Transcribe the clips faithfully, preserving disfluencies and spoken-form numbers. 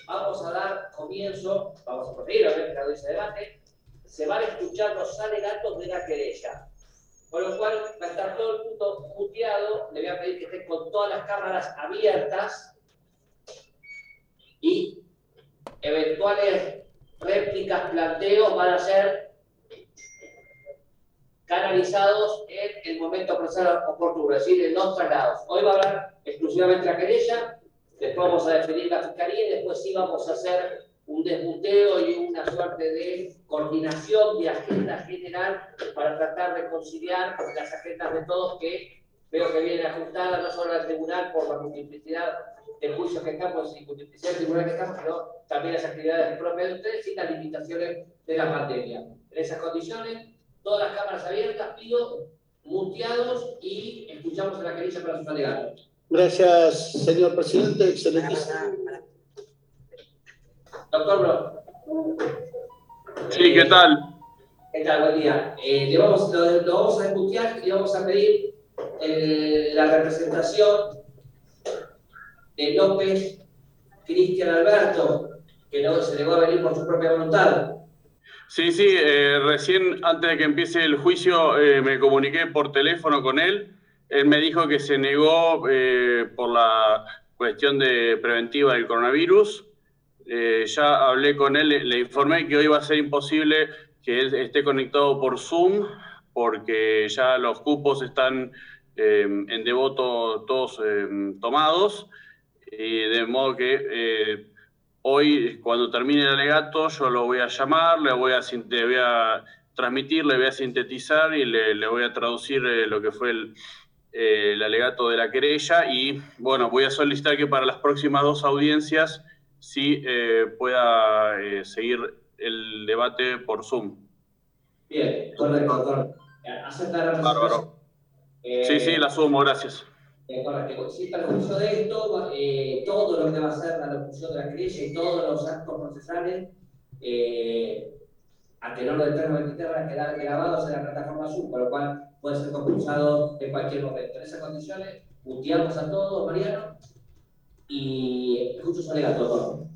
vamos a dar comienzo, vamos a proseguir obviamente a ese debate, se van a escuchar los alegatos de la querella. Con lo cual va a estar todo el mundo muteado, le voy a pedir que estén con todas las cámaras abiertas y eventuales réplicas, planteos van a ser canalizados en el momento procesal oportuno, es decir, en los traslados. Hoy va a hablar exclusivamente la querella, después vamos a definir la fiscalía y después sí vamos a hacer un desmuteo y una suerte de coordinación de agenda general para tratar de conciliar las agendas de todos que veo que vienen ajustadas no solo al tribunal por la multiplicidad de juicios que estamos y multiplicidad de tribunales que estamos, sino también las actividades propias de ustedes y las limitaciones de la pandemia. En esas condiciones, todas las cámaras abiertas, pido muteados y escuchamos a la querella para sus alegatos. Gracias, señor presidente. Excelentísimo. Doctor Bro. Sí, ¿qué tal? ¿Qué tal? Buen día. Eh, le vamos, lo, lo vamos a escuchar y vamos a pedir eh, la representación de López Cristian Alberto, que no se le va a venir por su propia voluntad. Sí, sí, eh, recién antes de que empiece el juicio eh, me comuniqué por teléfono con él. Él me dijo que se negó eh, por la cuestión de preventiva del coronavirus. Eh, ya hablé con él, le, le informé que hoy va a ser imposible que él esté conectado por Zoom, porque ya los cupos están eh, en Devoto todos eh, tomados, y de modo que eh, hoy, cuando termine el alegato, yo lo voy a llamar, le voy a, le voy a transmitir, le voy a sintetizar y le, le voy a traducir eh, lo que fue el, eh, el alegato de la querella, y bueno, voy a solicitar que para las próximas dos audiencias sí eh, pueda eh, seguir el debate por Zoom. Bien, correcto, doctor. ¿Acepta la representación? Bárbaro. Eh, sí, sí, la sumo, gracias. Eh, correcto. Sí, para el uso de esto, eh, todo lo que va a ser la locución de la querella y todos los actos procesales, eh, a tenor del pleno veintitrés, van a quedar grabados en la plataforma Zoom, con lo cual puede ser compulsado en cualquier momento. En esas condiciones, muteamos a todos, Mariano, y escucho su alegato, doctor.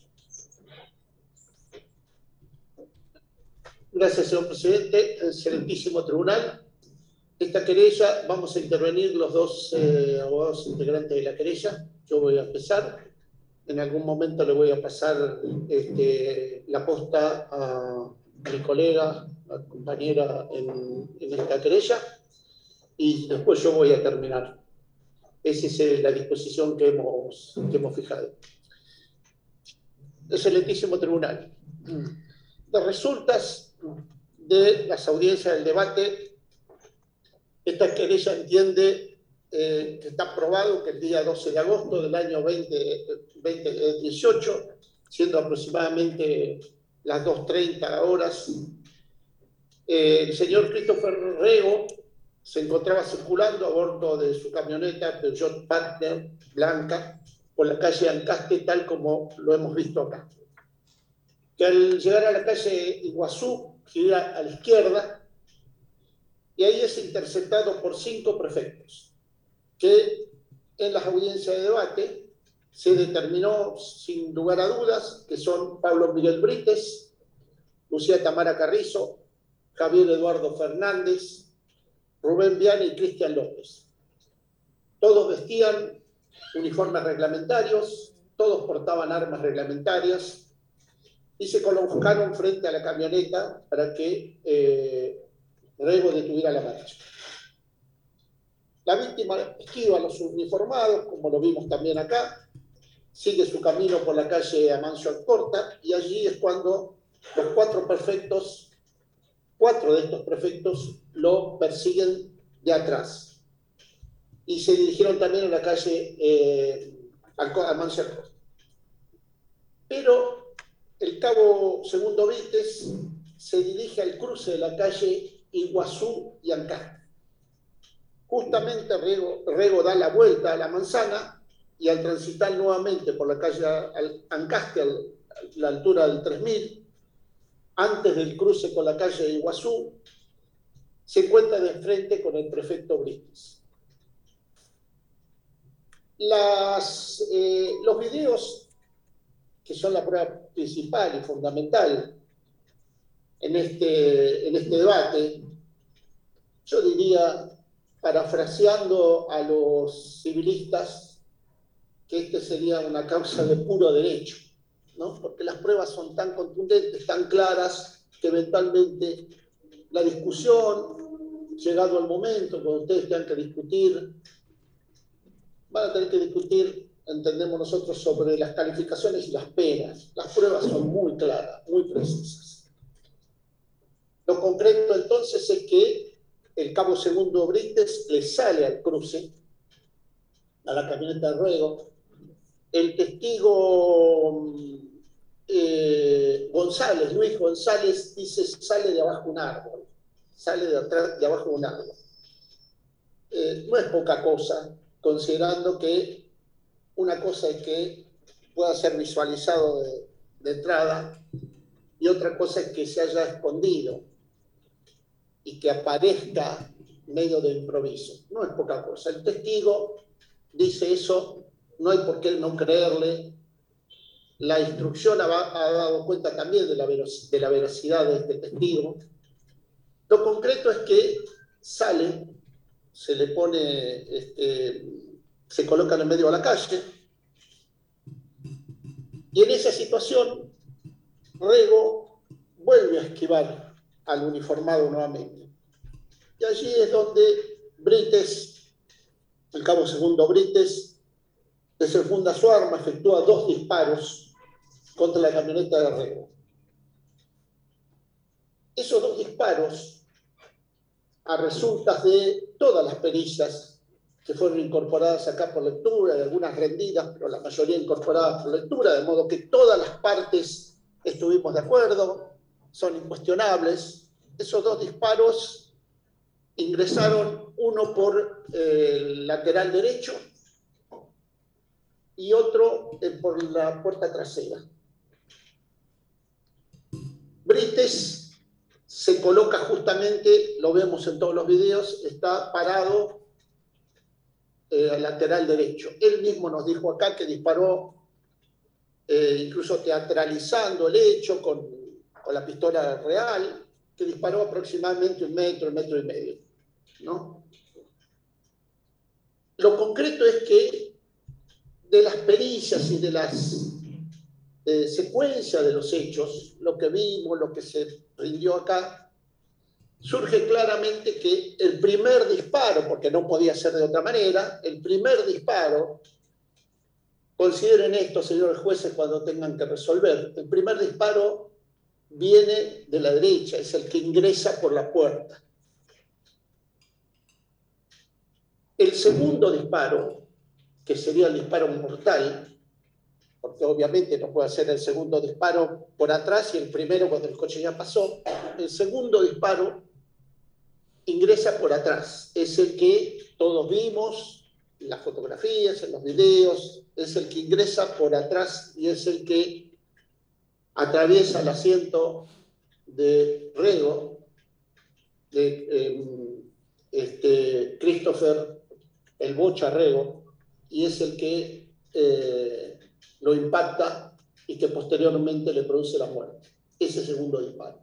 Gracias, señor presidente. Excelentísimo tribunal. Esta querella, vamos a intervenir los dos eh, abogados integrantes de la querella. Yo voy a empezar. En algún momento le voy a pasar este, la posta a mi colega, a compañera en, en esta querella, y después yo voy a terminar. Esa es la disposición que hemos, que hemos fijado. Excelentísimo tribunal. Las resultas de las audiencias del debate, esta querella entiende eh, que está probado que el día doce de agosto del año veinte dieciocho, siendo aproximadamente las dos treinta horas, eh, el señor Christopher Rego se encontraba circulando a bordo de su camioneta Peugeot Partner blanca por la calle Ancaste, tal como lo hemos visto acá. Que al llegar a la calle Iguazú gira a la izquierda y ahí es interceptado por cinco prefectos, que en las audiencias de debate se determinó sin lugar a dudas que son Pablo Miguel Brites, Lucía Tamara Carrizo, Javier Eduardo Fernández, Rubén Viana y Cristian López. Todos vestían uniformes reglamentarios, todos portaban armas reglamentarias y se colocaron frente a la camioneta para que eh, Rego detuviera la marcha. La víctima esquiva a los uniformados, como lo vimos también acá, sigue su camino por la calle Amancio Alcorta, y allí es cuando los cuatro prefectos, cuatro de estos prefectos lo persiguen de atrás. Y se dirigieron también a la calle eh, Amancio Alcorta. Pero el cabo Segundo Vites se dirige al cruce de la calle Iguazú y Ancaste. Justamente Rego, Rego da la vuelta a la manzana y al transitar nuevamente por la calle Ancaste a la altura del tres mil, antes del cruce con la calle Iguazú, se encuentra de frente con el prefecto Brites. Las, eh, los videos que son la prueba principal y fundamental en este, en este debate, yo diría, parafraseando a los civilistas, que este sería una causa de puro derecho, ¿no? Porque las pruebas son tan contundentes, tan claras, que eventualmente la discusión, llegado el momento, cuando ustedes tengan que discutir, van a tener que discutir, entendemos nosotros, sobre las calificaciones y las penas. Las pruebas son muy claras, muy precisas. Lo concreto entonces es que el cabo segundo Brites le sale al cruce, a la camioneta de Ruego. El testigo eh, González, Luis González, dice sale de abajo un árbol, sale de, atrás, de abajo un árbol. Eh, no es poca cosa, considerando que una cosa es que pueda ser visualizado de, de entrada y otra cosa es que se haya escondido y que aparezca medio de improviso. No es poca cosa. El testigo dice eso, no hay por qué no creerle. La instrucción ha, ha dado cuenta también de la, de la veracidad de este testigo. Lo concreto es que sale, se le pone, este, se coloca en el medio de la calle, y en esa situación Rego vuelve a esquivar al uniformado nuevamente. Y allí es donde Brites, el cabo segundo Brites, desenfunda su arma, efectúa dos disparos contra la camioneta de Rego. Esos dos disparos, a resultas de todas las pericias que fueron incorporadas acá por lectura, y algunas rendidas, pero la mayoría incorporadas por lectura, de modo que todas las partes estuvimos de acuerdo, son incuestionables. Esos dos disparos ingresaron, uno por eh, el lateral derecho y otro eh, por la puerta trasera. Brites se coloca justamente, lo vemos en todos los videos, está parado eh, al lateral derecho. Él mismo nos dijo acá que disparó, eh, incluso teatralizando el hecho con, con la pistola real, que disparó aproximadamente un metro, un metro y medio, ¿no? Lo concreto es que de las pericias y de las eh, secuencias de los hechos, lo que vimos, lo que se rindió acá, surge claramente que el primer disparo, porque no podía ser de otra manera, el primer disparo, consideren esto, señores jueces, cuando tengan que resolver, el primer disparo viene de la derecha, es el que ingresa por la puerta. El segundo disparo, que sería el disparo mortal, porque obviamente no puede hacer el segundo disparo por atrás y el primero cuando el coche ya pasó, el segundo disparo ingresa por atrás, es el que todos vimos en las fotografías, en los videos, es el que ingresa por atrás y es el que atraviesa el asiento de Rego, de eh, este, Christopher el Bocha Rego, y es el que eh, lo impacta y que posteriormente le produce la muerte. Ese segundo disparo.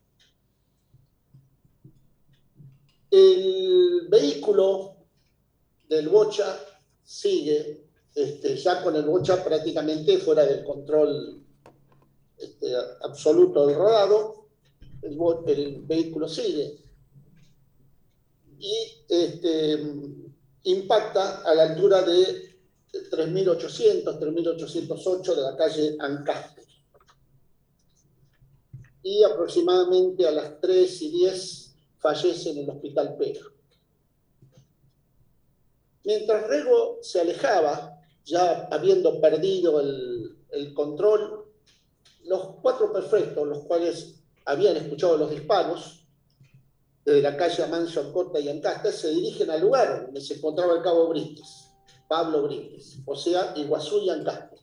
El vehículo del Bocha sigue, este, ya con el Bocha prácticamente fuera del control este, absoluto del rodado, el, el vehículo sigue y este, impacta a la altura de tres mil ochocientos, tres mil ochocientos ocho de la calle Ancaster. Y aproximadamente a las tres y diez fallece en el Hospital Pera. Mientras Rego se alejaba, ya habiendo perdido el, el control, los cuatro perfectos, los cuales habían escuchado los disparos, desde la calle Amancio, Alcorta y Ancaster, se dirigen al lugar donde se encontraba el cabo Brites, Pablo Brites, o sea, Iguazú y Ancaster.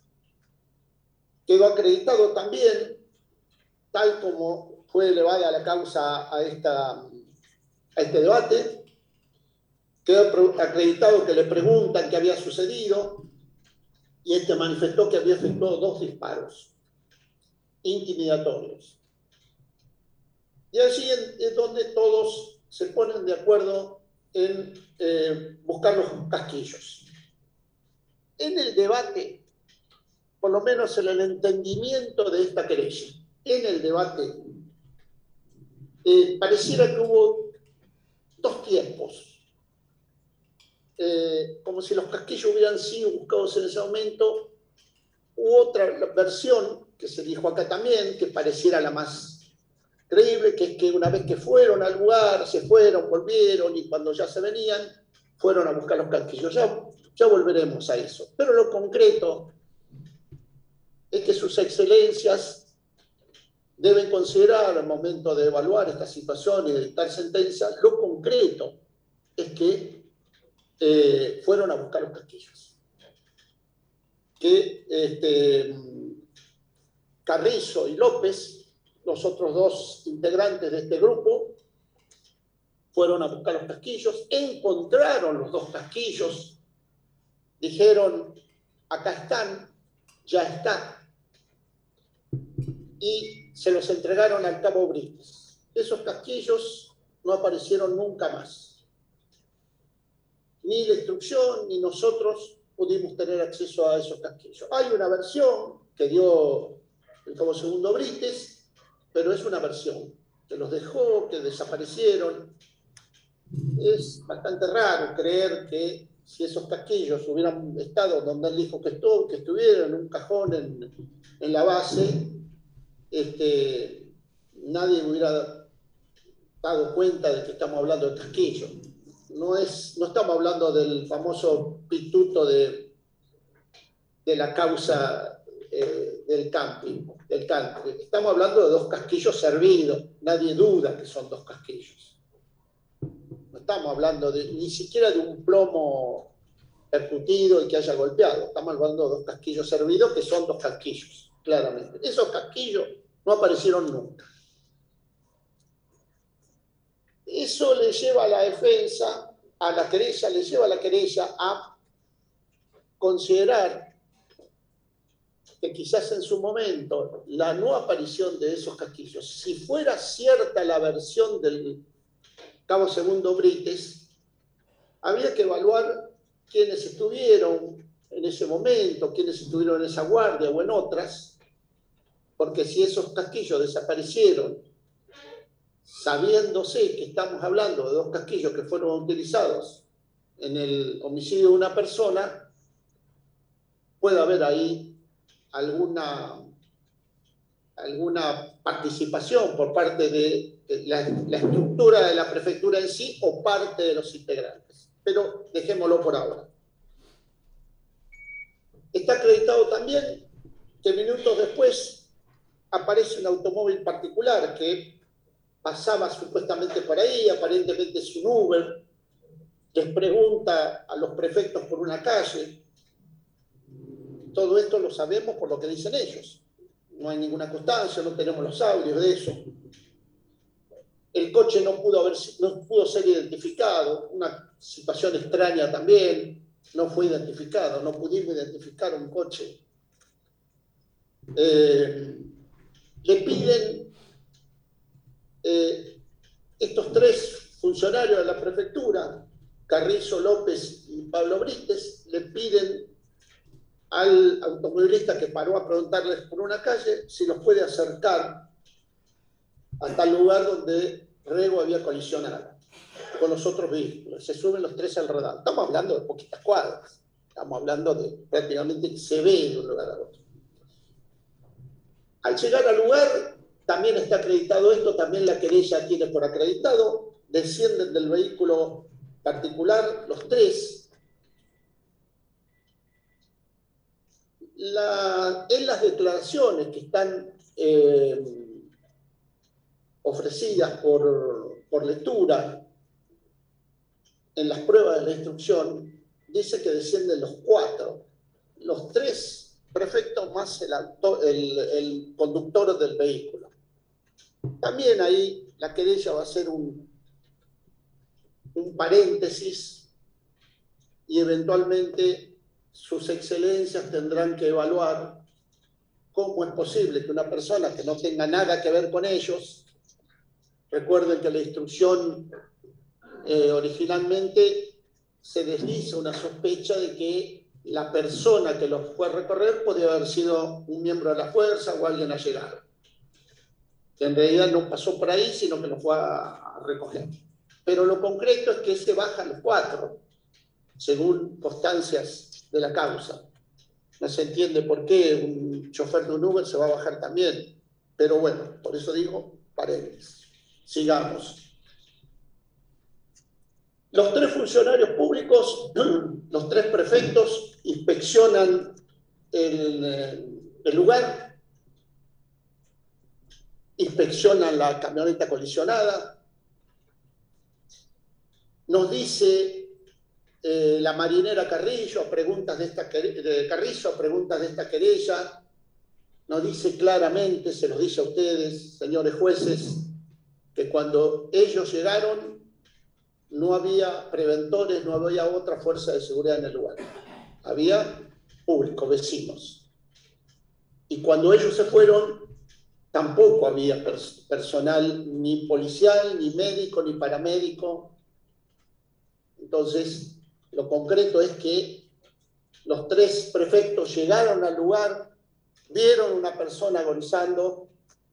Quedó acreditado también, tal como fue elevada la causa a, esta, a este debate, quedó acreditado que le preguntan qué había sucedido, y este manifestó que había efectuado dos disparos intimidatorios. Y allí es donde todos se ponen de acuerdo en eh, buscar los casquillos. En el debate, por lo menos en el entendimiento de esta querella, en el debate, eh, pareciera que hubo dos tiempos. Eh, como si los casquillos hubieran sido buscados en ese momento, u otra versión que se dijo acá también, que pareciera la más creíble, que es que una vez que fueron al lugar, se fueron, volvieron, y cuando ya se venían, fueron a buscar los casquillos. Ya, ya volveremos a eso. Pero lo concreto es que sus excelencias deben considerar al momento de evaluar esta situación y de dictar sentencia, lo concreto es que eh, fueron a buscar los casquillos. Que este, Carrizo y López, los otros dos integrantes de este grupo, fueron a buscar los casquillos, encontraron los dos casquillos, dijeron, acá están, ya está, y se los entregaron al cabo Brites. Esos casquillos no aparecieron nunca más. Ni la instrucción, ni nosotros pudimos tener acceso a esos casquillos. Hay una versión que dio el cabo segundo Brites, pero es una versión, que los dejó, que desaparecieron. Es bastante raro creer que si esos casquillos hubieran estado donde él dijo que, estuvo, que estuvieran, en un cajón en, en la base, este, nadie hubiera dado cuenta de que estamos hablando de casquillos. No, es, no estamos hablando del famoso pituto de, de la causa eh, del camping. Del camping. Estamos hablando de dos casquillos servidos. Nadie duda que son dos casquillos. No estamos hablando de, ni siquiera de un plomo percutido y que haya golpeado. Estamos hablando de dos casquillos servidos que son dos casquillos, claramente. Esos casquillos no aparecieron nunca. Eso le lleva a la defensa, a la querella, le lleva a la querella a considerar que quizás en su momento la no aparición de esos casquillos, si fuera cierta la versión del cabo segundo Brites, había que evaluar quiénes estuvieron en ese momento, quiénes estuvieron en esa guardia o en otras, porque si esos casquillos desaparecieron sabiéndose que estamos hablando de dos casquillos que fueron utilizados en el homicidio de una persona, puede haber ahí alguna, alguna participación por parte de la, la estructura de la prefectura en sí o parte de los integrantes. Pero dejémoslo por ahora. Está acreditado también que minutos después aparece un automóvil particular que pasaba supuestamente por ahí, aparentemente es un Uber, les pregunta a los prefectos por una calle. Todo esto lo sabemos por lo que dicen ellos. No hay ninguna constancia, no tenemos los audios de eso. El coche no pudo, haber, no pudo ser identificado, una situación extraña también, no fue identificado, no pudimos identificar un coche. Eh, le piden eh, estos tres funcionarios de la prefectura, Carrizo, López y Pablo Brites, le piden al automovilista que paró a preguntarles por una calle si los puede acercar hasta el lugar donde Rego había colisionado con los otros vehículos. Se suben los tres al radar. Estamos hablando de poquitas cuadras. Estamos hablando de prácticamente que se ve de un lugar a otro. Al llegar al lugar, también está acreditado esto, también la querella tiene por acreditado, descienden del vehículo particular los tres. La, en las declaraciones que están eh, ofrecidas por, por lectura en las pruebas de la instrucción, dice que descienden los cuatro, los tres prefectos más el, el, el conductor del vehículo. También ahí la querella va a hacer un, un paréntesis y eventualmente sus excelencias tendrán que evaluar cómo es posible que una persona que no tenga nada que ver con ellos, recuerden que la instrucción eh, originalmente se desliza una sospecha de que la persona que los fue a recorrer podía haber sido un miembro de la fuerza o alguien allegado, que en realidad no pasó por ahí, sino que los fue a recoger. Pero lo concreto es que se bajan los cuatro, según constancias de la causa. No se entiende por qué un chofer de un Uber se va a bajar también. Pero bueno, por eso digo, paremos. Sigamos. Los tres funcionarios públicos, los tres prefectos, inspeccionan el, el lugar, inspeccionan la camioneta colisionada. Nos dice eh, la marinera Carrillo, a preguntas de esta, de Carrizo, a preguntas de esta querella, nos dice claramente, se los dice a ustedes, señores jueces, que cuando ellos llegaron no había preventores, no había otra fuerza de seguridad en el lugar. Había público, vecinos. Y cuando ellos se fueron, tampoco había pers personal ni policial, ni médico, ni paramédico. Entonces, lo concreto es que los tres prefectos llegaron al lugar, vieron una persona agonizando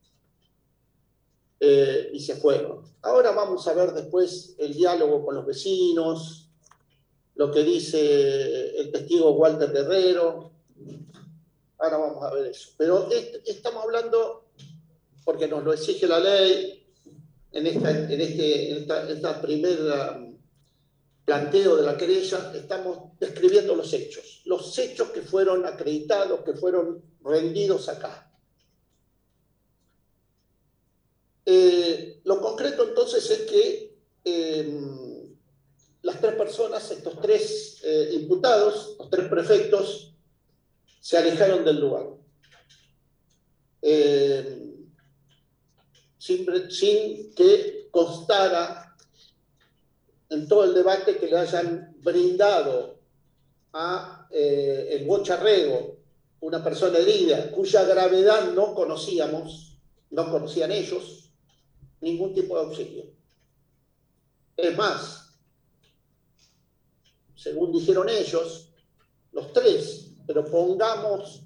eh, y se fueron. Ahora vamos a ver después el diálogo con los vecinos, lo que dice el testigo Walter Guerrero. Ahora vamos a ver eso. Pero est estamos hablando, porque nos lo exige la ley, en, esta, en este en esta, esta primera planteo de la querella, estamos describiendo los hechos. Los hechos que fueron acreditados, que fueron rendidos acá. Eh, lo concreto entonces es que eh, las tres personas, estos tres eh, imputados, los tres prefectos, se alejaron del lugar. Eh, sin, sin que constara en todo el debate que le hayan brindado a eh, el Bocharrego, una persona herida, cuya gravedad no conocíamos, no conocían ellos, ningún tipo de auxilio. Es más, según dijeron ellos, los tres, pero pongamos,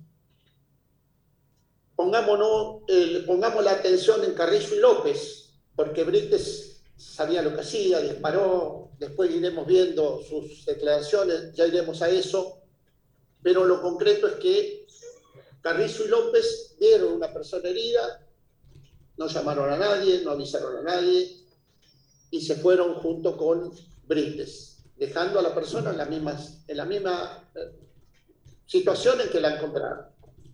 pongámonos, eh, pongamos la atención en Carrillo y López, porque Brites sabía lo que hacía, disparó, después iremos viendo sus declaraciones, ya iremos a eso, pero lo concreto es que Carrizo y López vieron una persona herida, no llamaron a nadie, no avisaron a nadie, y se fueron junto con Brites, dejando a la persona en la misma, en la misma situación en que la encontraron.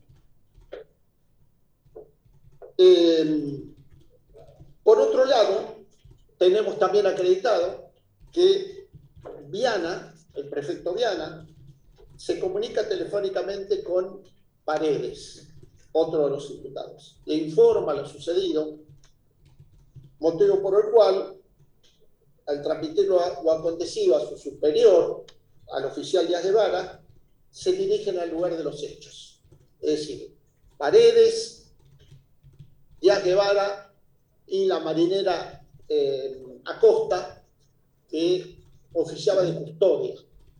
Eh, por otro lado, tenemos también acreditado que Viana, el prefecto Viana, se comunica telefónicamente con Paredes, otro de los imputados. Le informa lo sucedido, motivo por el cual, al transmitir lo, lo acontecido a su superior, al oficial Díaz Guevara, se dirigen al lugar de los hechos. Es decir, Paredes, Díaz Guevara y la marinera Eh, Acosta, que oficiaba de custodia.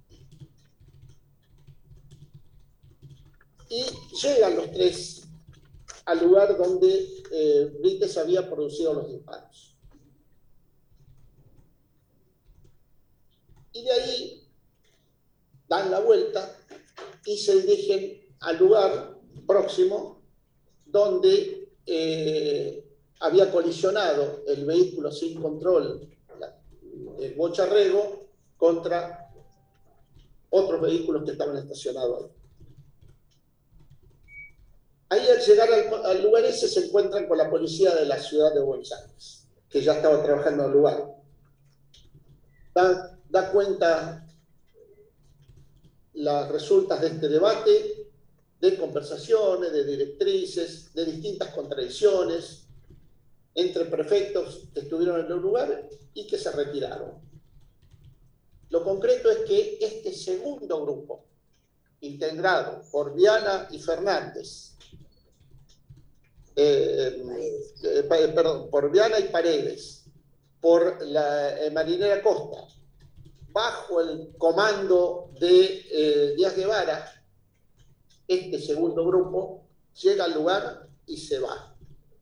Y llegan los tres al lugar donde eh, Brites había producido los disparos. Y de ahí dan la vuelta y se dirigen al lugar próximo donde eh, había colisionado el vehículo sin control, el Bocharrego, contra otros vehículos que estaban estacionados ahí. Ahí al llegar al, al lugar ese se encuentran con la policía de la ciudad de Buenos Aires, que ya estaba trabajando en el lugar. Da, da cuenta las resultas de este debate, de conversaciones, de directrices, de distintas contradicciones entre prefectos que estuvieron en el lugar y que se retiraron. Lo concreto es que este segundo grupo, integrado por Viana y Fernández, eh, eh, perdón, por Viana y Paredes, por la eh, Marinera Costa, bajo el comando de eh, Díaz Guevara, este segundo grupo llega al lugar y se va.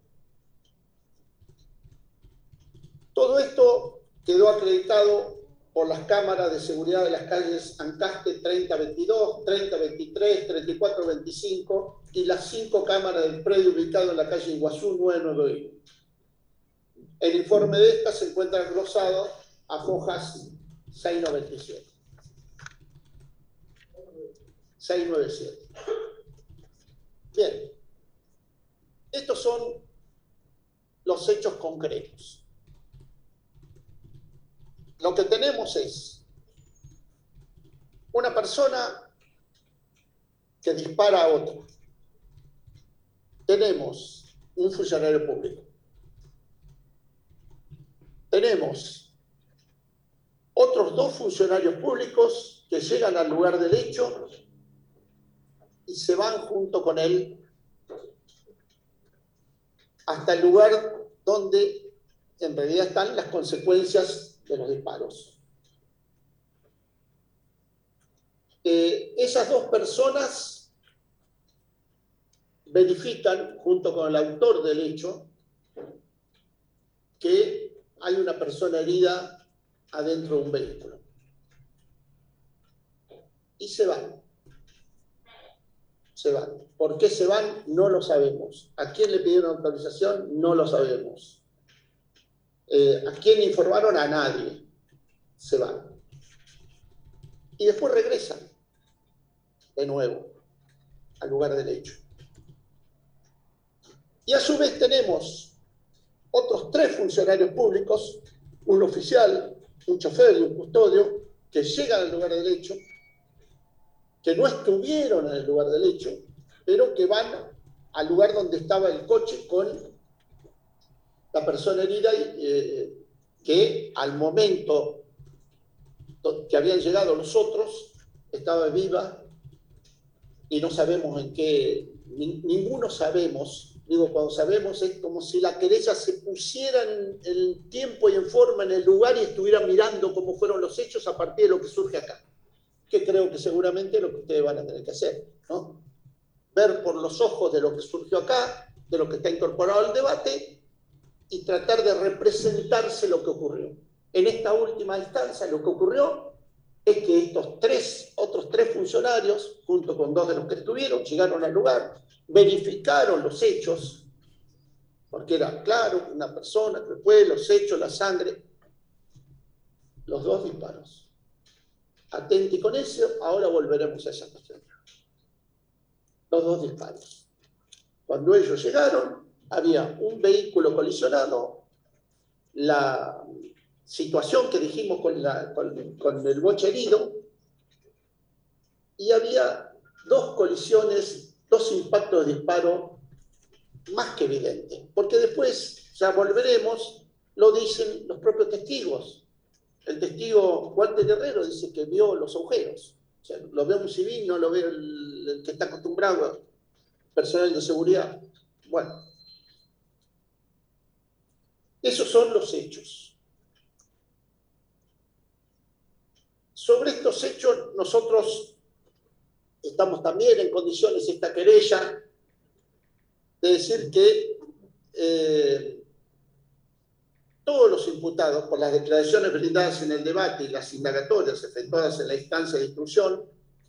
Todo esto quedó acreditado por las cámaras de seguridad de las calles Ancaste treinta veintidós, treinta veintitrés, treinta y cuatro veinticinco y las cinco cámaras del predio ubicado en la calle Iguazú nueve noventa y uno. El informe de estas se encuentra englosado a fojas seiscientos noventa y siete. seiscientos noventa y siete. Bien, estos son los hechos concretos. Lo que tenemos es una persona que dispara a otra. Tenemos un funcionario público. Tenemos otros dos funcionarios públicos que llegan al lugar del hecho y se van junto con él hasta el lugar donde en realidad están las consecuencias de los disparos. Eh, esas dos personas verifican, junto con el autor del hecho, que hay una persona herida adentro de un vehículo. Y se van. Se van. ¿Por qué se van? No lo sabemos. ¿A quién le pidieron autorización? No lo sabemos. Eh, ¿A quién informaron? A nadie. Se van. Y después regresan de nuevo al lugar del hecho. Y a su vez tenemos otros tres funcionarios públicos, un oficial, un chofer y un custodio, que llegan al lugar del hecho, que no estuvieron en el lugar del hecho, pero que van al lugar donde estaba el coche con la persona herida, eh, que al momento que habían llegado los otros, estaba viva y no sabemos en qué, ni, ninguno sabemos, digo, cuando sabemos es como si la querella se pusiera en el tiempo y en forma en el lugar y estuviera mirando cómo fueron los hechos a partir de lo que surge acá, que creo que seguramente es lo que ustedes van a tener que hacer, ¿no? Ver por los ojos de lo que surgió acá, de lo que está incorporado al debate y tratar de representarse lo que ocurrió. En esta última instancia lo que ocurrió es que estos tres, otros tres funcionarios, junto con dos de los que estuvieron, llegaron al lugar, verificaron los hechos, porque era claro, una persona que fue, los hechos, la sangre, los dos disparos. Atenti con eso, ahora volveremos a esa cuestión. Los dos disparos. Cuando ellos llegaron, había un vehículo colisionado, la situación que dijimos con, la, con, con el boche herido, y había dos colisiones, dos impactos de disparo más que evidentes, porque después, ya volveremos, lo dicen los propios testigos. El testigo Walter Guerrero dice que vio los agujeros. O sea, lo ve un civil, no lo ve el, el que está acostumbrado, personal de seguridad. Bueno, esos son los hechos. Sobre estos hechos, nosotros estamos también en condiciones, esta querella, de decir que eh, todos los imputados, por las declaraciones brindadas en el debate y las indagatorias efectuadas en la instancia de instrucción,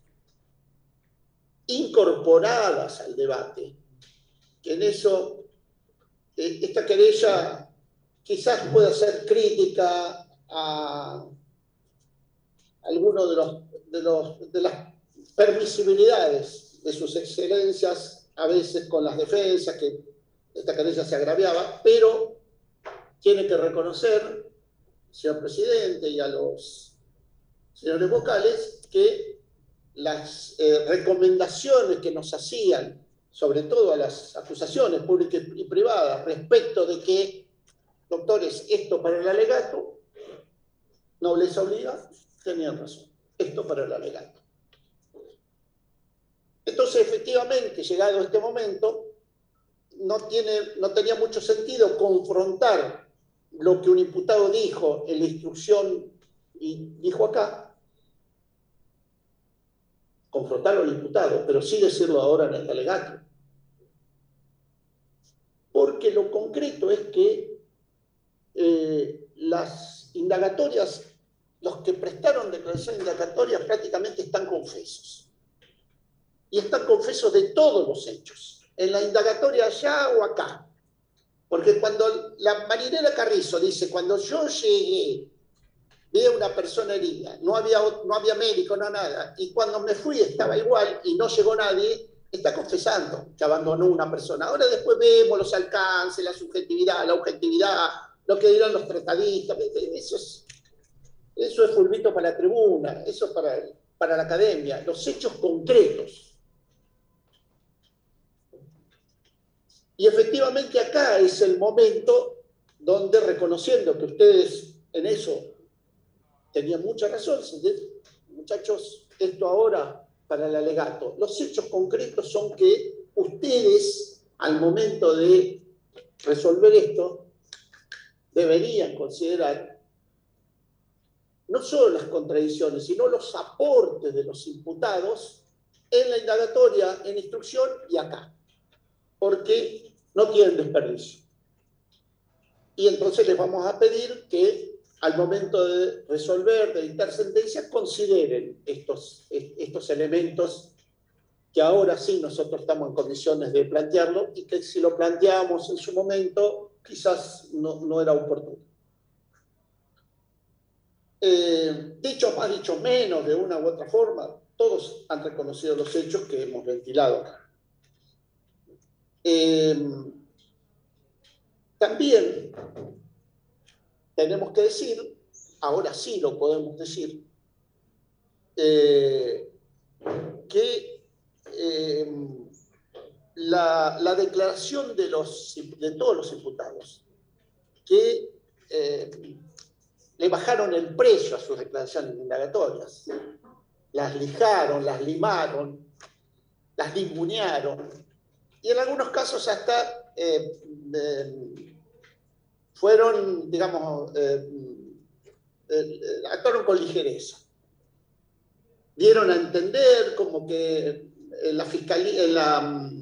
incorporadas al debate, que en eso, eh, esta querella quizás pueda ser crítica a algunos de, los, de, los, de las permisibilidades de sus excelencias, a veces con las defensas, que esta querella se agraviaba, pero tiene que reconocer, señor presidente, y a los señores vocales, que las eh, recomendaciones que nos hacían, sobre todo a las acusaciones públicas y privadas, respecto de que, doctores, esto para el alegato, nobleza obliga, tenían razón. Esto para el alegato. Entonces, efectivamente, llegado este momento, no, tiene, no tenía mucho sentido confrontar lo que un imputado dijo en la instrucción y dijo acá, confrontarlo al imputado, pero sí decirlo ahora en el alegato. Porque lo concreto es que eh, las indagatorias, los que prestaron declaración indagatoria prácticamente están confesos. Y están confesos de todos los hechos, en la indagatoria allá o acá. Porque cuando la marinera Carrizo dice, cuando yo llegué, vi a una persona herida, no había, no había médico, no nada, y cuando me fui estaba igual y no llegó nadie, está confesando que abandonó una persona. Ahora después vemos los alcances, la subjetividad, la objetividad, lo que dirán los tratadistas, eso es, eso es fulbito para la tribuna, eso es para, para la academia, los hechos concretos. Y efectivamente acá es el momento donde, reconociendo que ustedes en eso tenían mucha razón, muchachos, esto ahora para el alegato, los hechos concretos son que ustedes, al momento de resolver esto, deberían considerar no solo las contradicciones, sino los aportes de los imputados en la indagatoria, en instrucción y acá, porque no tienen desperdicio. Y entonces les vamos a pedir que al momento de resolver, de dictar sentencia, consideren estos, estos elementos que ahora sí nosotros estamos en condiciones de plantearlo y que si lo planteamos en su momento quizás no, no era oportuno. Eh, dicho más, dicho menos, de una u otra forma, todos han reconocido los hechos que hemos ventilado acá. Eh, también tenemos que decir, ahora sí lo podemos decir, eh, que eh, la, la declaración de, los, de todos los imputados, que eh, le bajaron el precio a sus declaraciones indagatorias, las lijaron, las limaron, las ningunearon, y en algunos casos hasta eh, eh, fueron, digamos, eh, eh, actuaron con ligereza. Dieron a entender como que en la fiscalía, en la,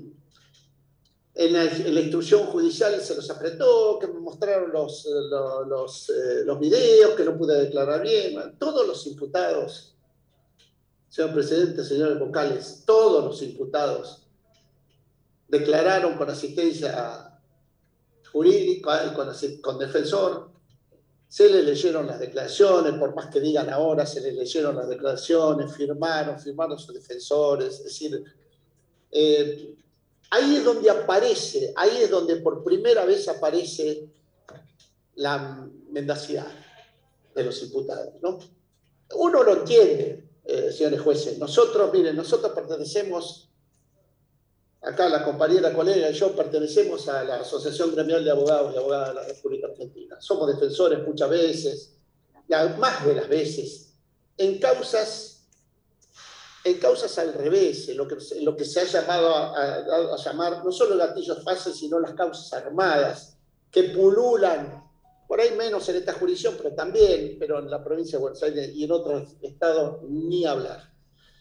en la, en la instrucción judicial se los apretó, que me mostraron los, los, los, eh, los videos, que no pude declarar bien. Todos los imputados, señor presidente, señores vocales, todos los imputados declararon con asistencia jurídica, con, con defensor, se les leyeron las declaraciones, por más que digan ahora, se les leyeron las declaraciones, firmaron, firmaron sus defensores, es decir, eh, ahí es donde aparece, ahí es donde por primera vez aparece la mendacidad de los imputados, ¿no? Uno lo entiende, eh, señores jueces, nosotros, miren, nosotros pertenecemos, acá la compañera, colega y yo pertenecemos a la Asociación Gremial de Abogados y Abogadas de la República Argentina. Somos defensores muchas veces, más de las veces, en causas, en causas al revés, en lo que, en lo que se ha llamado a, a, a llamar no solo gatillos fáciles, sino las causas armadas, que pululan, por ahí menos en esta jurisdicción, pero también, pero en la provincia de Buenos Aires y en otros estados, ni hablar.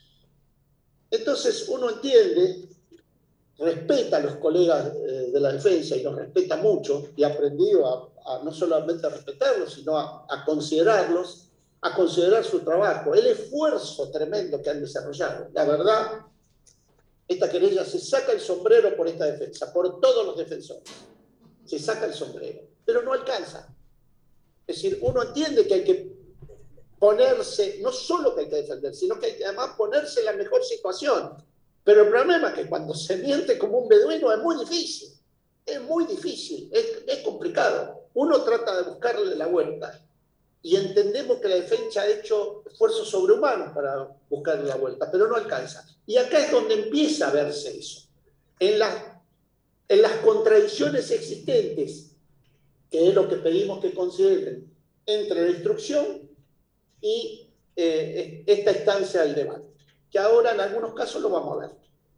Entonces uno entiende, respeta a los colegas eh, de la defensa y los respeta mucho, y ha aprendido a, a no solamente a respetarlos, sino a, a considerarlos, a considerar su trabajo, el esfuerzo tremendo que han desarrollado. La verdad, esta querella se saca el sombrero por esta defensa, por todos los defensores. Se saca el sombrero, pero no alcanza. Es decir, uno entiende que hay que ponerse, no solo que hay que defender, sino que hay que además ponerse en la mejor situación. Pero el problema es que cuando se miente como un beduino es muy difícil, es muy difícil, es, es complicado. Uno trata de buscarle la vuelta y entendemos que la defensa ha hecho esfuerzos sobrehumanos para buscarle la vuelta, pero no alcanza. Y acá es donde empieza a verse eso, en, la, en las contradicciones existentes, que es lo que pedimos que consideren entre la instrucción y eh, esta instancia del debate, que ahora en algunos casos lo vamos a ver.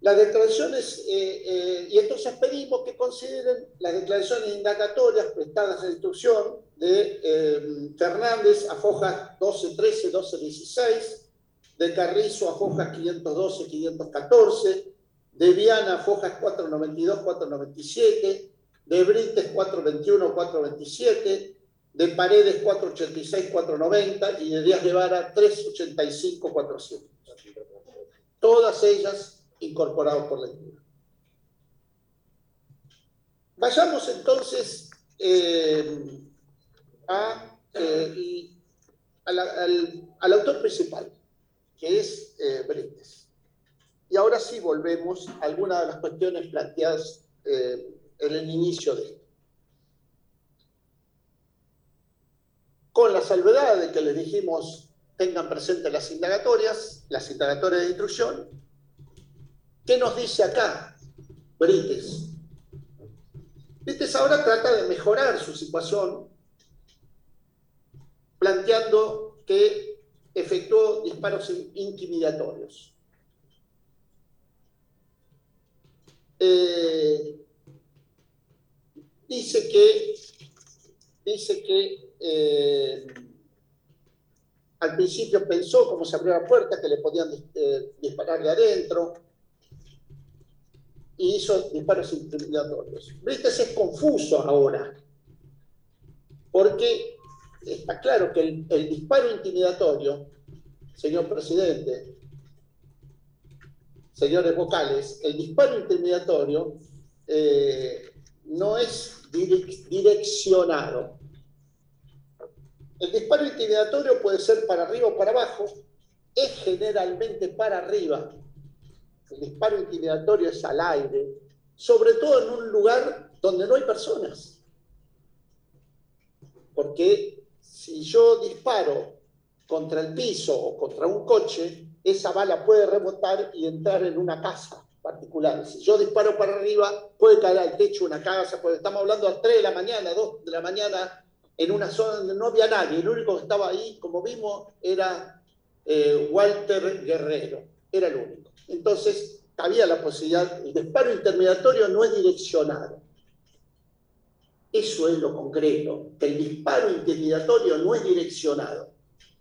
Las declaraciones, eh, eh, y entonces pedimos que consideren las declaraciones indagatorias prestadas en instrucción de eh, Fernández a fojas doce trece, doce dieciséis, de Carrizo a fojas quinientos doce, quinientos catorce, de Viana a fojas cuatrocientos noventa y dos, cuatrocientos noventa y siete, de Brites cuatrocientos veintiuno, cuatrocientos veintisiete, de Paredes cuatrocientos ochenta y seis, cuatrocientos noventa y de Díaz de Vara trescientos ochenta y cinco, cuatrocientos. Todas ellas incorporados por la lectura. Vayamos entonces eh, a, eh, y a la, al, al autor principal, que es eh, Brites. Y ahora sí volvemos a algunas de las cuestiones planteadas eh, en el inicio de esto. Con la salvedad de que les dijimos tengan presentes las indagatorias, las indagatorias de instrucción. ¿Qué nos dice acá Brites? Brites ahora trata de mejorar su situación planteando que efectuó disparos intimidatorios. Eh, dice que, dice que eh, al principio pensó, como se abrió la puerta, que le podían eh, disparar de adentro, y hizo disparos intimidatorios. Brites es confuso ahora, porque está claro que el, el disparo intimidatorio, señor presidente, señores vocales, el disparo intimidatorio eh, no es direc direccionado. El disparo intimidatorio puede ser para arriba o para abajo, es generalmente para arriba. El disparo intimidatorio es al aire, sobre todo en un lugar donde no hay personas. Porque si yo disparo contra el piso o contra un coche, esa bala puede rebotar y entrar en una casa particular. Si yo disparo para arriba, puede caer al techo de una casa, porque estamos hablando a tres de la mañana, dos de la mañana, en una zona donde no había nadie. El único que estaba ahí, como vimos, era eh, Walter Guerrero. Era el único. Entonces, había la posibilidad, el disparo intermediatorio no es direccionado. Eso es lo concreto, que el disparo intermediatorio no es direccionado.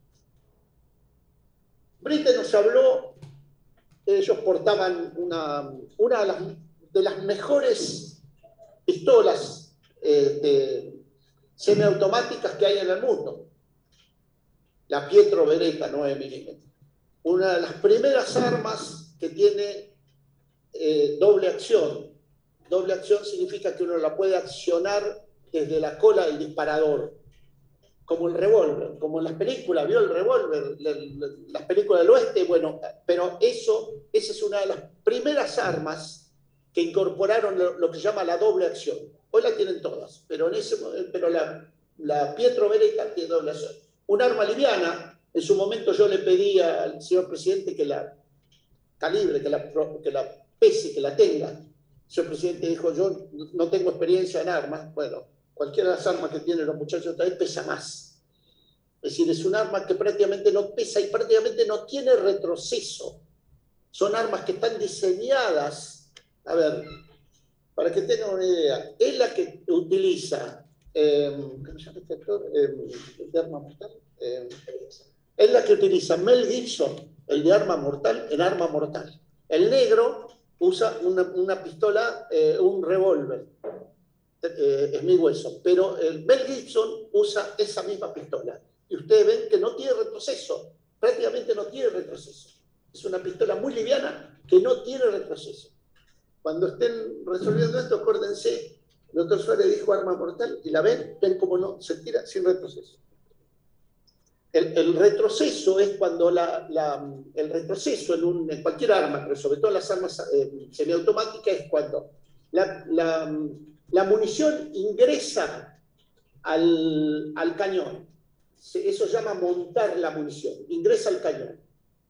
Brites nos habló, ellos portaban una, una de, las, de las mejores pistolas eh, de, semiautomáticas que hay en el mundo, la Pietro Beretta nueve milímetros. Una de las primeras armas que tiene eh, doble acción. Doble acción significa que uno la puede accionar desde la cola del disparador, como el revólver, como en las películas, ¿vio el revólver? Las películas del oeste, bueno, pero eso, esa es una de las primeras armas que incorporaron lo, lo que se llama la doble acción. Hoy la tienen todas, pero, en ese, pero la, la Pietro Beretta tiene doble acción. Un arma liviana, en su momento yo le pedí al señor presidente que la calibre, que la, que la pese, que la tenga. El señor presidente dijo, yo no tengo experiencia en armas. Bueno, cualquiera de las armas que tienen los muchachos también pesa más. Es decir, es un arma que prácticamente no pesa y prácticamente no tiene retroceso. Son armas que están diseñadas, a ver, para que tengan una idea, es la que utiliza, eh, ¿cómo se llama este actor? Eh, de Arma Mortal. Eh, es la que utiliza Mel Gibson, el de Arma Mortal, en Arma Mortal. El negro usa una, una pistola, eh, un revólver, eh, Smith Wesson, pero el Mel Gibson usa esa misma pistola. Y ustedes ven que no tiene retroceso, prácticamente no tiene retroceso. Es una pistola muy liviana que no tiene retroceso. Cuando estén resolviendo esto, acuérdense, el doctor Suárez dijo Arma Mortal, y la ven, ven cómo no, se tira sin retroceso. El, el retroceso es cuando la, la, el retroceso en, un, en cualquier arma, pero sobre todo en las armas eh, semiautomáticas, es cuando la, la, la munición ingresa al, al cañón. Eso se llama montar la munición, ingresa al cañón.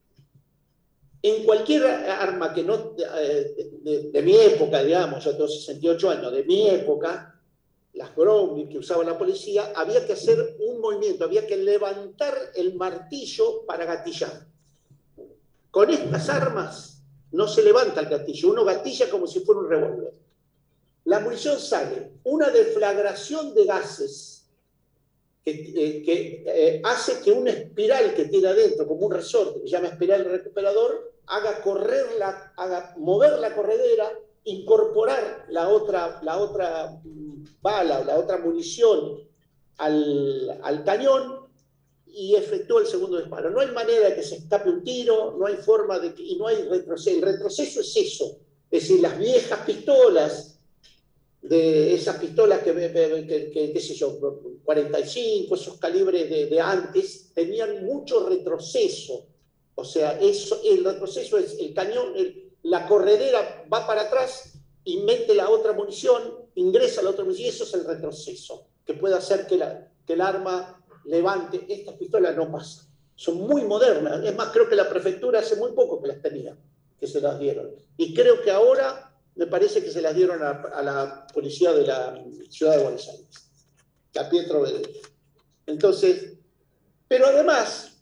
En cualquier arma que no, de, de, de mi época, digamos, yo tengo sesenta y ocho años, de mi época, las Browning que usaba la policía, había que hacer un movimiento, había que levantar el martillo para gatillar. Con estas armas, no se levanta el gatillo, uno gatilla como si fuera un revólver. La munición sale, una deflagración de gases que, eh, que eh, hace que una espiral que tiene adentro, como un resorte, que se llama espiral recuperador, haga correr la, haga mover la corredera, incorporar la otra, la otra bala, la otra munición al, al cañón y efectúa el segundo disparo. No hay manera de que se escape un tiro, no hay forma de que, y no hay retroceso. El retroceso es eso, es decir, las viejas pistolas, de esas pistolas que, que, que qué sé yo, cuarenta y cinco, esos calibres de, de antes, tenían mucho retroceso. O sea, eso, el retroceso es el cañón, el, la corredera va para atrás y mete la otra munición, ingresa la otra munición, y eso es el retroceso, que puede hacer que, la, que el arma levante. Estas pistolas no pasan, son muy modernas. Es más, creo que la prefectura hace muy poco que las tenía, que se las dieron. Y creo que ahora me parece que se las dieron a, a la policía de la ciudad de Buenos Aires, a Pietro Belli. Entonces, pero además,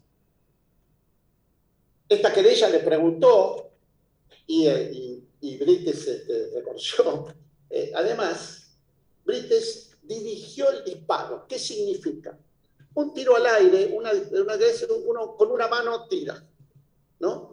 esta querella le preguntó, y, y, y Brites este, reconoció, eh, además, Brites dirigió el disparo. ¿Qué significa? Un tiro al aire, una, una vez uno con una mano tira, ¿no?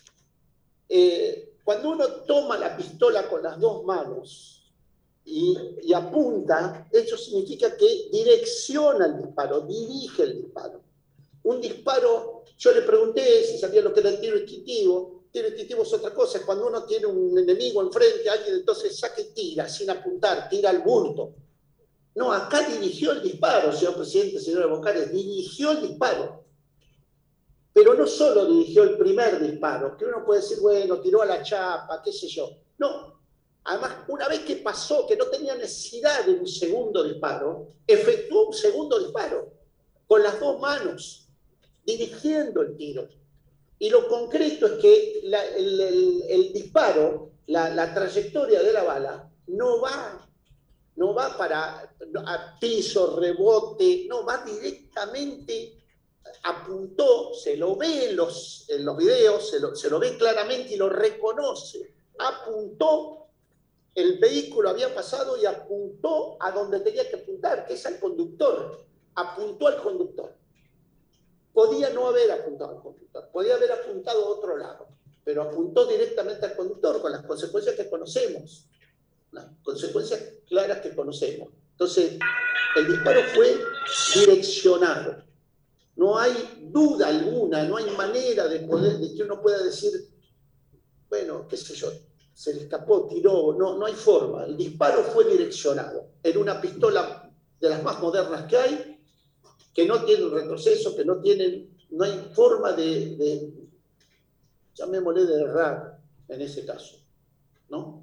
Eh, cuando uno toma la pistola con las dos manos y, y apunta, eso significa que direcciona el disparo, dirige el disparo. Un disparo, yo le pregunté si sabía lo que era el tiro instintivo. Tiro instintivo es otra cosa, es cuando uno tiene un enemigo enfrente, alguien entonces saca y tira, sin apuntar, tira al bulto. No, acá dirigió el disparo, señor presidente, señora Bocales, dirigió el disparo. Pero no solo dirigió el primer disparo, que uno puede decir, bueno, tiró a la chapa, qué sé yo. No, además, una vez que pasó, que no tenía necesidad de un segundo disparo, efectuó un segundo disparo, con las dos manos, dirigiendo el tiro. Y lo concreto es que la, el, el, el disparo, la, la trayectoria de la bala, no va, no va para a piso, rebote, no, va directamente, apuntó, se lo ve en los, en los videos, se lo, se lo ve claramente y lo reconoce. Apuntó, el vehículo había pasado y apuntó a donde tenía que apuntar, que es al conductor. Apuntó al conductor. Podía no haber apuntado al conductor, podía haber apuntado a otro lado, pero apuntó directamente al conductor con las consecuencias que conocemos, las consecuencias claras que conocemos. Entonces, el disparo fue direccionado. No hay duda alguna, no hay manera de, poder, de que uno pueda decir, bueno, qué sé yo, se le escapó, tiró, no, no hay forma. El disparo fue direccionado en una pistola de las más modernas que hay, que no tienen retroceso, que no tienen, no hay forma de, de llamémosle de errar en ese caso, ¿no?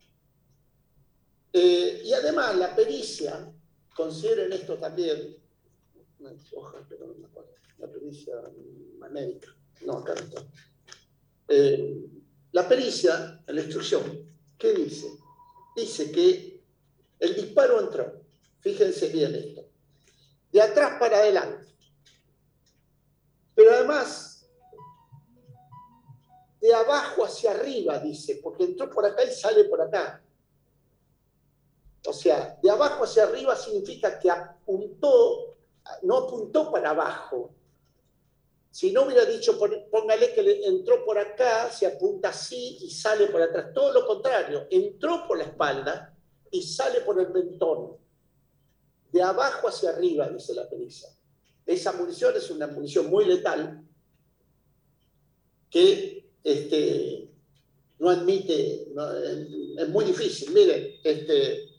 Eh, y además la pericia, consideren esto también, una hoja, pero no me acuerdo, la pericia médica, no, acá no está. Eh, la pericia, en la instrucción, ¿qué dice? Dice que el disparo entró, fíjense bien esto, de atrás para adelante. Pero además, de abajo hacia arriba, dice, porque entró por acá y sale por acá. O sea, de abajo hacia arriba significa que apuntó, no apuntó para abajo. Si no hubiera dicho, póngale que entró por acá, se apunta así y sale por atrás. Todo lo contrario, entró por la espalda y sale por el mentón. De abajo hacia arriba, dice la pericia. Esa munición es una munición muy letal que este, no admite, no, es, es muy difícil. Miren, este,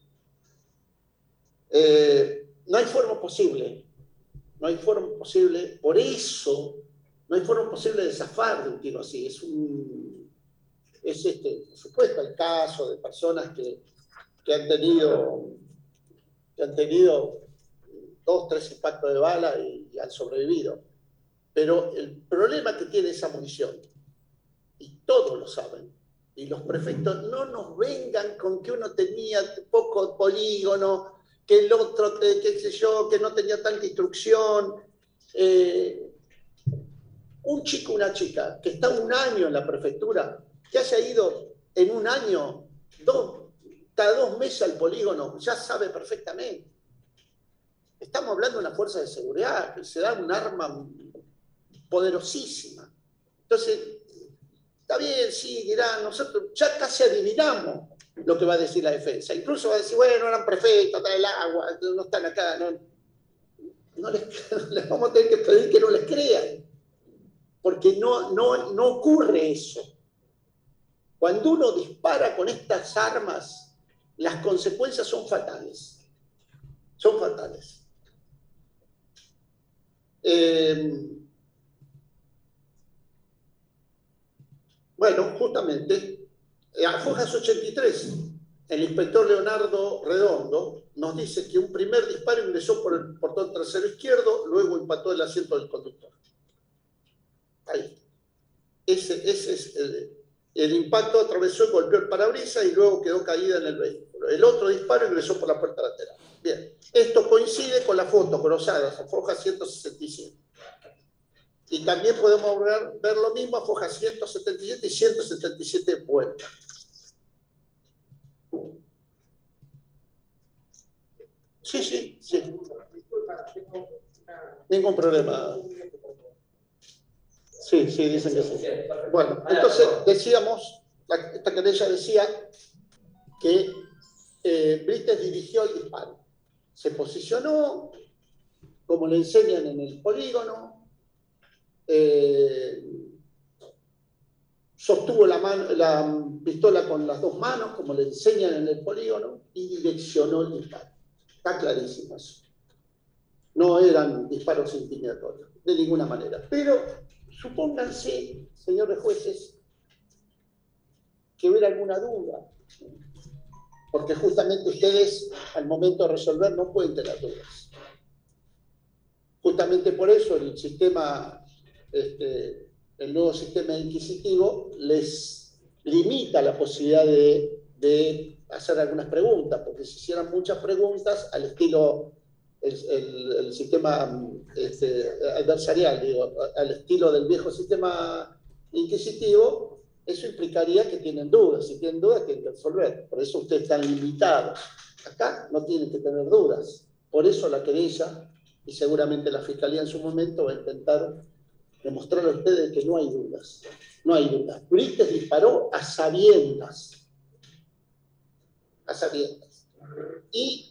eh, no hay forma posible, no hay forma posible, por eso no hay forma posible de zafar de un tiro así. Es un, es este, por supuesto, el caso de personas que, que han tenido que han tenido dos, tres impactos de bala y, y han sobrevivido. Pero el problema que tiene esa munición, y todos lo saben, y los prefectos no nos vengan con que uno tenía poco polígono, que el otro, qué sé yo, que no tenía tanta instrucción. Eh, un chico, una chica, que está un año en la prefectura, que haya ido en un año, dos, cada dos meses al polígono, ya sabe perfectamente. Estamos hablando de una fuerza de seguridad, que se da un arma poderosísima. Entonces, está bien, sí, dirán, nosotros ya casi adivinamos lo que va a decir la defensa. Incluso va a decir, bueno, eran prefectos, trae el agua, no están acá. No, no les, les vamos a tener que pedir que no les crean, porque no, no, no ocurre eso. Cuando uno dispara con estas armas, las consecuencias son fatales. Son fatales. Eh, bueno, justamente, a Fojas ochenta y tres, el inspector Leonardo Redondo nos dice que un primer disparo ingresó por el portón trasero izquierdo, luego empató el asiento del conductor. Ahí. Ese, ese es el, el impacto, atravesó y golpeó el parabrisas y luego quedó caída en el vehículo. El otro disparo ingresó por la puerta lateral. Bien, esto coincide con la foto crozadas a Fojas ciento sesenta y siete. Y también podemos ver, ver lo mismo a Fojas ciento setenta y siete y ciento setenta y siete vueltas. Sí, sí, sí. Ningún problema. Sí, sí, dicen que sí. Bueno, entonces decíamos, esta querella decía que eh, Brites dirigió el disparo. Se posicionó, como le enseñan en el polígono, eh, sostuvo la, mano, la pistola con las dos manos, como le enseñan en el polígono, y direccionó el disparo. Está clarísimo eso. No eran disparos intimidatorios, de ninguna manera. Pero supónganse, señores jueces, que hubiera alguna duda, porque justamente ustedes, al momento de resolver, no pueden tener dudas. Justamente por eso el sistema, este, el nuevo sistema inquisitivo les limita la posibilidad de, de hacer algunas preguntas, porque si hicieran muchas preguntas al estilo, el, el, el sistema este, adversarial, digo, al estilo del viejo sistema inquisitivo, eso implicaría que tienen dudas. Si tienen dudas, tienen que resolver. Por eso ustedes están limitados. Acá no tienen que tener dudas. Por eso la querella, y seguramente la Fiscalía en su momento va a intentar demostrar a ustedes que no hay dudas. No hay dudas. Brites disparó a sabiendas. A sabiendas. Y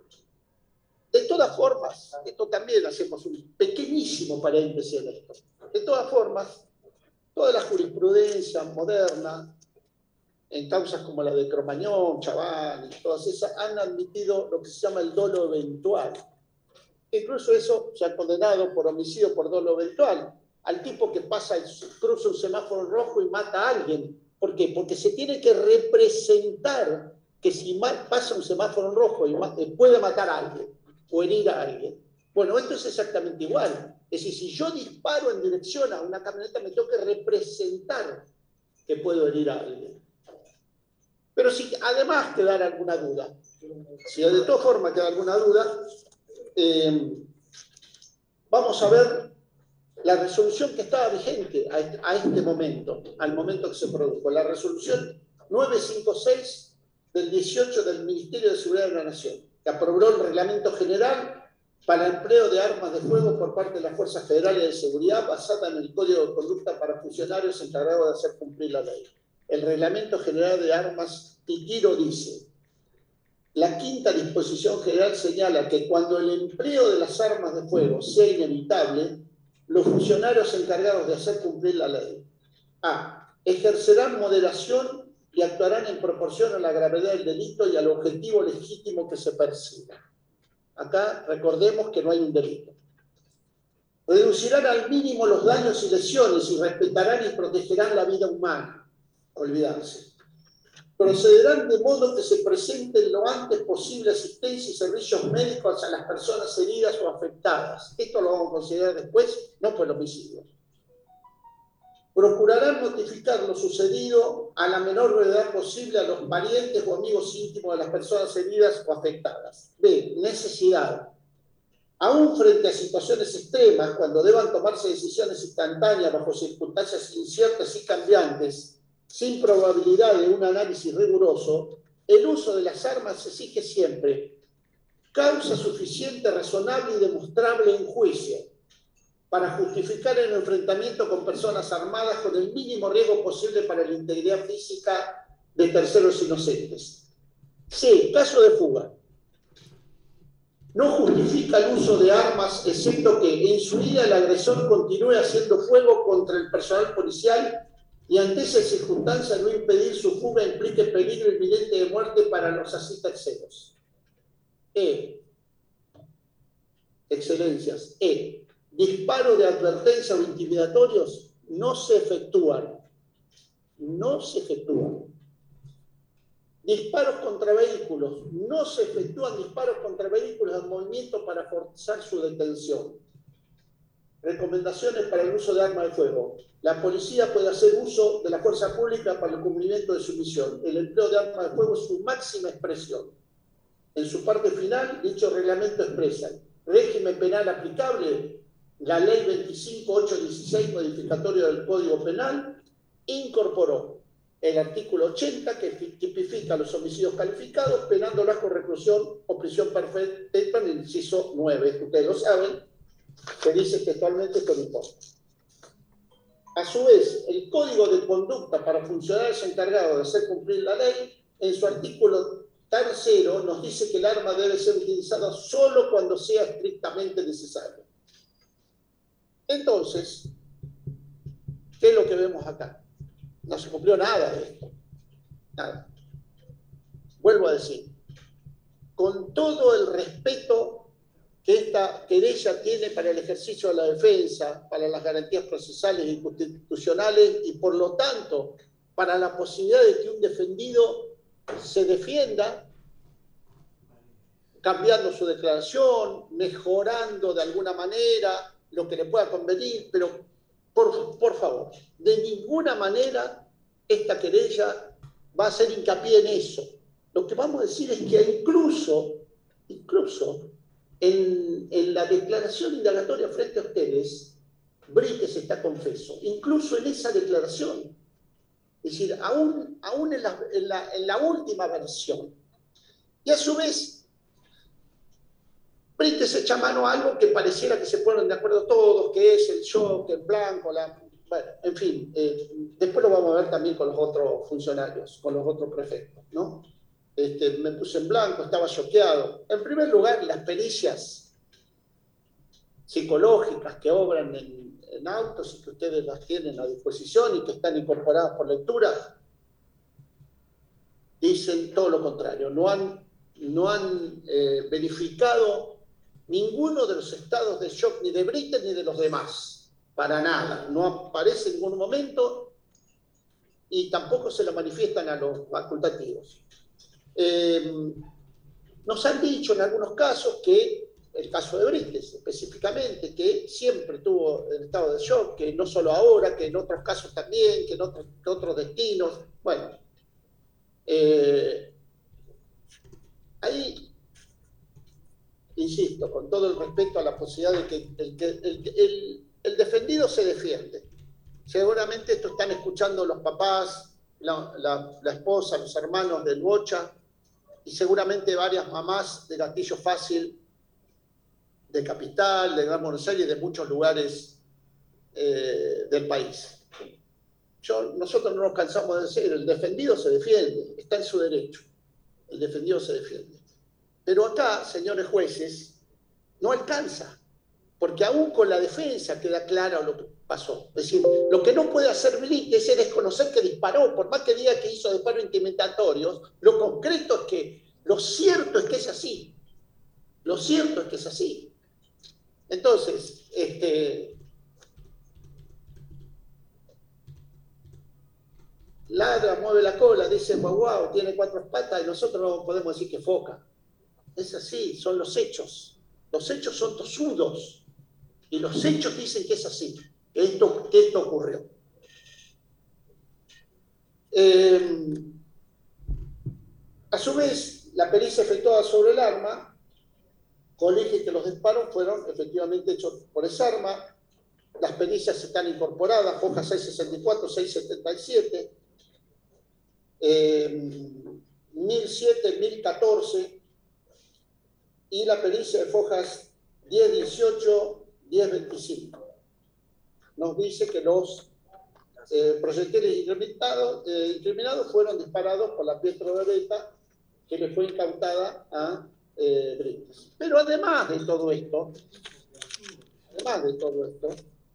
de todas formas, esto también hacemos un pequeñísimo paréntesis en esto. De todas formas, toda la jurisprudencia moderna, en causas como la de Cromañón, Chaval y todas esas, han admitido lo que se llama el dolo eventual. Incluso eso se ha condenado por homicidio por dolo eventual. Al tipo que pasa, cruza un semáforo rojo y mata a alguien. ¿Por qué? Porque se tiene que representar que si pasa un semáforo rojo y puede matar a alguien o herir a alguien. Bueno, esto es exactamente igual. Es decir, si yo disparo en dirección a una camioneta, me tengo que representar que puedo herir a alguien. Pero si además quedara alguna duda, si de todas formas queda alguna duda, eh, vamos a ver la resolución que estaba vigente a, a este momento, al momento que se produjo. La resolución novecientos cincuenta y seis del dieciocho del Ministerio de Seguridad de la Nación, que aprobó el Reglamento General para el empleo de armas de fuego por parte de las Fuerzas Federales de Seguridad, basada en el Código de Conducta para funcionarios encargados de hacer cumplir la ley. El Reglamento General de Armas y Tiro dice: la quinta disposición general señala que cuando el empleo de las armas de fuego sea inevitable, los funcionarios encargados de hacer cumplir la ley A. ejercerán moderación y actuarán en proporción a la gravedad del delito y al objetivo legítimo que se persiga. Acá recordemos que no hay un delito. Reducirán al mínimo los daños y lesiones y respetarán y protegerán la vida humana. Olvidarse. Procederán de modo que se presenten lo antes posible asistencia y servicios médicos a las personas heridas o afectadas. Esto lo vamos a considerar después, no por el homicidio. Procurarán notificar lo sucedido a la menor brevedad posible a los parientes o amigos íntimos de las personas heridas o afectadas. B. Necesidad. Aún frente a situaciones extremas, cuando deban tomarse decisiones instantáneas bajo circunstancias inciertas y cambiantes, sin probabilidad de un análisis riguroso, el uso de las armas exige siempre causa suficiente, razonable y demostrable en juicio para justificar el enfrentamiento con personas armadas con el mínimo riesgo posible para la integridad física de terceros inocentes. C. Caso de fuga. No justifica el uso de armas, excepto que en su ida el agresor continúe haciendo fuego contra el personal policial y ante esa circunstancia no impedir su fuga implique peligro inminente de muerte para los así terceros. E. Excelencias. E. Disparos de advertencia o intimidatorios no se efectúan. No se efectúan. Disparos contra vehículos. No se efectúan disparos contra vehículos en movimiento para forzar su detención. Recomendaciones para el uso de armas de fuego. La policía puede hacer uso de la fuerza pública para el cumplimiento de su misión. El empleo de armas de fuego es su máxima expresión. En su parte final, dicho reglamento expresa: régimen penal aplicable, la ley veinticinco mil ochocientos dieciséis, modificatorio del Código Penal, incorporó el artículo ochenta, que tipifica los homicidios calificados, penándolas con reclusión o prisión perpetua en el inciso nueve, ustedes lo saben, que dice textualmente esto no importa. A su vez, el Código de Conducta para funcionarios encargados de hacer cumplir la ley, en su artículo tercero, nos dice que el arma debe ser utilizada solo cuando sea estrictamente necesario. Entonces, ¿qué es lo que vemos acá? No se cumplió nada de esto. Nada. Vuelvo a decir, con todo el respeto que esta querella tiene para el ejercicio de la defensa, para las garantías procesales y constitucionales, y por lo tanto, para la posibilidad de que un defendido se defienda, cambiando su declaración, mejorando de alguna manera lo que le pueda convenir, pero por, por favor, de ninguna manera esta querella va a hacer hincapié en eso. Lo que vamos a decir es que incluso, incluso en, en la declaración indagatoria frente a ustedes, Brites está confeso, incluso en esa declaración. Es decir, aún, aún en, la, en, la, en la última versión. Y a su vez, Brites echa mano a algo que pareciera que se ponen de acuerdo todos, que es el shock, el blanco, la... Bueno, en fin, eh, después lo vamos a ver también con los otros funcionarios, con los otros prefectos, ¿no? Este, me puse en blanco, estaba choqueado. En primer lugar, las pericias psicológicas que obran en, en autos y que ustedes las tienen a disposición y que están incorporadas por lectura, dicen todo lo contrario. No han, no han eh, verificado ninguno de los estados de shock ni de Brites ni de los demás. Para nada. No aparece en ningún momento y tampoco se lo manifiestan a los facultativos. Eh, nos han dicho en algunos casos que, el caso de Brites específicamente, que siempre tuvo el estado de shock, que no solo ahora, que en otros casos también, que en otros, que otros destinos. Bueno, eh, ahí, insisto, con todo el respeto a la posibilidad de que el, el, el, el defendido se defiende. Seguramente esto están escuchando los papás, la, la, la esposa, los hermanos del Bocha, y seguramente varias mamás de Gatillo Fácil, de Capital, de Gran Buenos Aires y de muchos lugares eh, del país. Yo, nosotros no nos cansamos de decir, el defendido se defiende, está en su derecho, el defendido se defiende. Pero acá, señores jueces, no alcanza, porque aún con la defensa queda claro lo que pasó. Es decir, lo que no puede hacer Brites es desconocer que disparó, por más que diga que hizo disparos intimidatorios, lo concreto es que, lo cierto es que es así. Lo cierto es que es así. Entonces, este, ladra, mueve la cola, dice guau guau, tiene cuatro patas, y nosotros no podemos decir que foca. Es así, son los hechos. Los hechos son tosudos. Y los hechos dicen que es así, que esto, que esto ocurrió. Eh, a su vez, la pericia efectuada sobre el arma colige que los disparos fueron efectivamente hechos por esa arma. Las pericias están incorporadas, hojas seiscientos sesenta y cuatro, seiscientos setenta y siete. eh, mil siete, mil catorce, y la pericia de Fojas diez dieciocho, diez veinticinco. Nos dice que los eh, proyectiles incriminados, eh, incriminados fueron disparados por la Pietro Beretta, que le fue incautada a eh, Brites. Pero además de todo esto, además de todo esto,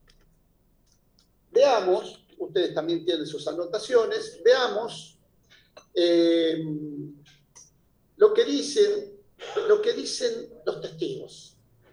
veamos, ustedes también tienen sus anotaciones, veamos eh, lo que dicen, lo que dicen los testigos.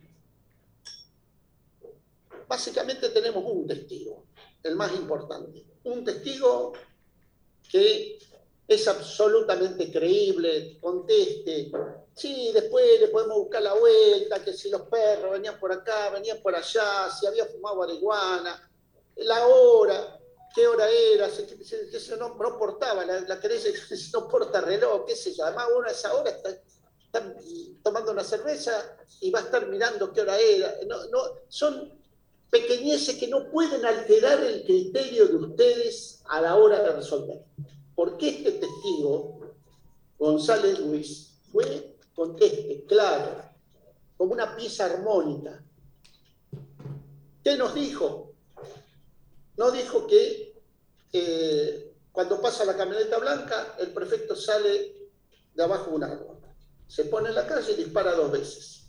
Básicamente tenemos un testigo, el más importante. Un testigo que es absolutamente creíble, conteste. Sí, después le podemos buscar la vuelta, que si los perros venían por acá, venían por allá, si había fumado marihuana, la hora, qué hora era, que eso no, no portaba, la, la querella no porta reloj, qué sé yo. Además, uno a esa hora está, está tomando una cerveza y va a estar mirando qué hora era. No, no, son pequeñeces que no pueden alterar el criterio de ustedes a la hora de resolver. Porque este testigo, González Luis, fue, conteste, claro, como una pieza armónica. ¿Qué nos dijo? Nos dijo que eh, cuando pasa la camioneta blanca, el prefecto sale de abajo de un árbol. Se pone en la calle y dispara dos veces.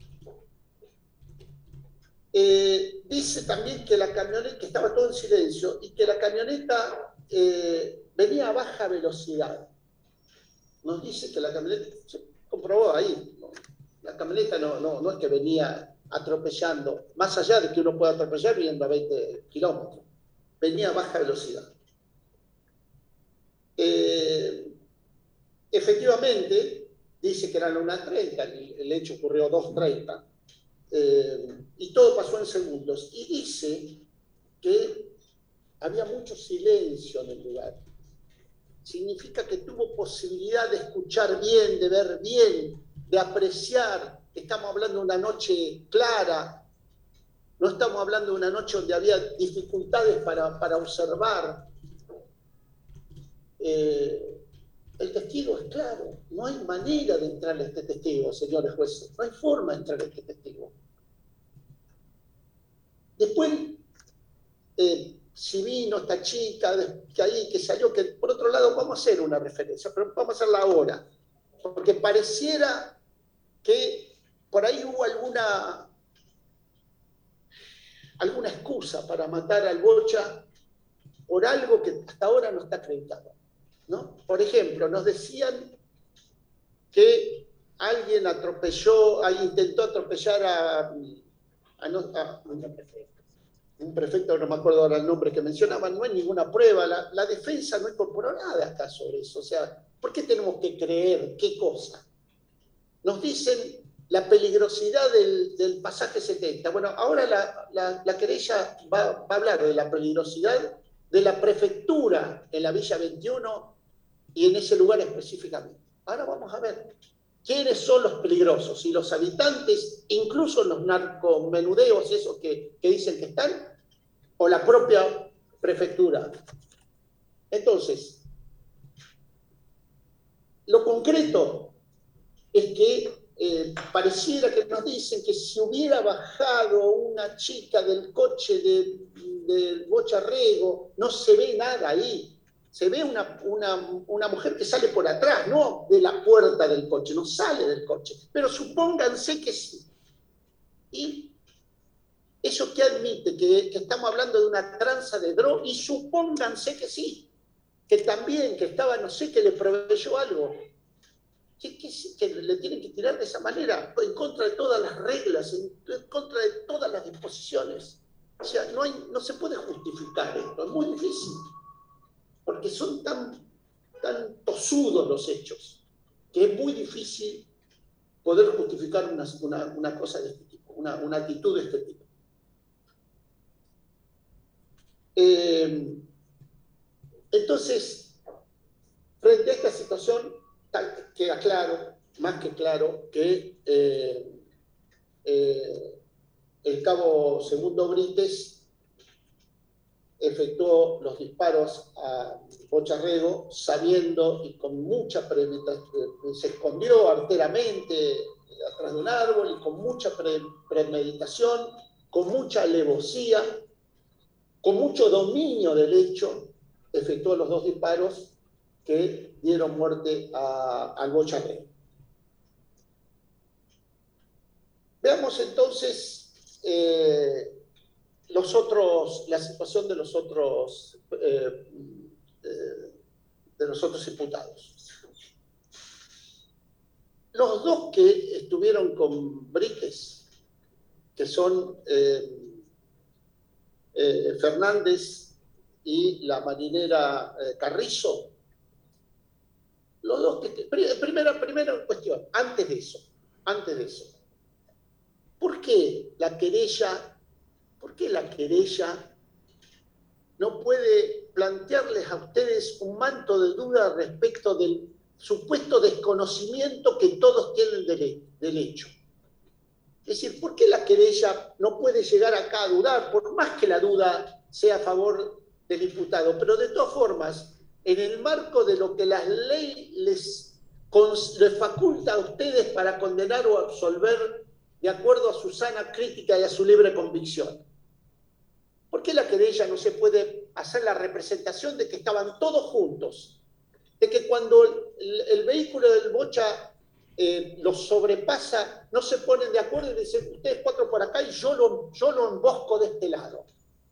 Eh, dice también que la camioneta, que estaba todo en silencio, y que la camioneta eh, venía a baja velocidad. Nos dice que la camioneta, se comprobó ahí, ¿no? La camioneta no, no, no es que venía atropellando, más allá de que uno pueda atropellar yendo a veinte kilómetros, venía a baja velocidad. Eh, efectivamente, dice que eran unas treinta, el, el hecho ocurrió dos treinta, eh, y todo pasó en segundos. Y dice que había mucho silencio en el lugar. Significa que tuvo posibilidad de escuchar bien, de ver bien, de apreciar. Estamos hablando de una noche clara, no estamos hablando de una noche donde había dificultades para, para observar. Eh, el testigo es claro, no hay manera de entrarle a este testigo, señores jueces, no hay forma de entrar a este testigo. Después, eh, si vino esta chica que ahí, que salió, que por otro lado vamos a hacer una referencia, pero vamos a hacerla ahora, porque pareciera que por ahí hubo alguna, alguna excusa para matar al Bocha por algo que hasta ahora no está acreditado, ¿no? Por ejemplo, nos decían que alguien atropelló, intentó atropellar a, a, a, a un prefecto, no me acuerdo ahora el nombre que mencionaban, no hay ninguna prueba, la, la defensa no incorporó nada acá sobre eso. O sea, ¿por qué tenemos que creer qué cosa? Nos dicen la peligrosidad del, del pasaje setenta. Bueno, ahora la, la, la querella va, va a hablar de la peligrosidad de la prefectura en la Villa veintiuno y en ese lugar específicamente. Ahora vamos a ver quiénes son los peligrosos, y los habitantes, incluso los narcomenudeos, esos que, que dicen que están, o la propia prefectura. Entonces, lo concreto es que eh, pareciera que nos dicen que si hubiera bajado una chica del coche de, de Bocha Rego, no se ve nada ahí. Se ve una, una, una mujer que sale por atrás, no de la puerta del coche, no sale del coche. Pero supónganse que sí. Y eso que admite que, que estamos hablando de una tranza de droga, y supónganse que sí, que también, que estaba, no sé, que le proveyó algo, que, que, que le tienen que tirar de esa manera, en contra de todas las reglas, en, en contra de todas las disposiciones. O sea, no, hay, no se puede justificar esto, es muy difícil, porque son tan, tan tosudos los hechos, que es muy difícil poder justificar una, una, una cosa de este tipo, una, una actitud de este tipo. Eh, entonces, frente a esta situación, queda claro, más que claro, que eh, eh, el cabo Segundo Brites efectuó los disparos a, Bocharrego, sabiendo y con mucha premeditación, se escondió arteramente atrás de un árbol y con mucha pre premeditación, con mucha alevosía, con mucho dominio del hecho, efectuó los dos disparos que dieron muerte a, al Bocharrego. Veamos entonces eh, los otros, la situación de los otros, eh, eh, de los otros imputados. Los dos que estuvieron con Brites, que son eh, eh, Fernández y la marinera eh, Carrizo, los dos que... Primera, primera cuestión, antes de eso, antes de eso. ¿Por qué la querella, por qué la querella no puede plantearles a ustedes un manto de duda respecto del supuesto desconocimiento que todos tienen del, del hecho? Es decir, ¿por qué la querella no puede llegar acá a dudar, por más que la duda sea a favor del imputado? Pero de todas formas, en el marco de lo que la ley les, les faculta a ustedes para condenar o absolver de acuerdo a su sana crítica y a su libre convicción. ¿Por qué la querella no se puede hacer la representación de que estaban todos juntos? De que cuando el, el vehículo del Bocha eh, los sobrepasa, no se ponen de acuerdo y dicen, ustedes cuatro por acá y yo lo, yo lo embosco de este lado.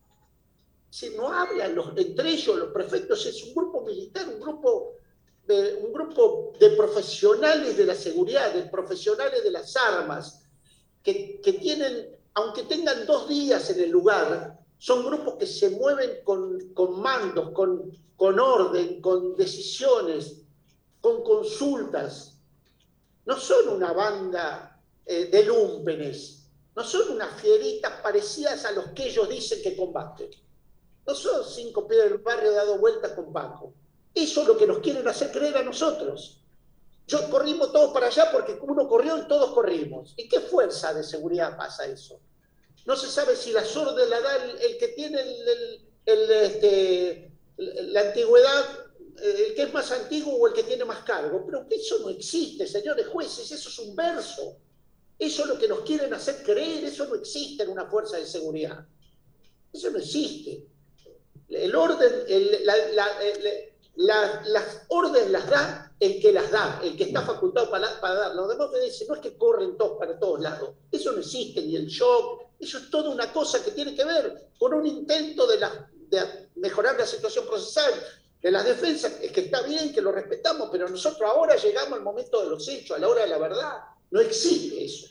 Si no hablan los, entre ellos, los prefectos, es un grupo militar, un grupo, de, un grupo de profesionales de la seguridad, de profesionales de las armas, Que, que tienen, aunque tengan dos días en el lugar, son grupos que se mueven con, con mandos, con, con orden, con decisiones, con consultas. No son una banda eh, de lúmpenes, no son unas fieritas parecidas a los que ellos dicen que combaten. No son cinco pies del barrio dado vueltas con Paco. Eso es lo que nos quieren hacer creer a nosotros. Yo corrimos todos para allá porque uno corrió y todos corrimos. ¿Y qué fuerza de seguridad pasa eso? No se sabe si las órdenes la da el, el que tiene el, el, el, este, la antigüedad, el que es más antiguo o el que tiene más cargo. Pero eso no existe, señores jueces, eso es un verso. Eso es lo que nos quieren hacer creer, eso no existe en una fuerza de seguridad. Eso no existe. El orden, el, la, la, el, la, las órdenes las da el que las da, el que está facultado para, para dar. Los demás me dicen, no es que corren todos para todos lados. Eso no existe, ni el shock. Eso es toda una cosa que tiene que ver con un intento de, la, de mejorar la situación procesal, de las defensas. Es que está bien, que lo respetamos, pero nosotros ahora llegamos al momento de los hechos, a la hora de la verdad. No existe eso.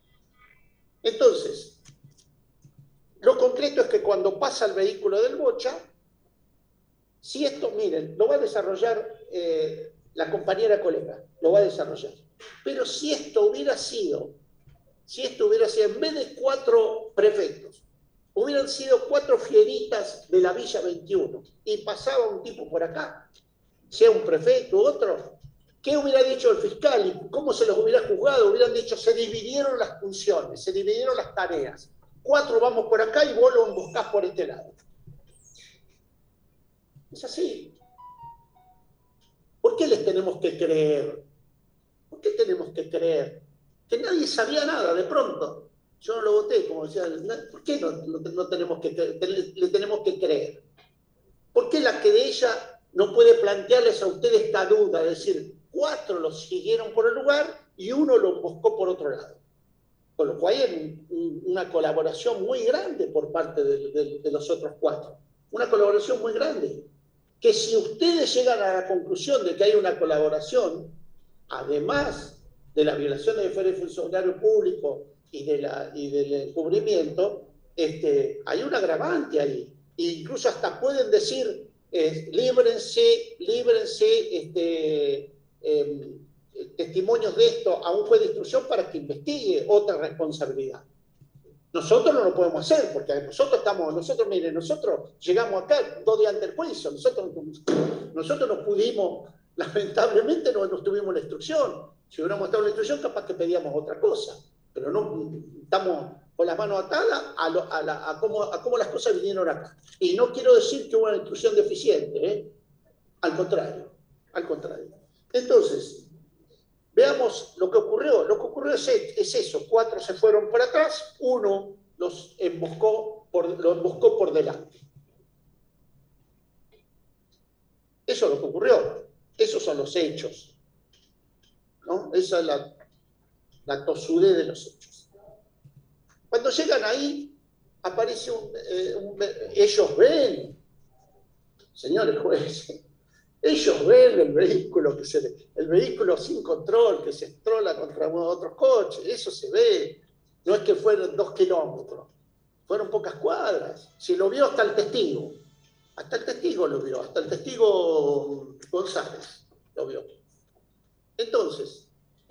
Entonces, lo concreto es que cuando pasa el vehículo del Bocha, si esto, miren, lo va a desarrollar eh, la compañera colega, lo va a desarrollar. Pero si esto hubiera sido, si esto hubiera sido, en vez de cuatro prefectos, hubieran sido cuatro fieritas de la Villa veintiuno, y pasaba un tipo por acá, sea un prefecto u otro, ¿qué hubiera dicho el fiscal y cómo se los hubiera juzgado? Hubieran dicho, se dividieron las funciones, se dividieron las tareas. Cuatro vamos por acá y vos lo emboscás por este lado. Es así. ¿Por qué les tenemos que creer? ¿Por qué tenemos que creer? Que nadie sabía nada de pronto. Yo no lo voté, como decía, ¿por qué no, no, no tenemos que le, le tenemos que creer? ¿Por qué la querella no puede plantearles a ustedes esta duda? Es decir, cuatro los siguieron por el lugar y uno lo emboscó por otro lado. Con lo cual hay un, un, una colaboración muy grande por parte de, de, de los otros cuatro. Una colaboración muy grande. Que si ustedes llegan a la conclusión de que hay una colaboración, además de la violación de deberes del funcionario público y, de la, y del encubrimiento, este, hay un agravante ahí. E incluso hasta pueden decir, eh, líbrense, líbrense este, eh, testimonios de esto a un juez de instrucción para que investigue otra responsabilidad. Nosotros no lo podemos hacer, porque nosotros estamos, nosotros, miren, nosotros llegamos acá dos días antes del juicio, nosotros, nosotros no pudimos, lamentablemente no, no tuvimos la instrucción. Si hubiéramos estado en la instrucción, capaz que pedíamos otra cosa, pero no estamos con las manos atadas a, lo, a, la, a, cómo, a cómo las cosas vinieron acá. Y no quiero decir que hubo una instrucción deficiente, ¿eh? Al contrario, al contrario. Entonces, veamos lo que ocurrió. Lo que ocurrió es, es eso. Cuatro se fueron por atrás, uno los emboscó por, lo emboscó por delante. Eso es lo que ocurrió. Esos son los hechos, ¿no? Esa es la, la tosudez de los hechos. Cuando llegan ahí, aparece un, eh, un... Ellos ven, señores jueces, ellos ven el vehículo, que se, el vehículo sin control, que se estrola contra otros coches, eso se ve. No es que fueron dos kilómetros, fueron pocas cuadras. Si lo vio hasta el testigo, hasta el testigo lo vio, hasta el testigo González lo vio. Entonces,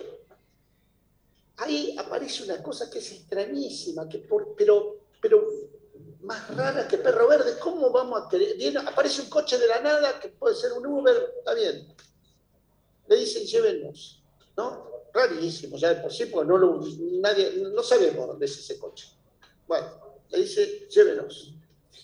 ahí aparece una cosa que es extrañísima, que por, pero, pero más rara que perro verde. ¿Cómo vamos a querer? Viene, aparece un coche de la nada, que puede ser un Uber, está bien. Le dicen, llévenos, ¿no? Rarísimo, ya de por sí, porque no, lo, nadie, no sabemos dónde es ese coche. Bueno, le dice, llévenos.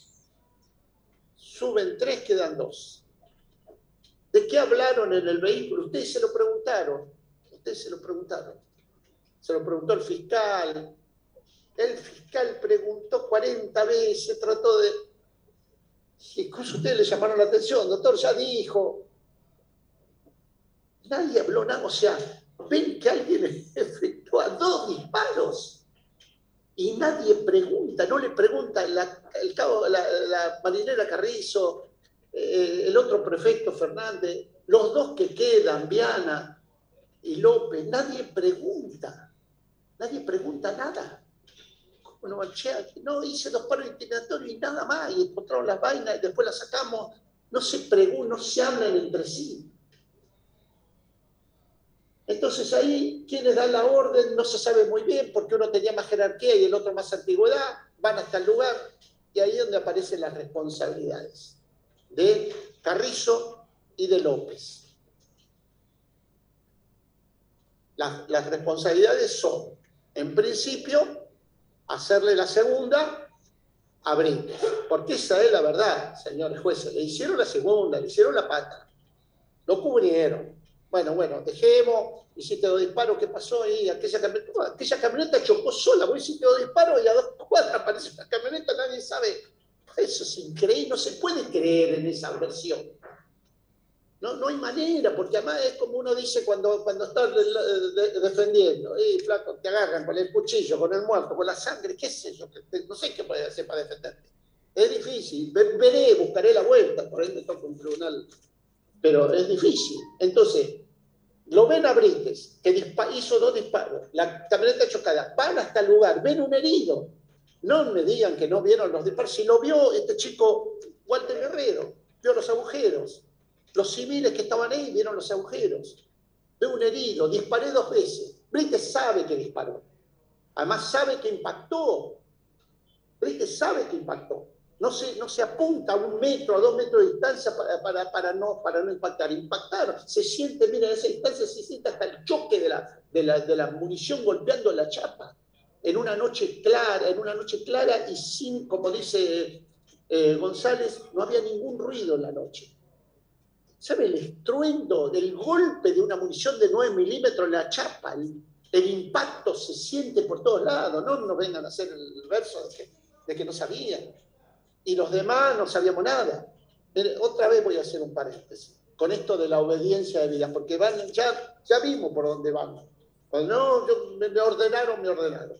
Suben tres, quedan dos. ¿De qué hablaron en el vehículo? Ustedes se lo preguntaron. Ustedes se lo preguntaron. Se lo preguntó el fiscal. El fiscal preguntó cuarenta veces, trató de... Incluso ustedes le llamaron la atención, doctor, ya dijo. Nadie habló nada, o sea, ven que alguien efectúa dos disparos y nadie pregunta, no le pregunta la, el cabo, la, la marinera Carrizo, eh, el otro prefecto Fernández, los dos que quedan, Viana y López, nadie pregunta, nadie pregunta nada. Bueno, no, hice dos paros intimidatorios y nada más, y encontraron las vainas y después las sacamos, no se preguntan, no se hablan entre sí. Entonces ahí, quienes dan la orden no se sabe muy bien, porque uno tenía más jerarquía y el otro más antigüedad, van hasta el lugar, y ahí es donde aparecen las responsabilidades de Carrizo y de López. Las, las responsabilidades son, en principio, hacerle la segunda a Brinques, porque esa es la verdad, señores jueces. Le hicieron la segunda, le hicieron la pata, lo cubrieron. Bueno, bueno, dejemos, hiciste dos disparos, ¿qué pasó ahí? Aquella camioneta, aquella camioneta chocó sola, vos hiciste dos disparos y a dos cuadras aparece una camioneta, nadie sabe. Eso es increíble, no se puede creer en esa versión. No, no hay manera, porque además es como uno dice cuando, cuando está de, de, defendiendo. ¡Eh, flaco, te agarran con el cuchillo, con el muerto, con la sangre! ¿Qué sé yo? No sé qué puede hacer para defenderte. Es difícil. Veré, buscaré la vuelta, por ahí me toca un tribunal. Pero es difícil. Entonces, lo ven a Brinques, que hizo dos disparos, la camioneta chocada, van hasta el lugar, ven un herido. No me digan que no vieron los disparos. Si lo vio este chico, Walter Guerrero, vio los agujeros. Los civiles que estaban ahí vieron los agujeros. Veo un herido, disparé dos veces. Brinques sabe que disparó. Además sabe que impactó. Brinques sabe que impactó. No se, no se apunta a un metro, a dos metros de distancia para, para, para, no, para no impactar. Impactar, se siente, mira, en esa distancia se siente hasta el choque de la, de la, de la munición golpeando la chapa. En una noche clara, en una noche clara y sin, como dice eh, González, no había ningún ruido en la noche. ¿Sabe el estruendo del golpe de una munición de nueve milímetros en la chapa? El, el impacto se siente por todos lados. No nos vengan a hacer el verso de que, de que no sabían. Y los demás no sabíamos nada. Mire, otra vez voy a hacer un paréntesis con esto de la obediencia de vida, porque van, ya, ya vimos por dónde vamos. Cuando no, yo, me, me ordenaron, me ordenaron.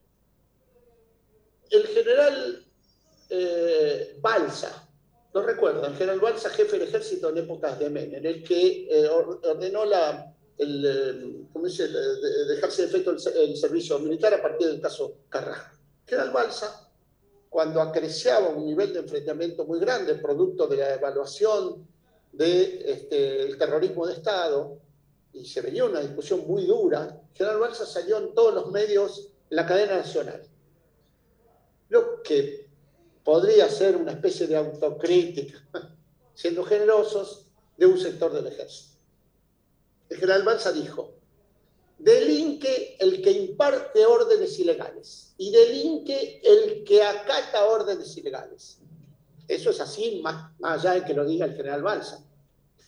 El general eh, Balsa, ¿lo recuerdan? El general Balsa, jefe del ejército en épocas de Menem, el que eh, ordenó la, el, ¿cómo dice? El, de, dejarse de efecto el, el servicio militar a partir del caso Carrasco. El general Balsa, cuando acreciaba un nivel de enfrentamiento muy grande, producto de la evaluación del de, este, terrorismo de Estado, y se venía una discusión muy dura, general Balsa salió en todos los medios, en la cadena nacional. Lo que podría ser una especie de autocrítica, siendo generosos, de un sector del ejército. El general Balsa dijo, delinque el que imparte órdenes ilegales y delinque el que acata órdenes ilegales. Eso es así, más, más allá de que lo diga el general Balsa.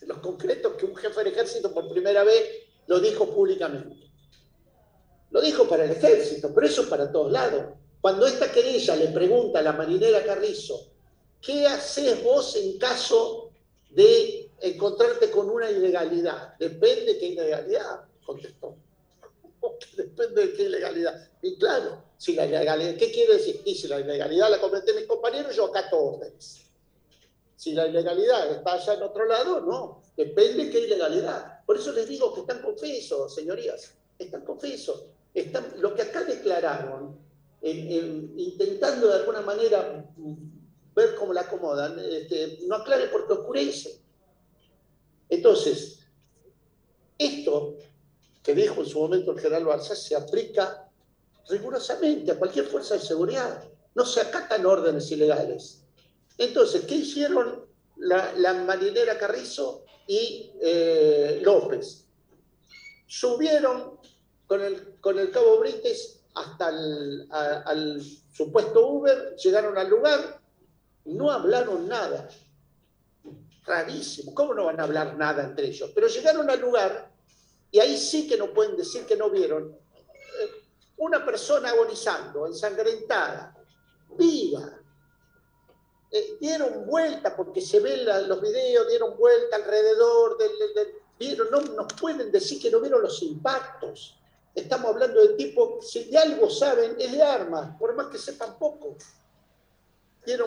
los concretos que un jefe del ejército por primera vez lo dijo públicamente. Lo dijo para el ejército, pero eso es para todos lados. Cuando esta querella le pregunta a la marinera Carrizo, ¿qué haces vos en caso de encontrarte con una ilegalidad? Depende de qué ilegalidad, contestó. Depende de qué ilegalidad. Y claro, si la ilegalidad, ¿qué quiere decir? Y si la ilegalidad la cometen mis compañeros, yo acato órdenes. Si la ilegalidad está allá en otro lado, no. Depende de qué ilegalidad. Por eso les digo que están confesos, señorías. Están confesos. Están, lo que acá declararon, en, en, intentando de alguna manera ver cómo la acomodan, este, no aclare porque oscurece. Entonces, esto que dijo en su momento el general Barzá se aplica rigurosamente a cualquier fuerza de seguridad. No se acatan órdenes ilegales. Entonces, ¿qué hicieron la, la marinera Carrizo y eh, López? Subieron con el, con el cabo Brites hasta el a, al supuesto Uber, llegaron al lugar, no hablaron nada. Rarísimo, ¿cómo no van a hablar nada entre ellos? Pero llegaron al lugar y ahí sí que no pueden decir que no vieron una persona agonizando, ensangrentada, viva. Eh, dieron vuelta, porque se ven la, los videos, dieron vuelta alrededor del, del, del vieron, no nos pueden decir que no vieron los impactos. Estamos hablando de tipo, si de algo saben, es de armas, por más que sepan poco. Vieron,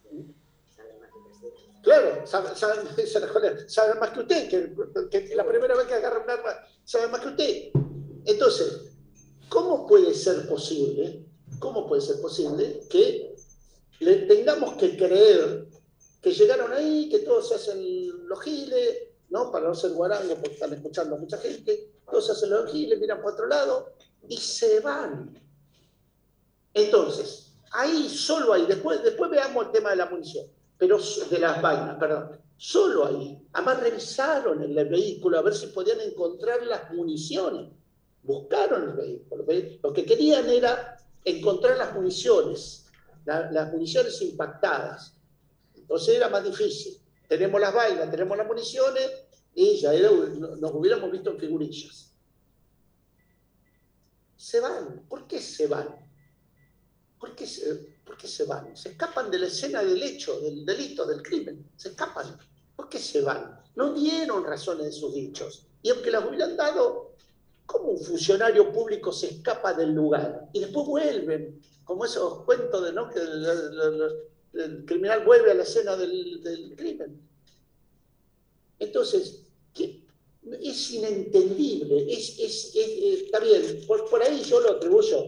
claro, saben, saben, saben más que usted, que, que la primera vez que agarra un arma, saben más que usted. Entonces, ¿cómo puede ser posible, cómo puede ser posible que le tengamos que creer que llegaron ahí, que todos se hacen los giles, ¿no? Para no ser guarango, porque están escuchando a mucha gente, todos se hacen los giles, miran para otro lado y se van. Entonces, ahí, solo ahí, después, después veamos el tema de la munición, pero de las vainas, perdón, solo ahí. Además revisaron el vehículo a ver si podían encontrar las municiones. Buscaron el vehículo. Lo que querían era encontrar las municiones, la, las municiones impactadas. Entonces era más difícil. Tenemos las vainas, tenemos las municiones y ya era, nos hubiéramos visto en figurillas. Se van. ¿Por qué se van? ¿Por qué se, ¿Por qué se van? Se escapan de la escena del hecho, del delito, del crimen. Se escapan. ¿Por qué se van? No dieron razones de sus dichos. Y aunque las hubieran dado, ¿cómo un funcionario público se escapa del lugar? Y después vuelven, como esos cuentos de, ¿no? Que el, el, el, el criminal vuelve a la escena del, del crimen. Entonces, ¿qué? Es inentendible, es, es, es, está bien, por, por ahí yo lo atribuyo,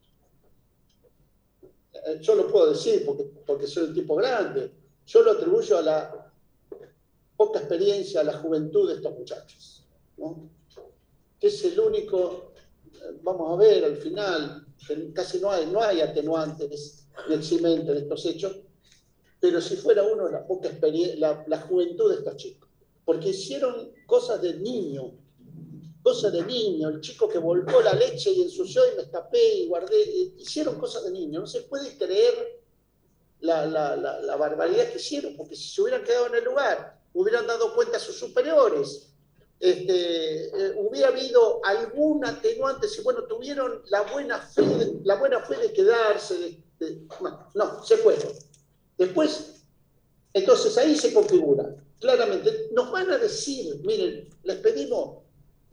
yo lo puedo decir porque, porque soy un tipo grande, yo lo atribuyo a la poca experiencia, a la juventud de estos muchachos, ¿no? Que es el único, vamos a ver al final, casi no hay, no hay atenuantes ni eximentes de estos hechos, pero si fuera uno la poca experiencia, la, la juventud de estos chicos, porque hicieron cosas de niño, cosas de niño, el chico que volcó la leche y ensució y me escapé y guardé, hicieron cosas de niño, no se puede creer la, la, la, la barbaridad que hicieron, porque si se hubieran quedado en el lugar, hubieran dado cuenta a sus superiores, Este, eh, hubiera habido algún atenuante, si bueno, tuvieron la buena fe de, la buena fe de quedarse, de, de, bueno, no, se fueron. Después, entonces ahí se configura, claramente, nos van a decir, miren, les pedimos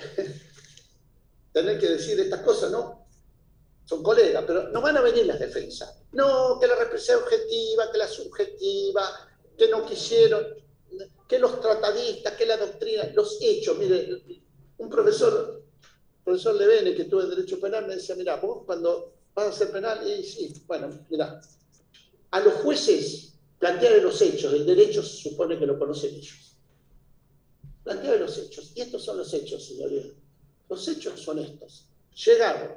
tener que decir estas cosas, ¿no? Son colegas, pero nos van a venir las defensas. No, que la represión objetiva, que la subjetiva, que no quisieron, que los tratadistas, que la doctrina, los hechos. Mire, un profesor, profesor Levene, que tuvo Derecho Penal, me decía, mira, vos cuando vas a hacer penal, y sí, bueno, mira, a los jueces plantear los hechos, el derecho se supone que lo conocen ellos. Plantear los hechos, y estos son los hechos, señoría. Los hechos son estos. Llegaron,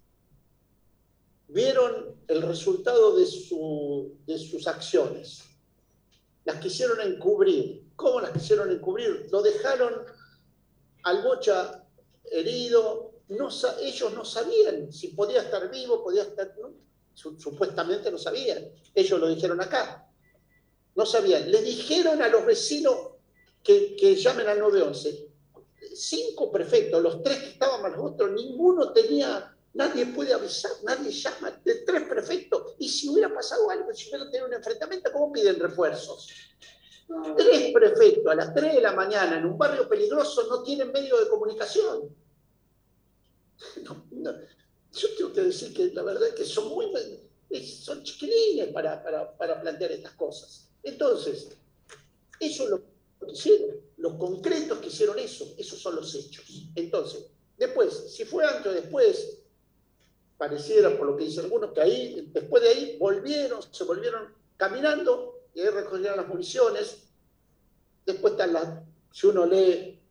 vieron el resultado de, su, de sus acciones, las quisieron encubrir. ¿Cómo las quisieron encubrir? Lo dejaron al Bocha herido. No, ellos no sabían si podía estar vivo, podía estar... ¿no? Supuestamente no sabían. Ellos lo dijeron acá. No sabían. Le dijeron a los vecinos, que, que llamen al nueve once. Cinco prefectos, los tres que estaban más los otros, ninguno tenía, nadie puede avisar, nadie llama, de tres prefectos. Y si hubiera pasado algo, si hubiera tenido un enfrentamiento, ¿cómo piden refuerzos? Tres prefectos a las tres de la mañana en un barrio peligroso no tienen medio de comunicación. No, no. Yo tengo que decir que la verdad es que son muy son chiquilines para, para, para plantear estas cosas. Entonces, eso es lo que hicieron. Los concretos que hicieron eso, esos son los hechos. Entonces, después, si fue antes o después, pareciera, por lo que dicen algunos, que ahí, después de ahí, volvieron, se volvieron caminando, y ahí recogieron las municiones. Después están las, si uno lee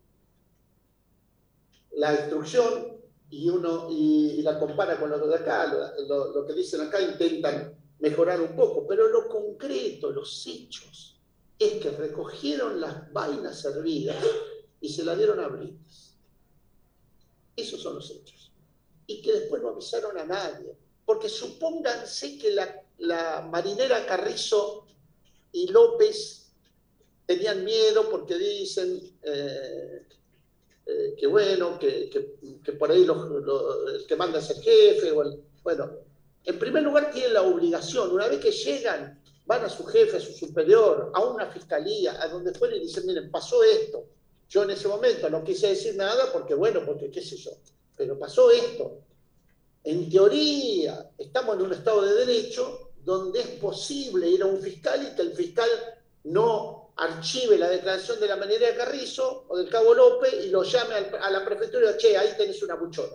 la instrucción y uno y, y la compara con lo de acá, lo, lo, lo que dicen acá, intentan mejorar un poco, pero lo concreto, los hechos, es que recogieron las vainas servidas y se las dieron a Brites. Esos son los hechos. Y que después no avisaron a nadie. Porque supónganse que la, la marinera Carrizo y López tenían miedo porque dicen eh, eh, que bueno, que, que, que por ahí los, los, el que manda es el jefe. O el, bueno, en primer lugar tienen la obligación, una vez que llegan, van a su jefe, a su superior, a una fiscalía, a donde fuera y dicen, miren, pasó esto. Yo en ese momento no quise decir nada porque, bueno, porque qué sé yo, pero pasó esto. En teoría, estamos en un Estado de Derecho donde es posible ir a un fiscal y que el fiscal no archive la declaración de la marinera Carrizo o del Cabo López y lo llame a la prefectura y diga, che, ahí tenés una buchona.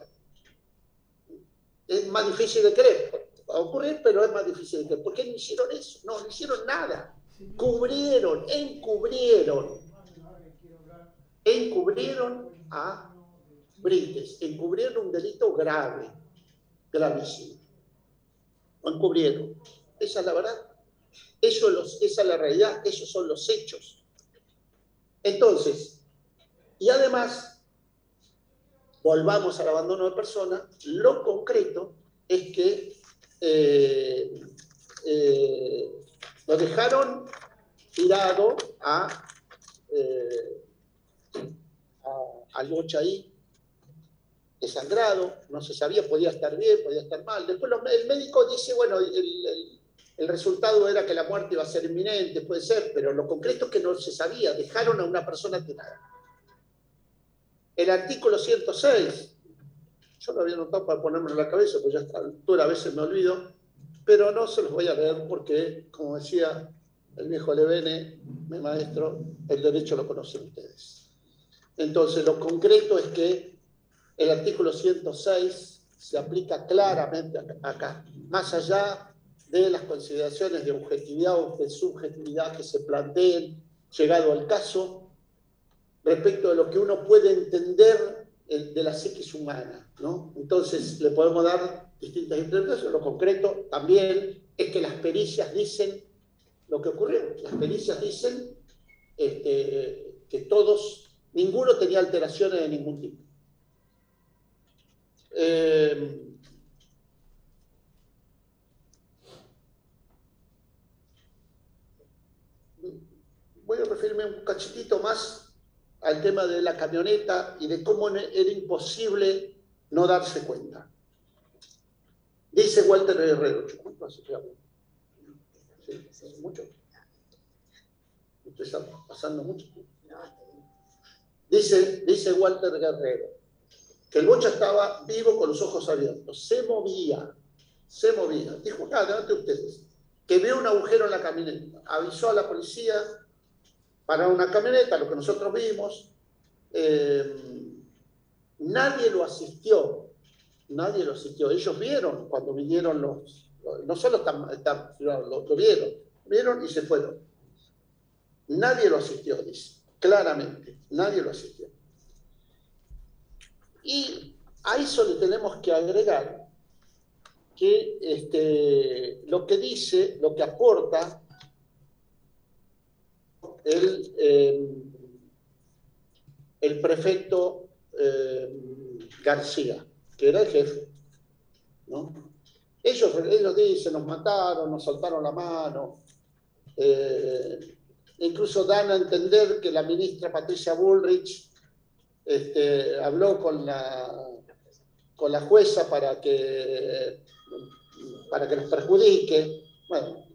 Es más difícil de creer. Va a ocurrir, pero es más difícil de creer. ¿Por qué no hicieron eso? No, no hicieron nada. Cubrieron, encubrieron. Encubrieron a Brites. Encubrieron un delito grave, gravísimo. Lo encubrieron. Esa es la verdad. Eso los, esa es la realidad. Esos son los hechos. Entonces, y además, volvamos al abandono de personas, lo concreto es que eh, eh, lo dejaron tirado a, eh, a, al Bocha ahí, desangrado, no se sabía, podía estar bien, podía estar mal. Después los, el médico dice, bueno, el, el, el resultado era que la muerte iba a ser inminente, puede ser, pero lo concreto es que no se sabía, dejaron a una persona tirada. El artículo ciento seis, yo lo había notado para ponérmelo en la cabeza, porque ya a esta altura a veces me olvido, pero no se los voy a leer porque, como decía el viejo Levene, mi maestro, el derecho lo conocen ustedes. Entonces, lo concreto es que el artículo ciento seis se aplica claramente acá, más allá de las consideraciones de objetividad o de subjetividad que se planteen, llegado al caso, respecto de lo que uno puede entender de la psiquis humana, ¿no? Entonces, le podemos dar distintas interpretaciones. Lo concreto también es que las pericias dicen lo que ocurrió. Las pericias dicen este, que todos, ninguno tenía alteraciones de ningún tipo. Eh, voy a referirme un cachitito más al tema de la camioneta y de cómo era imposible no darse cuenta. Dice Walter Guerrero, ¿cuánto hace que hablo? ¿Sí? ¿Mucho? ¿Usted está pasando mucho? Dice, dice Walter Guerrero que el Bocha estaba vivo con los ojos abiertos, se movía, se movía. Dijo, acá, adelante ustedes, que vio un agujero en la camioneta, avisó a la policía para una camioneta, lo que nosotros vimos, eh, nadie lo asistió, nadie lo asistió. Ellos vieron cuando vinieron los, no solo tan, tan, lo, lo vieron, vieron y se fueron. Nadie lo asistió, dice, claramente, nadie lo asistió. Y a eso le tenemos que agregar que este, lo que dice, lo que aporta el, eh, el prefecto eh, García, que era el jefe, ¿no? Ellos, ellos dicen, nos mataron, nos soltaron la mano, eh, incluso dan a entender que la ministra Patricia Bullrich este, habló con la, con la jueza para que, para que los perjudique. Bueno,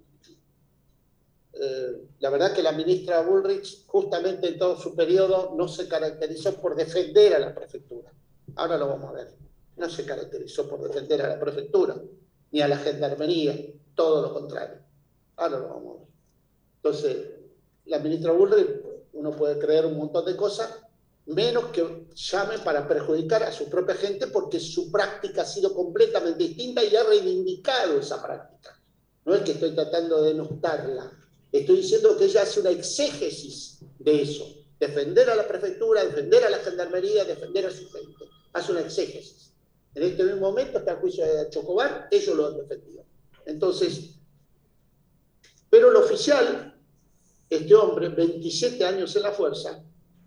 eh, la verdad que la ministra Bullrich, justamente en todo su periodo, no se caracterizó por defender a la prefectura. Ahora lo vamos a ver. No se caracterizó por defender a la prefectura, ni a la gendarmería, todo lo contrario. Ahora lo vamos a ver. Entonces, la ministra Bullrich, uno puede creer un montón de cosas, menos que llame para perjudicar a su propia gente, porque su práctica ha sido completamente distinta y ha reivindicado esa práctica. No es que estoy tratando de denostarla, estoy diciendo que ella hace una exégesis de eso, defender a la prefectura, defender a la gendarmería, defender a su gente, hace una exégesis. En este mismo momento está el juicio de Chocobar, ellos lo han defendido. Entonces, pero el oficial, este hombre, veintisiete años en la fuerza,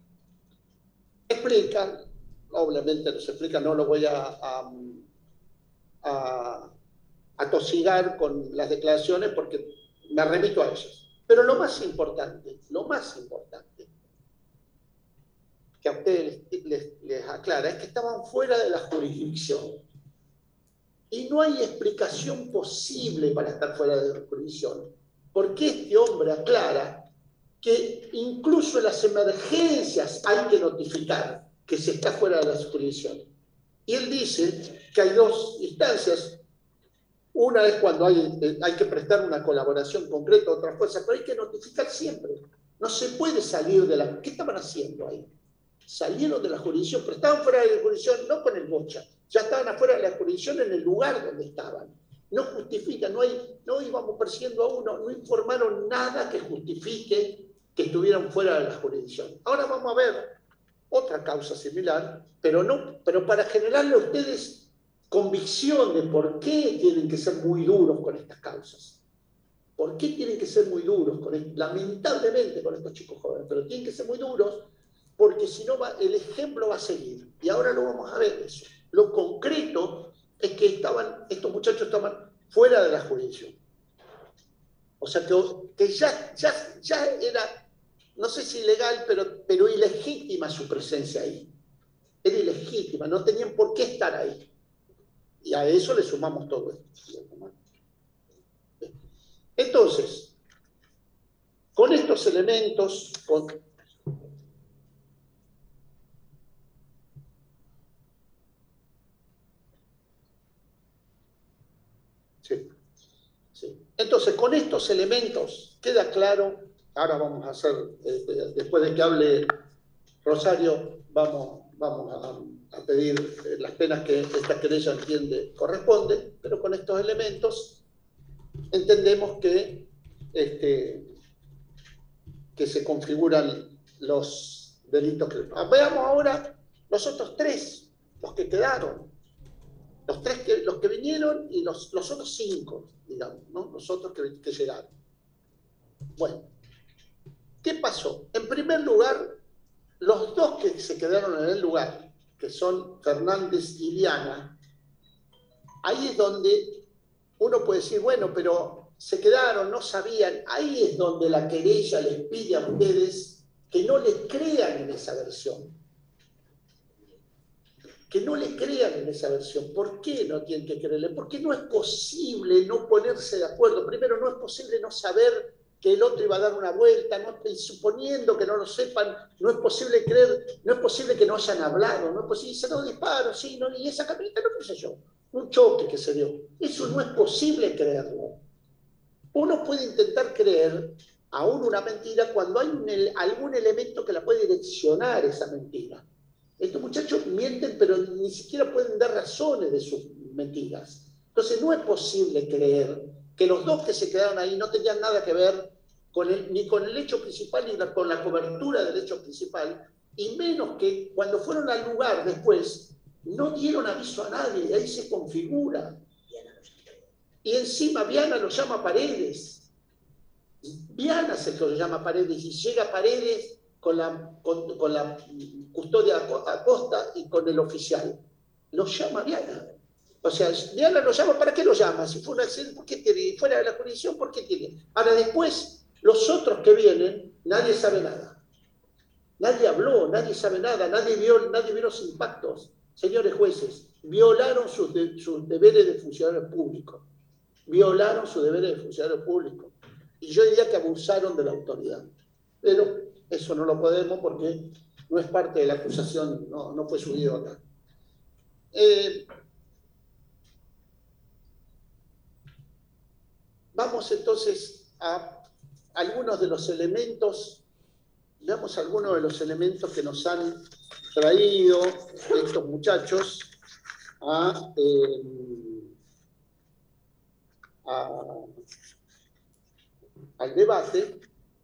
explica, obviamente nos explica, no lo voy a, a, a, a tosigar con las declaraciones porque me remito a ellas. Pero lo más importante, lo más importante, que a ustedes les, les, les aclara, es que estaban fuera de la jurisdicción. Y no hay explicación posible para estar fuera de la jurisdicción, porque este hombre aclara que incluso en las emergencias hay que notificar que se está fuera de la jurisdicción. Y él dice que hay dos instancias. Una es cuando hay, hay que prestar una colaboración concreta a otra fuerza, pero hay que notificar siempre. No se puede salir de la... ¿Qué estaban haciendo ahí? Salieron de la jurisdicción, pero estaban fuera de la jurisdicción, no con el bocha, ya estaban afuera de la jurisdicción en el lugar donde estaban. No justifica, no, hay, no íbamos persiguiendo a uno, no informaron nada que justifique que estuvieran fuera de la jurisdicción. Ahora vamos a ver otra causa similar, pero, no, pero para generarle a ustedes convicción de por qué tienen que ser muy duros con estas causas. ¿Por qué tienen que ser muy duros? Con el, lamentablemente con estos chicos jóvenes, pero tienen que ser muy duros porque si no va, el ejemplo va a seguir. Y ahora lo vamos a ver eso. Lo concreto es que estaban, estos muchachos estaban fuera de la jurisdicción. O sea que, que ya, ya, ya era, no sé si ilegal, pero, pero ilegítima su presencia ahí. Era ilegítima, no tenían por qué estar ahí. Y a eso le sumamos todo esto. Entonces, con estos elementos, con, sí, sí. Entonces, con estos elementos queda claro, ahora vamos a hacer, eh, después de que hable Rosario, vamos, vamos a, a pedir las penas que esta querella entiende corresponde, pero con estos elementos entendemos que, este, que se configuran los delitos. Que, veamos ahora los otros tres, los que quedaron, los tres que, los que vinieron y los, los otros cinco, digamos, ¿no? Los otros que, que llegaron. Bueno, ¿qué pasó? En primer lugar, los dos que se quedaron en el lugar, que son Fernández y Diana, ahí es donde uno puede decir, bueno, pero se quedaron, no sabían. Ahí es donde la querella les pide a ustedes que no les crean en esa versión. Que no le crean en esa versión. ¿Por qué no tienen que creerle? Porque no es posible no ponerse de acuerdo. Primero, no es posible no saber que el otro iba a dar una vuelta, no, y suponiendo que no lo sepan, no es posible creer, no es posible que no hayan hablado, no es posible, se dos disparos, sí, no, y esa camioneta, no qué sé yo, un choque que se dio. Eso no es posible creerlo. Uno puede intentar creer aún una mentira cuando hay un, algún elemento que la puede direccionar esa mentira. Estos muchachos mienten, pero ni siquiera pueden dar razones de sus mentiras. Entonces no es posible creer que los dos que se quedaron ahí no tenían nada que ver con el, ni con el hecho principal ni la, con la cobertura del hecho principal, y menos que cuando fueron al lugar después no dieron aviso a nadie, y ahí se configura. Y encima Viana lo llama Paredes. Viana es el que lo llama Paredes, y llega Paredes con la, con, con la custodia a costa y con el oficial. Lo llama Viana. O sea, Diana lo llama, ¿para qué lo llama? Si fue un accidente, ¿por qué tiene? Fuera de la jurisdicción, ¿por qué tiene? Ahora después, los otros que vienen, nadie sabe nada. Nadie habló, nadie sabe nada, nadie vio, nadie vio los impactos. Señores jueces, violaron sus, de, sus deberes de funcionarios públicos. Violaron sus deberes de funcionarios públicos. Y yo diría que abusaron de la autoridad. Pero eso no lo podemos porque no es parte de la acusación, no, no fue subido acá. Eh, vamos entonces a algunos de los elementos, veamos algunos de los elementos que nos han traído estos muchachos a, eh, a, al debate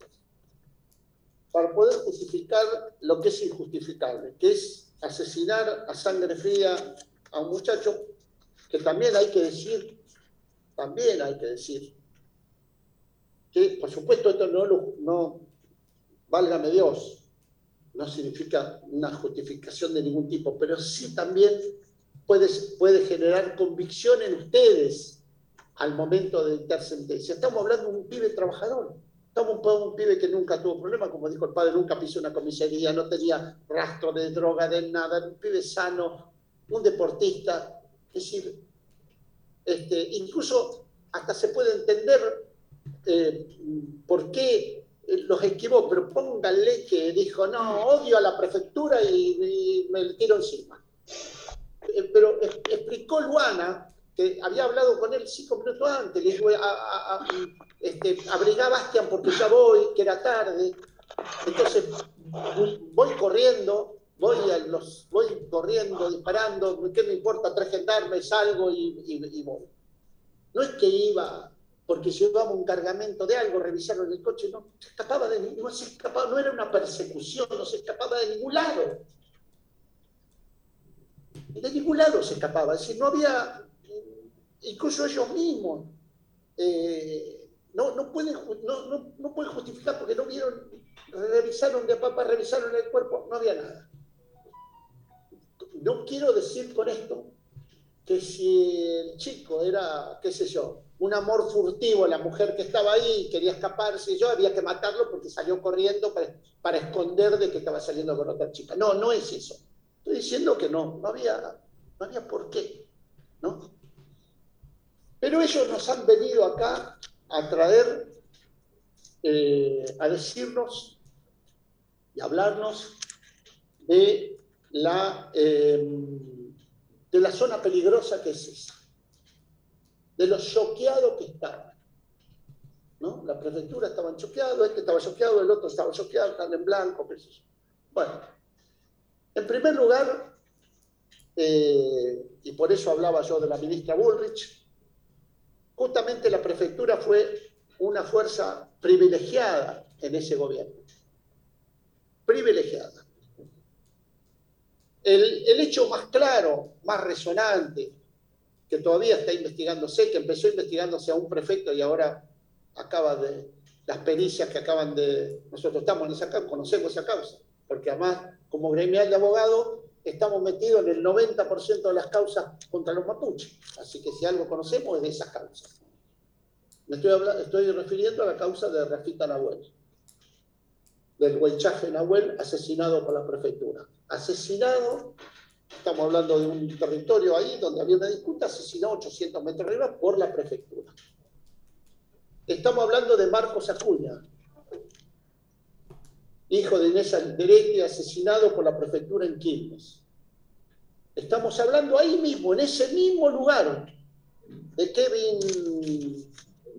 para poder justificar lo que es injustificable, que es asesinar a sangre fría a un muchacho que también hay que decir, también hay que decir, que por supuesto esto no, no válgame Dios, no significa una justificación de ningún tipo, pero sí también puede, puede generar convicción en ustedes al momento de dictar sentencia. Estamos hablando de un pibe trabajador, estamos hablando de un pibe que nunca tuvo problemas, como dijo el padre, nunca pisó una comisaría, no tenía rastro de droga, de nada, un pibe sano, un deportista, es decir, este, incluso hasta se puede entender eh, por qué los esquivó, pero pónganle que dijo, no, odio a la prefectura y, y me le tiro encima. Eh, pero eh, explicó Luana, que había hablado con él cinco minutos antes, le dijo, a, a, a, este, abrigá a Bastian porque ya voy, que era tarde. Entonces voy corriendo, voy, a los, voy corriendo, disparando, ¿qué me importa? Tres gendarmes, salgo y, y, y voy. No es que iba porque llevamos un cargamento de algo, revisaron el coche, no se escapaba de no se escapaba, no era una persecución, no se escapaba de ningún lado. De ningún lado se escapaba, es decir, no había, incluso ellos mismos, eh, no, no, pueden, no, no, no pueden justificar porque no vieron, revisaron de papá, revisaron el cuerpo, no había nada. No quiero decir con esto que si el chico era, qué sé yo, un amor furtivo, la mujer que estaba ahí quería escaparse, yo había que matarlo porque salió corriendo para, para esconder de que estaba saliendo con otra chica. No, no es eso. Estoy diciendo que no, no había, no había por qué, ¿no? Pero ellos nos han venido acá a traer, eh, a decirnos y hablarnos de la, eh, de la zona peligrosa que es esa, de los choqueados que estaban, ¿no? La prefectura estaba choqueado, este estaba choqueado, el otro estaba choqueado, están en blanco, qué sé yo. Bueno, en primer lugar, eh, y por eso hablaba yo de la ministra Bullrich, justamente la prefectura fue una fuerza privilegiada en ese gobierno. Privilegiada. El, el hecho más claro, más resonante, que todavía está investigándose, que empezó investigándose a un prefecto y ahora acaba de, las pericias que acaban de, nosotros estamos en esa causa, conocemos esa causa, porque además, como gremial de abogados, estamos metidos en el noventa por ciento de las causas contra los mapuches, así que si algo conocemos es de esas causas. Me estoy, hablando, estoy refiriendo a la causa de Rafita Nahuel, del Huaychaje Nahuel asesinado por la prefectura. Asesinado, estamos hablando de un territorio ahí donde había una disputa, asesinado ochocientos metros arriba por la prefectura. Estamos hablando de Marcos Acuña, hijo de Inés Alderete, asesinado por la prefectura en Quilmes. Estamos hablando ahí mismo, en ese mismo lugar, de Kevin...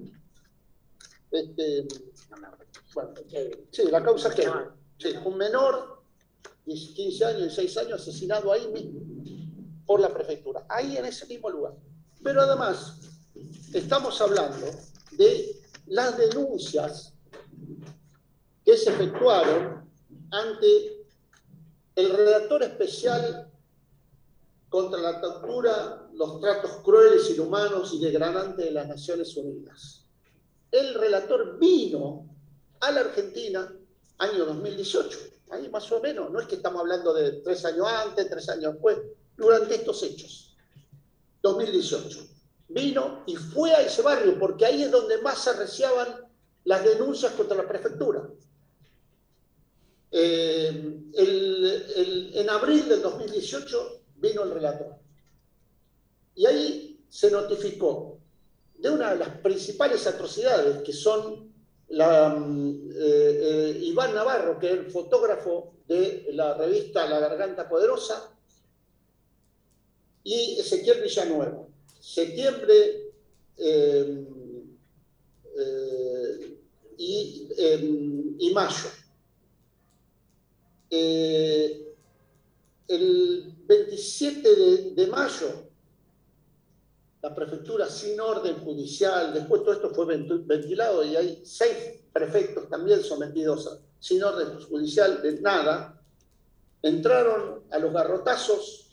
Este, bueno, sí, la causa Kevin. Sí, un menor, quince años, dieciséis años, asesinado ahí mismo, por la prefectura, ahí en ese mismo lugar. Pero además, estamos hablando de las denuncias que se efectuaron ante el redactor especial contra la tortura, los tratos crueles, inhumanos y degradantes de las Naciones Unidas. El relator vino a la Argentina año dos mil dieciocho, ahí más o menos, no es que estamos hablando de tres años antes, tres años después, durante estos hechos, dos mil dieciocho. Vino y fue a ese barrio, porque ahí es donde más se arreciaban las denuncias contra la prefectura. Eh, el, el, en abril del dos mil dieciocho vino el relator. Y ahí se notificó de una de las principales atrocidades, que son la, eh, eh, Iván Navarro, que es el fotógrafo de la revista La Garganta Poderosa, y Ezequiel Villanueva. Septiembre eh, eh, y, eh, y mayo. Eh, el veintisiete de, de mayo, la prefectura sin orden judicial, después todo esto fue ventilado y hay seis prefectos también sometidos a, sin orden judicial de nada, entraron a los garrotazos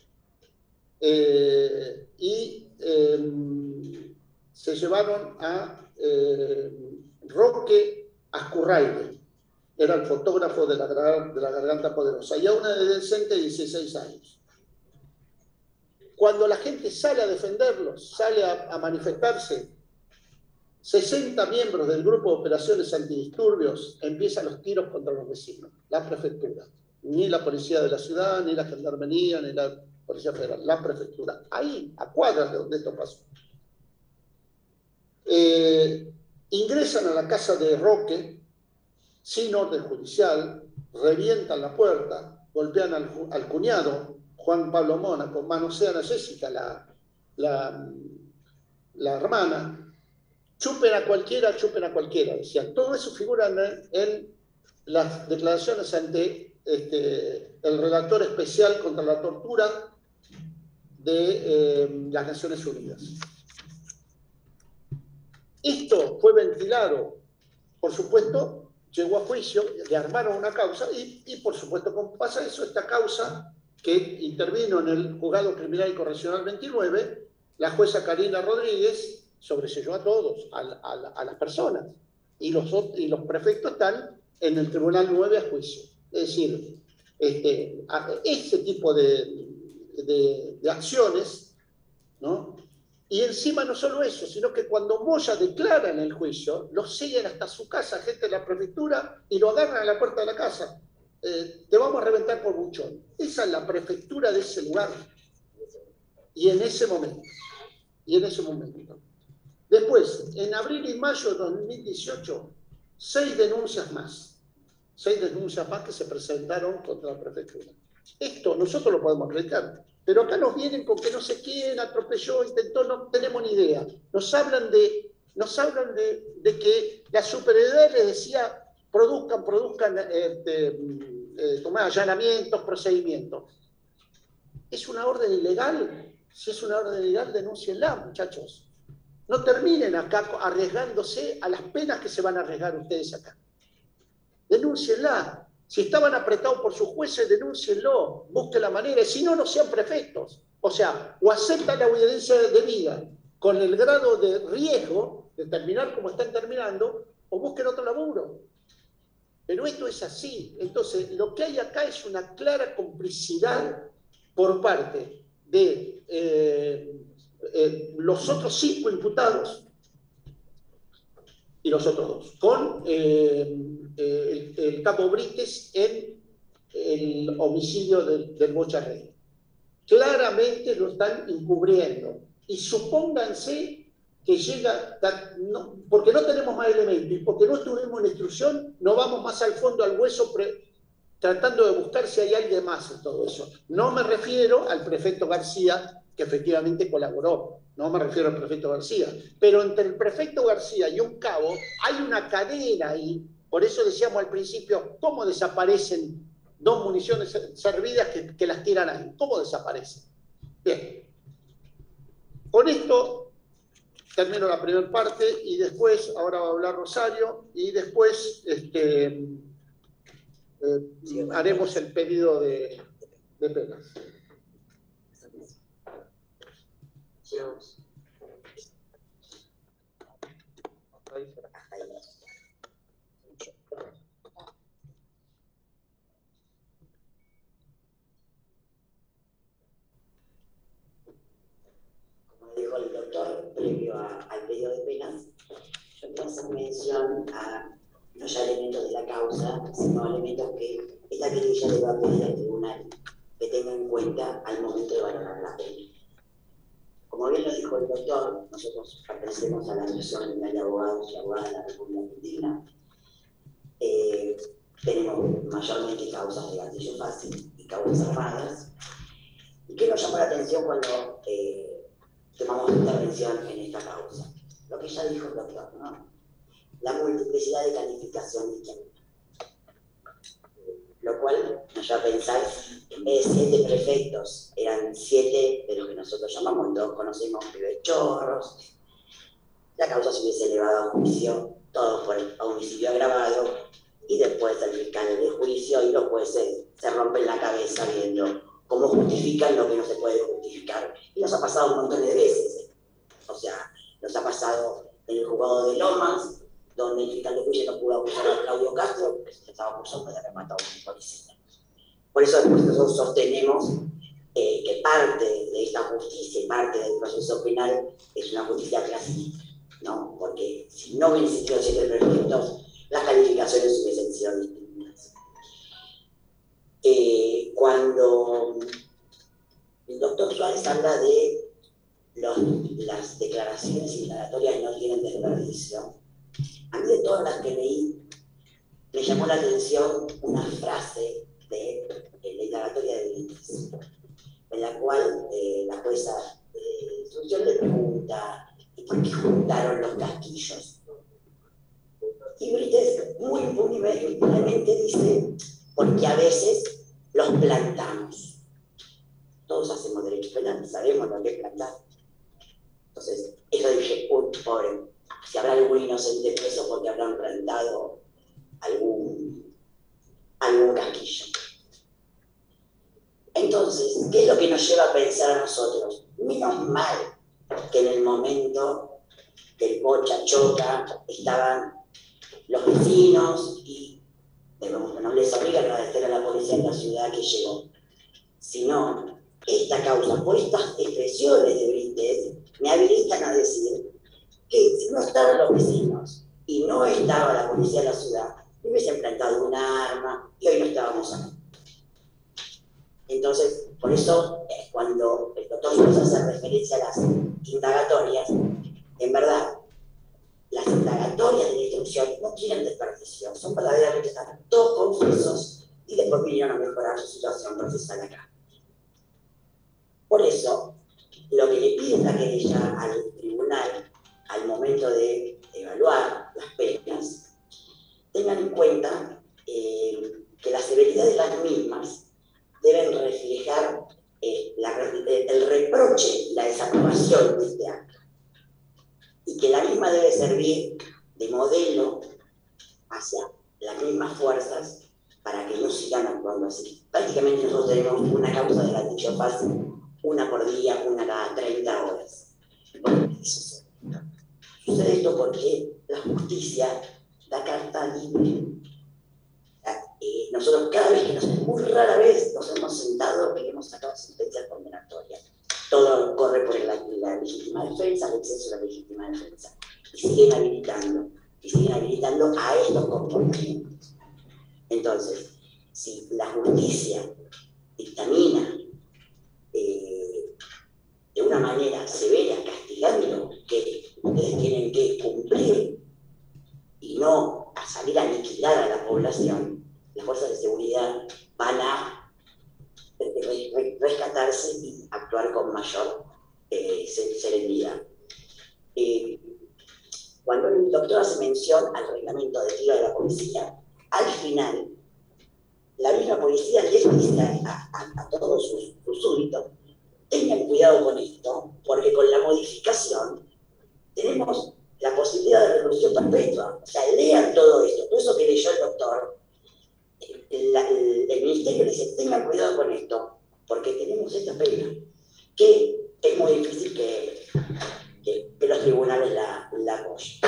eh, y eh, se llevaron a eh, Roque Ascurraide, era el fotógrafo de la, de la Garganta Poderosa, y a una adolescente de dieciséis años. Cuando la gente sale a defenderlos, sale a, a manifestarse, sesenta miembros del grupo de operaciones antidisturbios empiezan los tiros contra los vecinos, la prefectura. Ni la policía de la ciudad, ni la gendarmería, ni la policía federal, la prefectura. Ahí, a cuadras de donde esto pasó. Eh, ingresan a la casa de Roque, sin orden judicial, revientan la puerta, golpean al, al cuñado, Juan Pablo Mónaco, manosean a Jessica, la, la, la hermana, chupen a cualquiera, chupen a cualquiera, decían. Todo eso figura en, en las declaraciones ante este, el relator especial contra la tortura de eh, las Naciones Unidas. Esto fue ventilado, por supuesto, llegó a juicio, le armaron una causa y, y por supuesto, como pasa eso, esta causa que intervino en el Juzgado Criminal y Correccional veintinueve, la jueza Karina Rodríguez sobreselló a todos, a, a, a las personas, y los, y los prefectos están en el Tribunal nueve a juicio. Es decir, este, a, ese tipo de, de, de acciones, ¿no? Y encima no solo eso, sino que cuando Moya declara en el juicio, lo siguen hasta su casa, gente de la prefectura, y lo agarran a la puerta de la casa. Eh, te vamos a reventar por buchón. Esa es la prefectura de ese lugar. Y en ese momento. Y en ese momento. Después, en abril y mayo de dos mil dieciocho, seis denuncias más. Seis denuncias más que se presentaron contra la prefectura. Esto nosotros lo podemos acreditar. Pero acá nos vienen con que no sé quién atropelló, intentó, no tenemos ni idea. Nos hablan de, nos hablan de, de que la superioridad les decía, produzcan, produzcan este, eh, tomar allanamientos, procedimientos. ¿Es una orden ilegal? Si es una orden ilegal, denúncienla, muchachos. No terminen acá arriesgándose a las penas que se van a arriesgar ustedes acá. Denúncienla. Si estaban apretados por sus jueces, denúncienlo, busquen la manera, y si no, no sean prefectos. O sea, o aceptan la obediencia debida con el grado de riesgo de terminar como están terminando, o busquen otro laburo. Pero esto es así. Entonces, lo que hay acá es una clara complicidad por parte de eh, eh, los otros cinco imputados y los otros dos, con eh, eh, el, el capo Brites en el homicidio del, del Bocharrey. Claramente lo están encubriendo. Y supónganse que llega, no, porque no tenemos más elementos y porque no estuvimos en instrucción, no vamos más al fondo, al hueso, pre, tratando de buscar si hay alguien más en todo eso. No me refiero al prefecto García, que efectivamente colaboró. No me refiero al prefecto García. Pero entre el prefecto García y un cabo hay una cadena ahí. Por eso decíamos al principio, ¿cómo desaparecen dos municiones servidas que, que las tiran ahí? ¿Cómo desaparecen? Bien. Con esto termino la primera parte y después, ahora va a hablar Rosario, y después este, eh, sí, haremos el pedido de, de penas. Como dijo el doctor, previo a, al pedido de penas, yo quiero hacer mención a no ya elementos de la causa, sino elementos que esta querella le va a pedir al tribunal que tenga en cuenta al momento de valorar la pena. Como bien lo dijo el doctor, nosotros pertenecemos a la Asociación General de Abogados y Abogadas de la República Argentina. Eh, tenemos mayormente causas de gatillo fácil y causas armadas. ¿Y qué nos llamó la atención cuando eh, tomamos intervención en esta causa? Lo que ya dijo el doctor, ¿no? La multiplicidad de calificación distinta. Lo cual nos lleva a pensar, en vez de siete prefectos, eran siete de los que nosotros llamamos, todos conocemos pibes chorros. La causa se hubiese elevado a juicio, todo por homicidio agravado, y después el fiscal de juicio y los jueces se rompen la cabeza viendo cómo justifican lo que no se puede justificar. Y nos ha pasado un montón de veces. O sea, nos ha pasado en el juzgado de Lomas, donde el fiscal de juicio no pudo acusar a Claudio Castro, que se estaba acusando de haber matado a un policía. Por eso después nosotros sostenemos eh, que parte de esta justicia y parte del proceso penal es una justicia clasista, ¿no? Porque si no hubiesen sido siete prefectos, las calificaciones hubiesen sido distintas. Eh, cuando el doctor Suárez habla de los, las declaraciones indagatorias no tienen desperdicio, a mí de todas las que leí me llamó la atención una frase de, de la indagatoria de Brites, en la cual eh, la jueza de instrucción le pregunta ¿y por qué juntaron los casquillos? Y Brites muy impunemente dice porque a veces los plantamos. Todos hacemos derecho penal, sabemos lo que es plantar. Entonces, eso dije, uy, pobre, si habrá algún inocente preso porque habrán plantado algún, algún casquillo. Entonces, ¿qué es lo que nos lleva a pensar a nosotros? Menos mal que en el momento del Bocha Choca estaban los vecinos y bueno, no les obliga a agradecer a la policía de la ciudad que llegó, sino esta causa, por estas expresiones de Brites, me habilitan a decir que si no estaban los vecinos y no estaba la policía de la ciudad, hubiesen plantado un arma y hoy no estábamos aquí. Entonces, por eso, eh, cuando el doctor Suárez hace referencia a las indagatorias, en verdad, las indagatorias de instrucción no tienen desperdicio, son verdaderamente están todos confusos y después vinieron a mejorar su situación procesal acá. Por eso, lo que le pide la querella al tribunal al momento de evaluar las penas, tengan en cuenta eh, que la severidad de las mismas deben reflejar eh, la, el reproche, la desaprobación de este acto, y que la misma debe servir de modelo hacia las mismas fuerzas para que no sigan actuando así. Prácticamente nosotros tenemos una causa de gatillo fácil, una por día, una cada treinta horas. Bueno, eso sucede. Sucede esto porque la justicia da carta libre. Eh, nosotros cada vez que nos, muy rara vez nos hemos sentado y hemos sacado sentencias condenatorias. Todo corre por la, la legítima defensa, el exceso de la legítima defensa. Y siguen habilitando, y siguen habilitando a estos comportamientos. Entonces, si la justicia dictamina eh, de una manera severa, castigando que ustedes tienen que cumplir y no a salir a aniquilar a la población, las fuerzas de seguridad van a rescatarse y actuar con mayor eh, serenidad. Eh, cuando el doctor hace mención al reglamento de tiro de la policía, al final, la misma policía les dice a, a, a todos sus, sus súbditos, tengan cuidado con esto, porque con la modificación tenemos la posibilidad de reclusión perpetua. O sea, lean todo esto, todo eso que leyó el doctor. El, el, el ministerio dice, tengan cuidado con esto, porque tenemos esta pena, que es muy difícil que, que, que los tribunales la, la apoyen.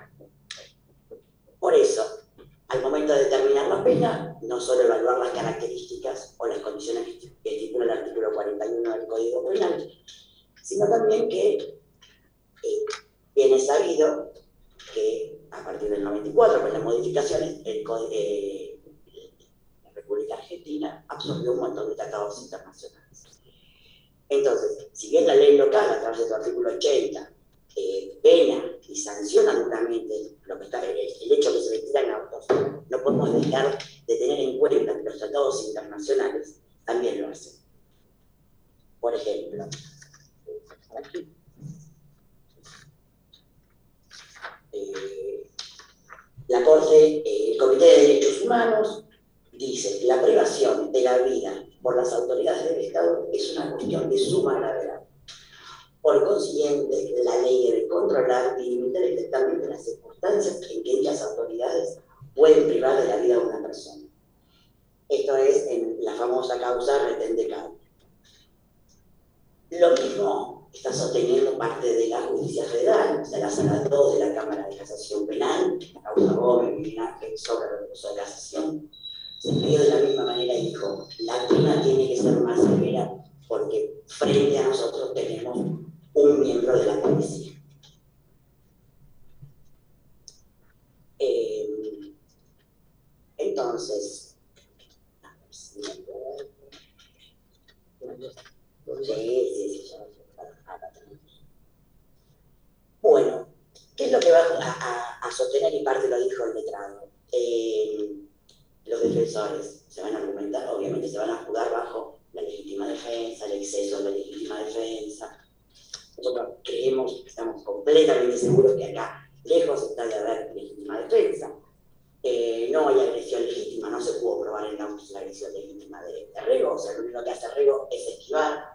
Por eso, al momento de determinar la pena, no solo evaluar las características o las condiciones que estipula el artículo cuarenta y uno del Código Penal, sino también que eh, bien es sabido que a partir del noventa y cuatro, con las modificaciones, el, eh, República Argentina absorbió un montón de tratados internacionales. Entonces, si bien la ley local, a través de su artículo ochenta, eh, pena y sanciona duramente lo que está, el, el hecho de que se retiran autos, no podemos dejar de tener en cuenta que los tratados internacionales también lo hacen. Por ejemplo, aquí, eh, la Corte, eh, el Comité de Derechos Humanos dice que la privación de la vida por las autoridades del Estado es una cuestión de suma gravedad. Por consiguiente, la ley debe controlar y limitar exactamente las circunstancias en que dichas autoridades pueden privar de la vida de una persona. Esto es en la famosa causa Retén de Cabo. Lo mismo está sosteniendo parte de la Justicia Federal, o sea, la Sala dos de la Cámara de Casación Penal, la causa Gómez y Linaje sobre el recurso de casación. Se escribió de la misma manera y dijo, la pena tiene que ser más severa porque frente a nosotros tenemos un miembro de la policía. Eh, entonces, sí, sí, sí. Bueno, ¿qué es lo que va a, a, a sostener? Y parte lo dijo el letrado. Eh, los defensores se van a argumentar, obviamente se van a jugar bajo la legítima defensa, el exceso de la legítima defensa. Nosotros creemos, estamos completamente seguros que acá, lejos está de haber legítima defensa. Eh, no hay agresión legítima, no se pudo probar en la, la agresión legítima de, de Rego, o sea, lo único que hace Rego es esquivar.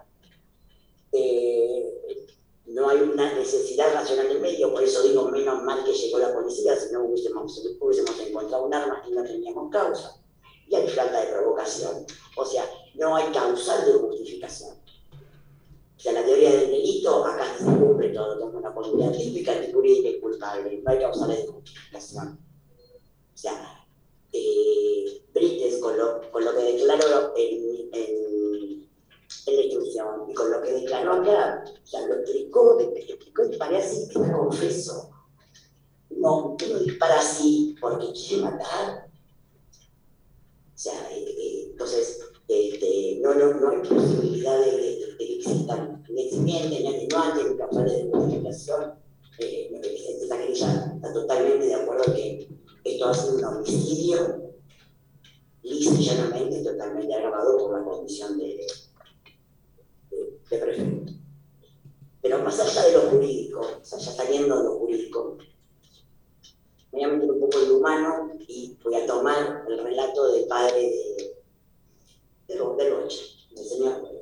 Eh, no hay una necesidad racional del medio, por eso digo, menos mal que llegó la policía, si no hubiésemos, hubiésemos encontrado un arma y no teníamos causa. Y hay falta de provocación, o sea, no hay causal de justificación. O sea, la teoría del delito, acá se cumple todo, como una posibilidad típica de jurídica y culpable, no hay causales de justificación. O sea, eh, Brites, con lo, con lo que declaró en, en, en la instrucción y con lo que declaró acá, o sea, lo explicó, lo explicó dispara así, que está confeso. No, que no dispara así porque quiere matar. O sea, eh, eh, entonces, este, no, no, no hay posibilidad de, de, de que existan ni eximientes, ni atenuantes, ni causales de justificación. Eh, esta querella está totalmente de acuerdo que esto ha sido un homicidio listo y llanamente totalmente agravado por la condición de, de, de prefecto. Pero más allá de lo jurídico, o sea, ya saliendo de lo jurídico, me voy a meter un poco en lo humano y voy a tomar el relato del padre de, de, de Roche, del señor Roche.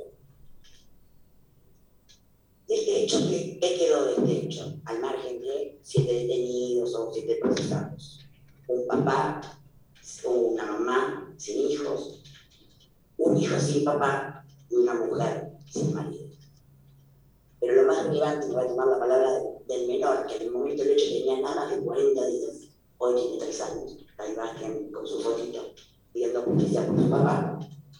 De este hecho, ¿qué, ¿qué quedó de este hecho? Al margen de siete detenidos o siete procesados. Un papá, una mamá sin hijos, un hijo sin papá y una mujer sin marido. Pero lo más relevante, voy a tomar la palabra del menor, que en el momento del hecho tenía nada más de cuarenta días, hoy tiene tres años, la imagen con su fotito, pidiendo justicia por su papá.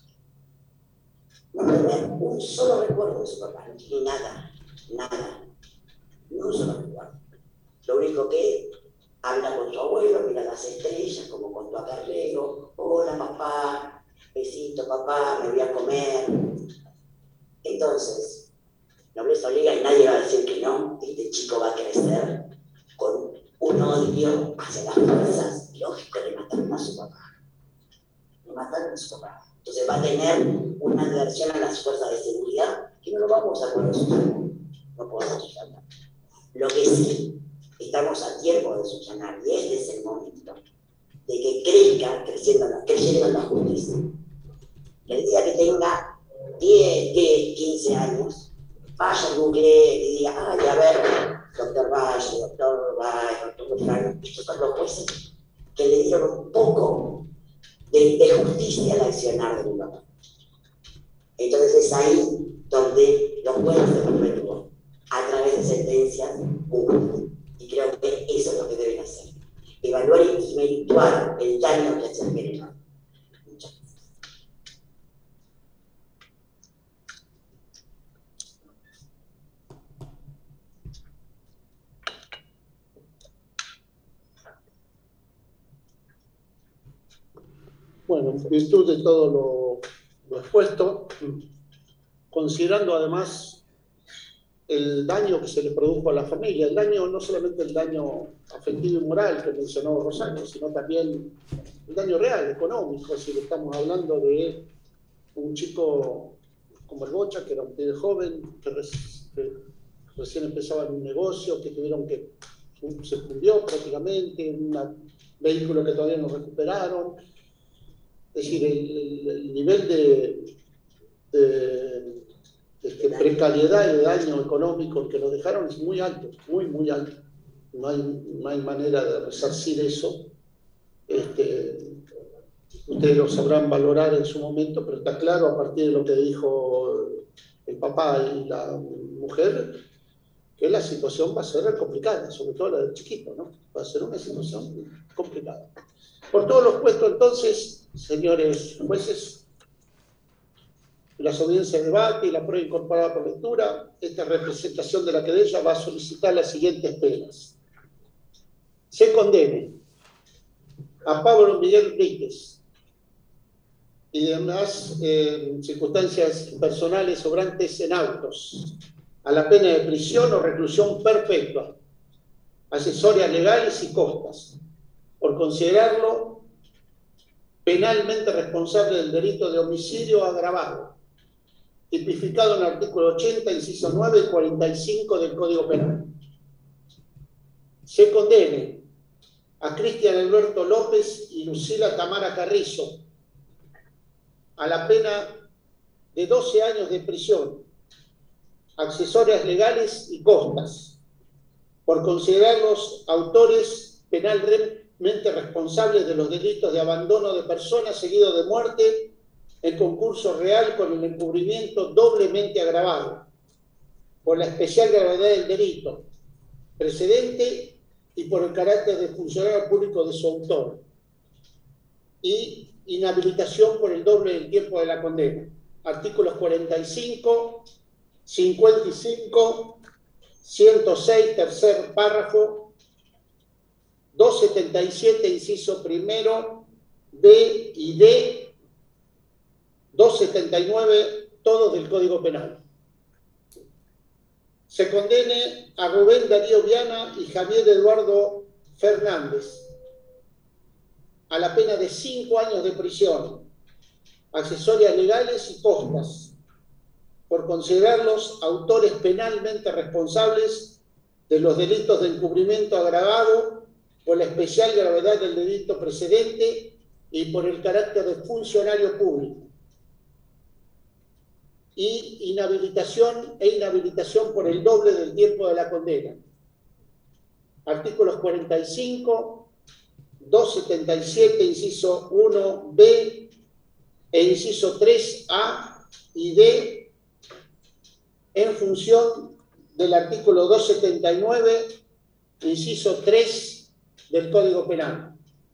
No tiene un solo recuerdo de su papá, no tiene nada, nada, ni un solo recuerdo. Lo único que habla con su abuelo, mira las estrellas, como contó a Carrero, hola papá, besito papá, me voy a comer. Entonces, nobleza obliga y nadie va a decir que no, este chico va a crecer con un odio hacia las fuerzas lógicas de matar a su papá. De matar a su papá. Entonces va a tener una adversión a las fuerzas de seguridad que no lo vamos a poder subsanar. No podemos subsanar. Lo que sí, estamos a tiempo de subsanar, y este es el momento de que crezca creciendo, creciendo en la justicia. Que el día que tenga diez, quince años, vaya, google y diga, ay, a ver, doctor Valle, doctor Valle, doctor Bufano, estos son los jueces que le dieron un poco de, de justicia al accionar de mi papá. Entonces es ahí donde los jueces se perpetúan, a través de sentencias públicas. Y creo que eso es lo que deben hacer. Evaluar y merituar el daño que se genera. Muchas gracias. Bueno, en virtud de todo lo, lo expuesto, considerando además el daño que se le produjo a la familia, el daño, no solamente el daño afectivo y moral que mencionó Rosario, sino también el daño real, económico, si estamos hablando de un chico como el Bocha, que era un pibe joven, que, res, que recién empezaba en un negocio, que tuvieron que, se fundió prácticamente, un vehículo que todavía no recuperaron. Es decir, el, el nivel de, de, de precariedad y de daño económico que nos dejaron es muy alto, muy, muy alto. No hay, no hay manera de resarcir eso. Este, ustedes lo sabrán valorar en su momento, pero está claro a partir de lo que dijo el papá y la mujer, que la situación va a ser complicada, sobre todo la del chiquito, ¿no? Va a ser una situación complicada. Por todos los puestos, entonces, señores jueces, las audiencias de debate y la prueba incorporada por lectura, esta representación de la querella va a solicitar las siguientes penas. Se condene a Pablo Miguel Ríquez y demás eh, circunstancias personales sobrantes en autos a la pena de prisión o reclusión perpetua, accesorias legales y costas, por considerarlo penalmente responsable del delito de homicidio agravado, tipificado en el artículo ochenta, inciso nueve y cuarenta y cinco del Código Penal. Se condene a Cristian Alberto López y Lucila Tamara Carrizo a la pena de doce años de prisión, accesorias legales y costas, por considerarlos autores penalmente responsables de los delitos de abandono de personas seguido de muerte en concurso real con el encubrimiento doblemente agravado, por la especial gravedad del delito precedente y por el carácter de funcionario público de su autor, y inhabilitación por el doble del tiempo de la condena. Artículos cuarenta y cinco, cincuenta y cinco, ciento seis, tercer párrafo, doscientos setenta y siete, inciso primero, B y D, doscientos setenta y nueve, todos del Código Penal. Se condene a Rubén Darío Viana y Javier Eduardo Fernández a la pena de cinco años de prisión, accesorias legales y costas, por considerarlos autores penalmente responsables de los delitos de encubrimiento agravado por la especial gravedad del delito precedente y por el carácter de funcionario público, y inhabilitación e inhabilitación por el doble del tiempo de la condena. Artículos cuarenta y cinco, doscientos setenta y siete, inciso uno, B e inciso tres, A y D, en función del artículo doscientos setenta y nueve, inciso tres del Código Penal.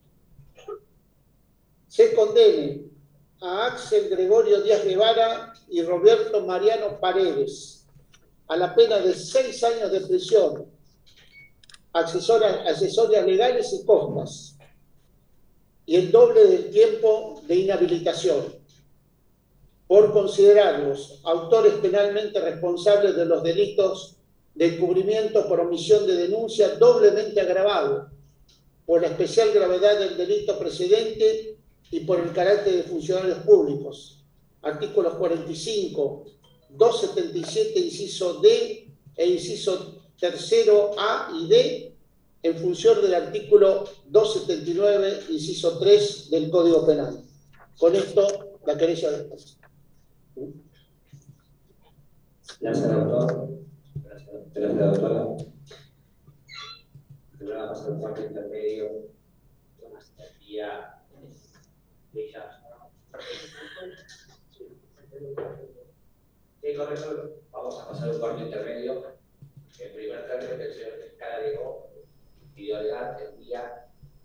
Se condene a Axel Gregorio Díaz Guevara y Roberto Mariano Paredes a la pena de seis años de prisión, accesorias, accesorias legales y costas, y el doble del tiempo de inhabilitación, por considerarlos autores penalmente responsables de los delitos de encubrimiento por omisión de denuncia doblemente agravado por la especial gravedad del delito precedente y por el carácter de funcionarios públicos. Artículos cuarenta y cinco, doscientos setenta y siete, inciso D e inciso tercero A y D, en función del artículo doscientos setenta y nueve, inciso tres del Código Penal. Con esto, la querella descansa. Gracias, doctor. Gracias, gracias doctora. Ahora vamos al cuarto intermedio. Hasta el día de ya. Sí, correcto. Vamos a pasar al cuarto intermedio. El primer término que el señor fiscal dijo pidió alegar el día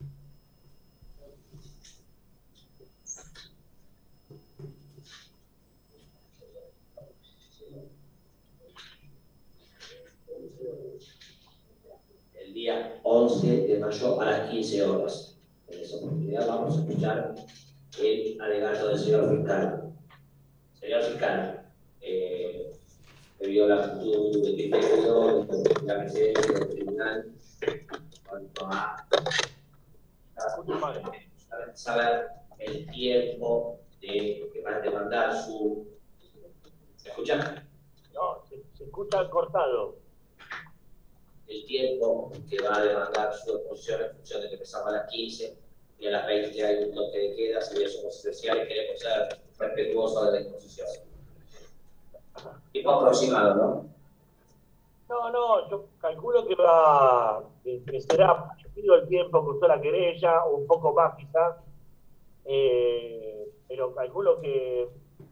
el día once de mayo a las quince horas. En esa oportunidad vamos a escuchar el alegato del señor fiscal. Señor fiscal, eh, debido a la actitud de criterio de la presidencia del tribunal, en cuanto a saber el tiempo de que va a demandar su... ¿Se escucha? No, se, se escucha cortado. El tiempo que va a demandar su exposición en función de que empezamos a las quince y a las veinte hay un toque de queda, si bien somos esenciales, queremos ser respetuosos de la exposición. Tiempo aproximado, ¿no? No, no, yo calculo que va, que, que será, yo pido el tiempo que usó la querella, o un poco más quizás, eh, pero calculo que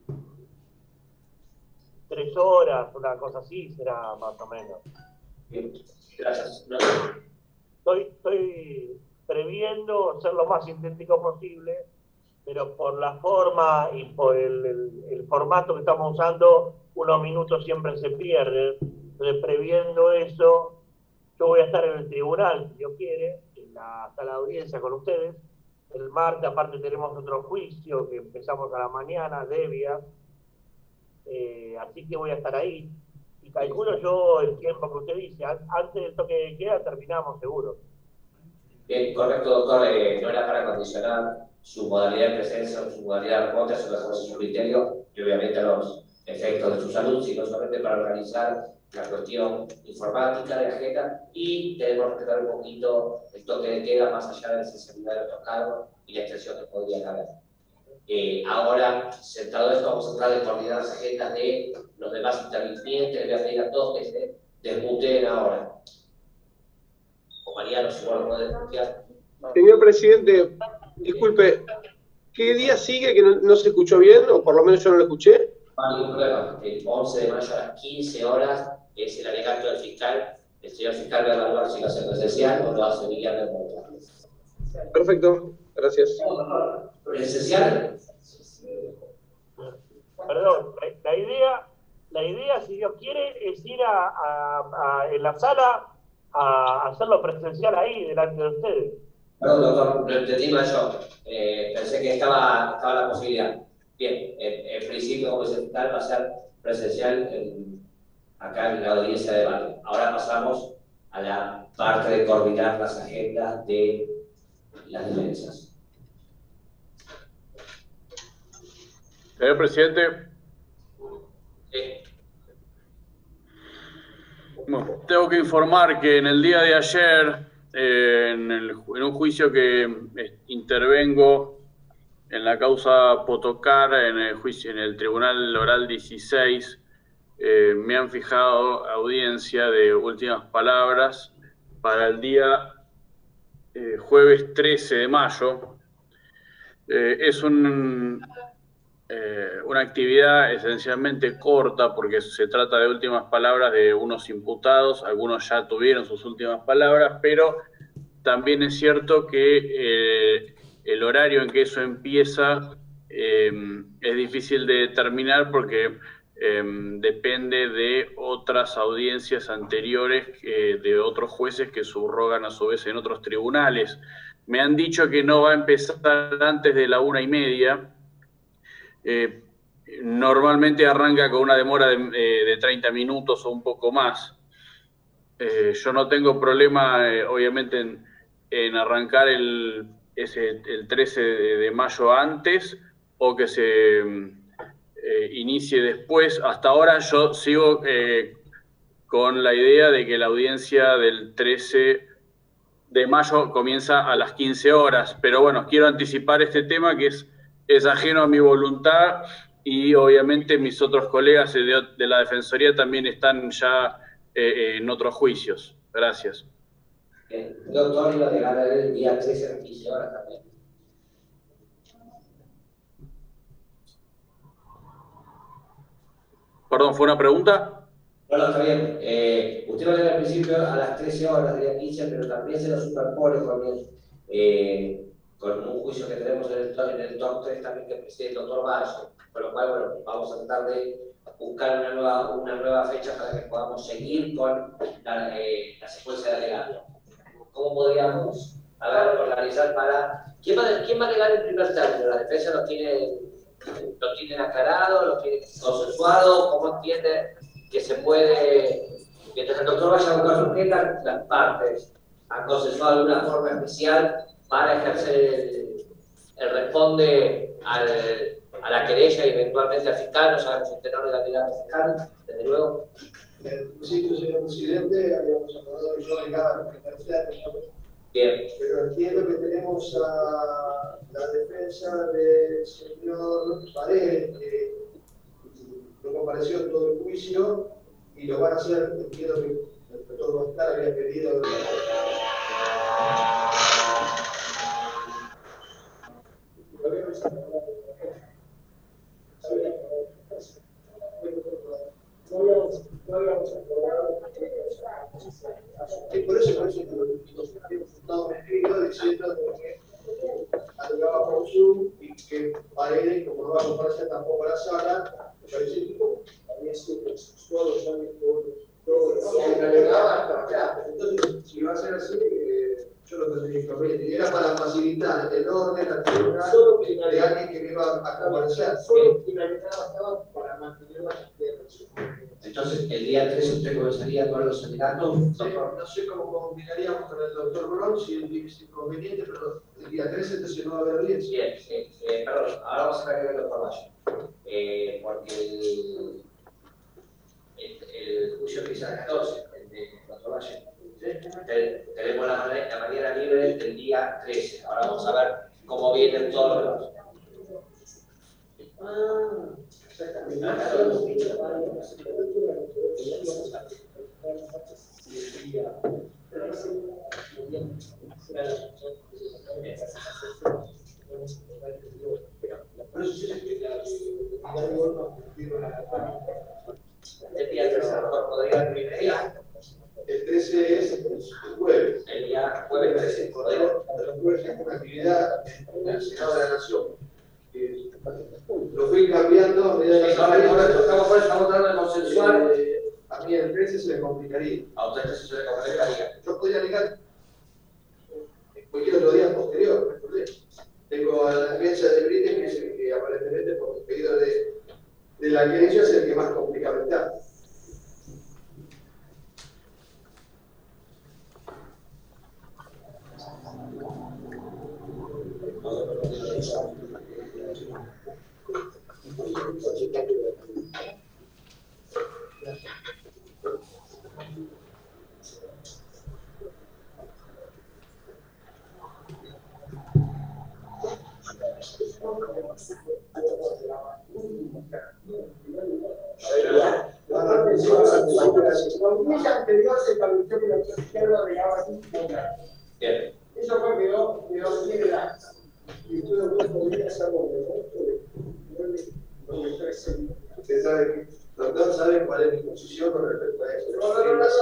tres horas, una cosa así, será más o menos. Bien, gracias. No. Estoy, estoy previendo ser lo más sintético posible, pero por la forma y por el, el, el formato que estamos usando, unos minutos siempre se pierden. Entonces, previendo eso, yo voy a estar en el tribunal, si Dios quiere, en la sala de audiencia con ustedes. El martes, aparte, tenemos otro juicio que empezamos a la mañana, Devia. Eh, así que voy a estar ahí. Y calculo yo el tiempo que usted dice. Antes del toque de queda terminamos, seguro. Bien, correcto, doctor. Eh, no era para condicionar su modalidad de presencia o su modalidad remota, su mejor su criterio y obviamente los efectos de su salud, sino solamente para organizar la cuestión informática de la agenda y debemos respetar un poquito el toque de queda más allá de la sensibilidad de los cargos y la extensión que podría haber. Eh, ahora, sentado esto, vamos a tratar de coordinar las agendas de los demás intervinientes. Les voy a pedir a todos que se desmuteen ahora. O Mariano, si vos lo podés desmutear. Señor presidente, disculpe, ¿qué día sigue que no, no se escuchó bien? O por lo menos yo no lo escuché. No hay ningún problema. El once de mayo a las quince horas es el alegato del fiscal. El señor fiscal va a evaluar si lo hace presencial o lo hace vía remota. Perfecto, gracias. ¿Presencial? Perdón, la, la idea, la idea, si Dios quiere, es ir a, a, a en la sala a hacerlo presencial ahí, delante de ustedes. Perdón, doctor, lo entendí mal yo. Eh, pensé que estaba, estaba la posibilidad. Bien, en, en principio, como dice el fiscal, va a ser presencial en, acá en la audiencia de debate. Ahora pasamos a la parte de coordinar las agendas de las defensas. Señor presidente. Sí. Bueno, tengo que informar que en el día de ayer, eh, en, el, en un juicio que eh, intervengo en la causa Potocar, en el juicio en el Tribunal Oral dieciséis, eh, me han fijado audiencia de últimas palabras para el día eh, jueves trece de mayo. Eh, es un... Eh, una actividad esencialmente corta porque se trata de últimas palabras de unos imputados, algunos ya tuvieron sus últimas palabras, pero también es cierto que eh, el horario en que eso empieza eh, es difícil de determinar porque eh, depende de otras audiencias anteriores eh, de otros jueces que subrogan a su vez en otros tribunales. Me han dicho que no va a empezar antes de la una y media. Eh, normalmente arranca con una demora de, eh, de treinta minutos o un poco más. Eh, yo no tengo problema, eh, obviamente, en, en arrancar el, ese, el trece de mayo antes o que se eh, inicie después. Hasta ahora yo sigo eh, con la idea de que la audiencia del trece de mayo comienza a las quince horas, pero bueno, quiero anticipar este tema que es es ajeno a mi voluntad y obviamente mis otros colegas de, de la Defensoría también están ya eh, en otros juicios. Gracias. El doctor iba a llegar el día trece a las quince horas también. Perdón, ¿fue una pregunta? No, no, está bien. Eh, usted va a llegar al principio a las trece horas del día quince, pero también se lo superpone con el... Eh, con un juicio que tenemos en el, en el top tres también que preside el doctor Valle, con lo cual, bueno, vamos a tratar de buscar una nueva, una nueva fecha para que podamos seguir con la, eh, la secuencia de alegato. ¿Cómo podríamos a ver, organizar para... ¿Quién va, quién va a quedar en primer término? ¿La defensa lo tiene, lo tienen aclarado, lo tiene consensuado? ¿Cómo entiende que se puede, mientras el doctor vaya a buscar sujeta, las partes han consensuado de una forma especial para ejercer el, el responde al, a la querella y eventualmente al fiscal? No sabemos el tenor de la querella del fiscal, desde luego. En el principio, señor presidente, habíamos acordado que yo negaba la fiscalía. Bien. Pero entiendo que tenemos a la defensa del señor Paredes, que no compareció en todo el juicio, y lo van a hacer, entiendo que el doctor Bastar había pedido. No habíamos acordado. Y por eso, por eso nos hemos escrito diciendo que alugaba por Zoom y que Paredes, como no va a comparecer tampoco a la sala, me parece que había sido todos los años, todos los años. Entonces, si va a ser así, eh, yo lo tendría inconveniente. Y era para facilitar el orden, la actividad de alguien que me iba a comparecer. Solo finalizaba estaba para mantener la actividad. Entonces, el día tres usted comenzaría con los sindicatos. No sé, no sé cómo combinaríamos con el doctor Bron, si es inconveniente, pero el día tres entonces no va a haber diez. Bien, sí, eh, perdón, ahora vamos a ver el doctor Valle. Eh, porque el, el, el juicio empieza a las catorce, el de doctor Valle. ¿Sí? Tenemos la, la mañana libre del día trece. Ahora vamos a ver cómo vienen todos los demás. Ah, exactamente. El día trece a lo mejor podría el primer día. El trece es el jueves. El día jueves trece, ¿podría? El jueves es una actividad en el Senado de la Nación. Lo fui cambiando a medida de Sí, ahora estamos, por eso, estamos tratando de consensuar. Eh, a mí el trece se me complicaría. A usted trece se le complicaría. Yo podría alegar en cualquier otro día posterior, no hay problema. Tengo a la defensa de Brites que dice que aparentemente por el pedido de, de la querella es el que más complicado está. Bien. Eso fue que no tiene la. Y tú no podrías hacerlo Usted sabe que, doctor, sabe cuál es mi posición con respecto a eso. No, no, no, no,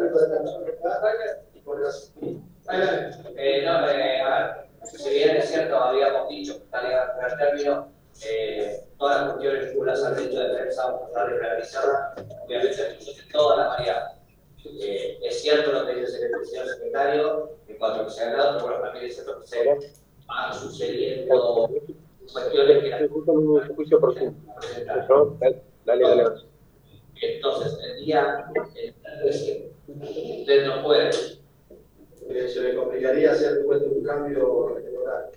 Eh, no, eh, a ver, si bien es cierto, habíamos dicho que tal era el primer término, eh, todas las cuestiones vinculadas al derecho de defensa vamos a tratar de realizar, obviamente, en todas las variables. Eh, es cierto lo que dice el señor secretario en cuanto a que se ha dado, pero bueno, también es cierto que se van sucediendo cuestiones que la juicio por sí. Dale, dale. Entonces, el día trece, usted no puede. Eh, se me complicaría hacer de vuelta un cambio en el horario.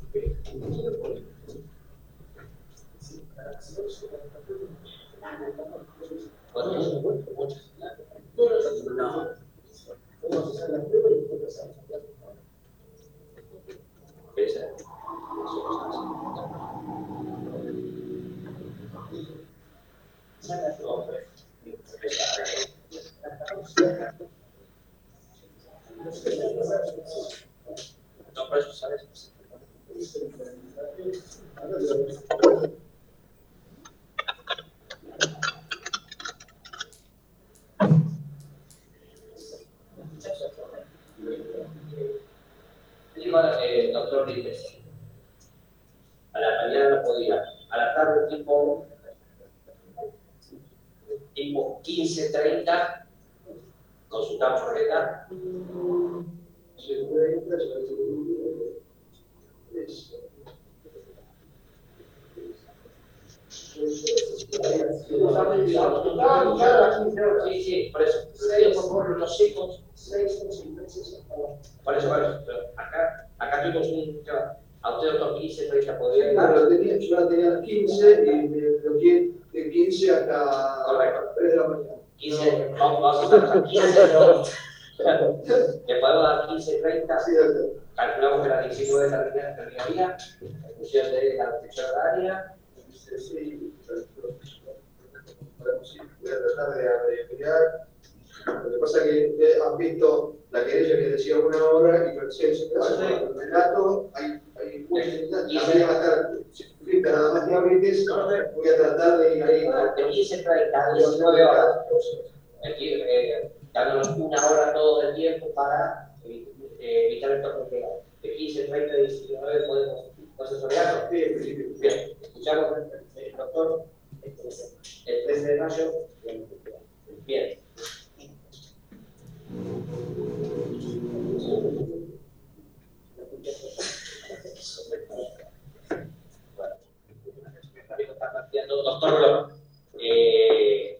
No. Esa. No, por eso sabes. Digo, eh, doctor Lípez, a la mañana no podía, a la tarde tipo, tipo quince treinta, consultamos reta, Sí, sí, por eso. Por favor, los secos. Por eso, por eso. Acá, acá tuvimos un tema. A usted, doctor, quince, treinta, podría llegar. Claro, tenía, yo la tenía a las quince y me bloqueé de quince hasta Correcto. tres de la mañana. quince, vamos, vamos a dar quince, no. Le podemos dar quince, treinta. Sí, doctor. Calculamos que a las diecinueve termina- terminaría. En función de la restricción horaria. Sí, voy a tratar de abreviar. Lo que pasa es que eh, has visto la querella que decía una hora y recién se hace el relato, hay, hay la media va a estar escrita nada más que abrites, voy a tratar de ir ahí. De quince, treinta a diecinueve horas. Es decir, eh, dándonos una hora todo el tiempo para eh, evitar el toque de de quince, treinta, diecinueve podemos asesorarnos. Sí, en principio. Bien, escuchamos, eh, doctor, el trece de mayo. Bien. Doctor Blom, eh,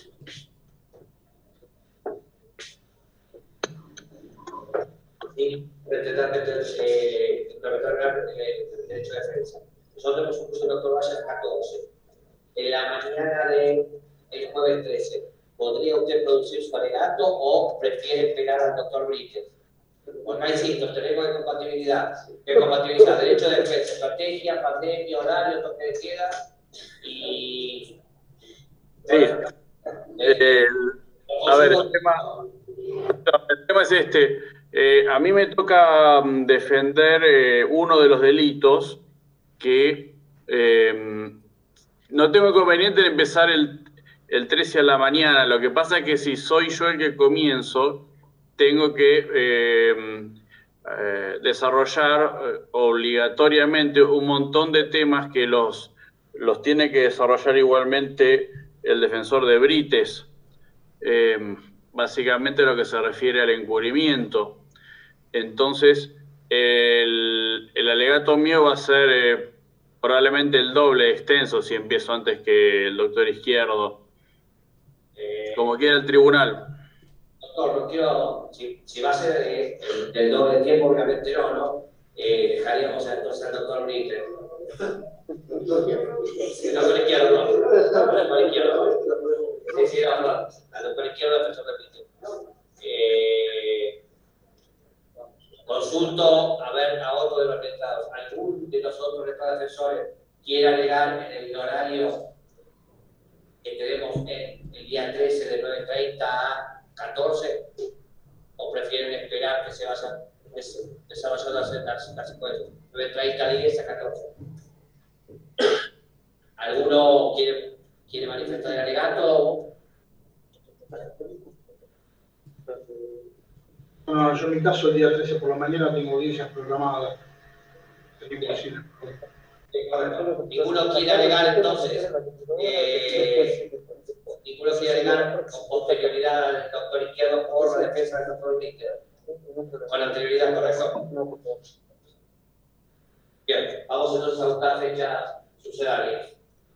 y pretender eh, implementar el derecho de defensa. Nosotros hemos supuesto, doctor Valle, a catorce. En la mañana del jueves trece, ¿podría usted producir su alegato o prefiere esperar al doctor Bríquez? Porque ahí sí, los tenemos de compatibilidad. ¿Qué compatibilidad? Derecho de defensa, estrategia, pandemia, horario, toque de queda y... Sí. Eh, a ver, el tema, el tema es este. Eh, a mí me toca um, defender eh, uno de los delitos que eh, no tengo inconveniente en empezar el, el trece a la mañana. Lo que pasa es que si soy yo el que comienzo, tengo que eh, eh, desarrollar eh, obligatoriamente un montón de temas que los, los tiene que desarrollar igualmente el defensor de Brites. Eh, básicamente lo que se refiere al encubrimiento. Entonces, el, el alegato mío va a ser eh, probablemente el doble de extenso si empiezo antes que el doctor Izquierdo. Eh, Como quiera el tribunal. Doctor, no quiero, si, si va a ser eh, el, el doble tiempo, obviamente no, ¿no? Eh, dejaríamos entonces al doctor Bríquez. El doctor Izquierdo, no. El doctor Izquierdo, no. Sí, sí, no, no. Al doctor Izquierdo, defensor de Bríquez. Eh, consulto a ver a otro de los letrados. ¿Algún de los otros letrados defensores quiere alegar en el horario que tenemos en el día trece de nueve treinta a catorce? ¿O prefieren esperar que se vayan desarrollando las, las secuencias? nueve treinta a diez a catorce. ¿Alguno quiere, quiere manifestar el alegato? No, yo en mi caso el día trece por la mañana tengo audiencias programadas. Sería imposible. Ninguno quiere alegar entonces. Eh, ninguno quiere alegar con posterioridad al doctor Izquierdo por la defensa del doctor Bríquez. Con anterioridad, correcto. Bien, vamos entonces a buscar fechas sucedarias.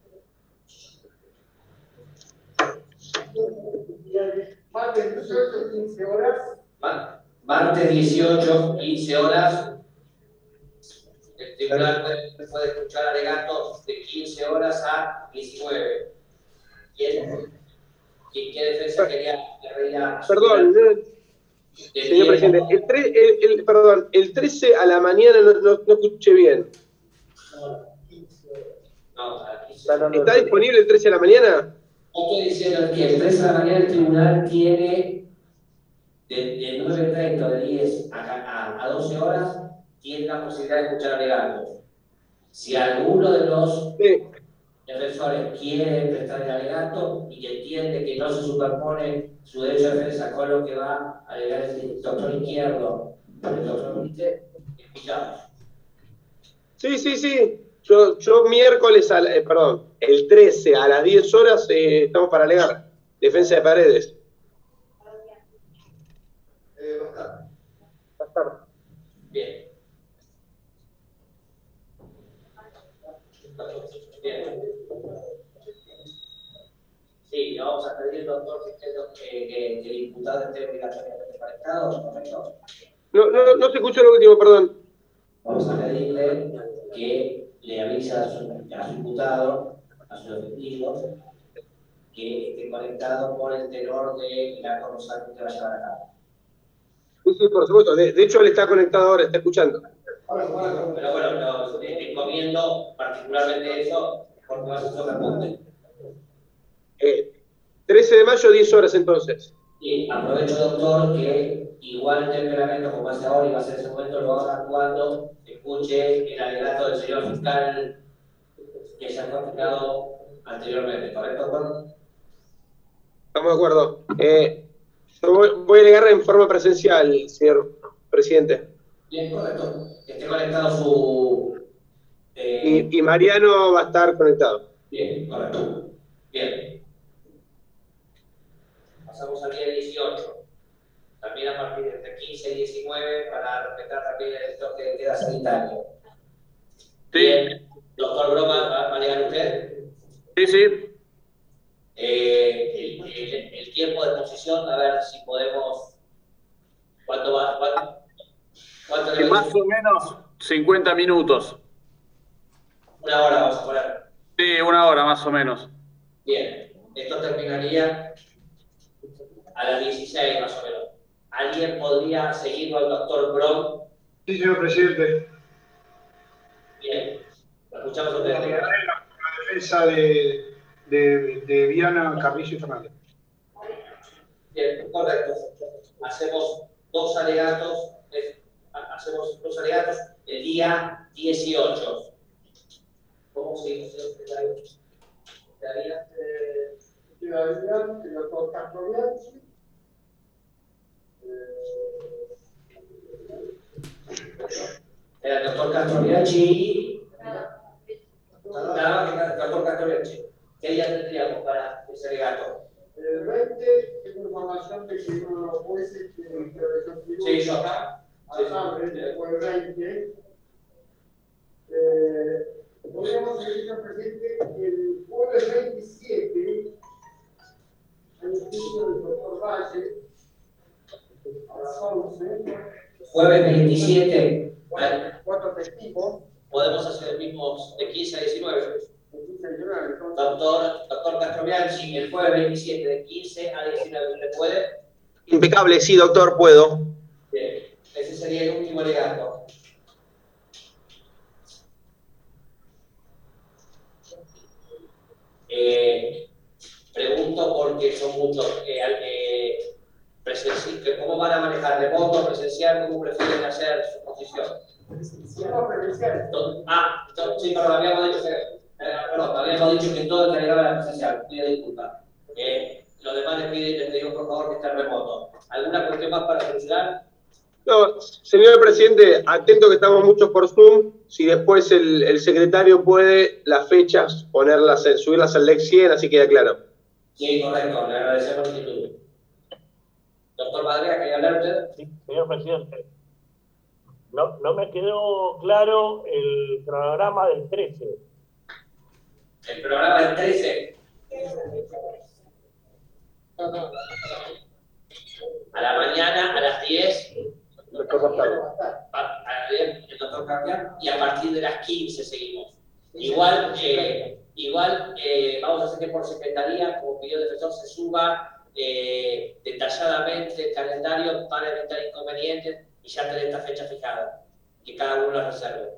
Martes dieciocho, quince horas. Martes dieciocho, quince horas. El tribunal puede, puede escuchar alegatos de quince horas a diecinueve. ¿Quién, ¿quién qué defensa quería? quería Perdón, de señor presidente, el, tre el, el, perdón, el trece a la mañana no, no, no escuché bien. No, a quince. ¿Está disponible el trece a la mañana? Estoy diciendo que el trece de la mañana el tribunal tiene de, de nueve treinta o de diez a, a, a doce horas, tiene la posibilidad de escuchar alegatos. Si alguno de los Sí. defensores quiere prestar el alegato y que entiende que no se superpone su derecho de defensa con lo que va a alegar el doctor Izquierdo, el doctor Bríquez, escuchamos. Sí, sí, sí. Yo, yo miércoles, a la, eh, perdón, el trece a las diez horas eh, estamos para alegar. Defensa de Paredes. Eh, va a estar. Va a tarde. Bien. Bien. Sí, le vamos a pedir, doctor, que, que, que, que el imputado esté obligatoriamente conectado, ¿correcto? No, no, no se escuchó lo último, perdón. Vamos a pedirle que le avise a su, a su imputado, a su efectivo, que esté conectado por el tenor de la conversación que va a llevar a cabo. Sí, sí, por supuesto. De, de hecho, él está conectado ahora, está escuchando. Pero bueno, lo, le encomiendo particularmente eso, porque va a ser su reporte. Eh, trece de mayo, diez horas entonces. Y aprovecho, doctor, que igual el reglamento, como hace ahora y va a ser ese momento, lo haga cuando escuche el alegato del señor fiscal que se ha comunicado anteriormente, ¿correcto, doctor? Estamos de acuerdo. Eh, yo voy, voy a alegar en forma presencial, señor presidente. Bien, correcto. Que esté conectado su... Eh... Y, y Mariano va a estar conectado. Bien, correcto. Bien. Pasamos al día dieciocho. También a partir de entre quince y diecinueve para respetar también el toque de queda sanitario. Sí. Bien. Doctor Broma, ¿va a manejar usted? Sí, sí. Eh, el, el, el tiempo de exposición, a ver si podemos... ¿Cuánto va? ¿Cuánto, cuánto Sí, más o menos cincuenta minutos. Una hora vamos a poner. Sí, una hora más o menos. Bien. Esto terminaría a las dieciséis más o menos. ¿Alguien podría seguirlo al doctor Brom? Sí, señor presidente. Bien. Lo escuchamos a La, ustedes. la, la defensa de, de, de Viana, Carrillo y Fernández. Bien, correcto. Hacemos dos alegatos, eh, hacemos dos alegatos el día dieciocho. ¿Cómo seguimos, señor secretario? ¿Daría? Eh, Ciudadanía, el doctor Castro Bianchi. El doctor Castro Bianchi y... Nada más que el doctor Castro Bianchi. ¿Qué día tendríamos para ese alegato? El veinte, tengo información de que uno de los jueces que intervención Sí, yo acá. a Sabre, fue el veinte. Eh, podríamos seguir, señor presidente, el jueves veintisiete, el estudio del doctor Valle, a las once. Jueves veintisiete. Cuatro, cuatro testigos. Podemos hacer el mismo de quince a diecinueve. De quince a diecinueve. Doctor, doctor Castro Bianchi, el jueves veintisiete de quince a diecinueve, ¿usted puede? Impecable, sí, doctor, puedo. Bien, ese sería el último alegato. Eh, pregunto porque son muchos. Eh, eh, ¿Cómo van a manejar? ¿Remoto, presencial? ¿Cómo prefieren hacer su posición? Presencial. Ah, sí, perdón, habíamos dicho que, eh, perdón, habíamos dicho que todo el que llegaba a la presencial. Pido disculpas. Eh, los demás les piden, les digo por favor que esté remoto. ¿Alguna cuestión más para solucionar? No, señor presidente, atento que estamos muchos por Zoom. Si después el, el secretario puede, las fechas, ponerlas, subirlas al Lex cien, así queda claro. Sí, correcto, le agradecemos la actitud. Doctor Madrea, ¿quería hablar usted? Sí, señor presidente. No, no me quedó claro el cronograma del trece. El programa del trece. A la mañana, a las diez. A, a las diez, el doctor Carpián, y a partir de las quince seguimos. Igual, eh, igual eh, vamos a hacer que por secretaría, como pidió el defensor, se suba eh, detalladamente el calendario para evitar inconvenientes y ya tener esta fecha fijada, que cada uno la reserve.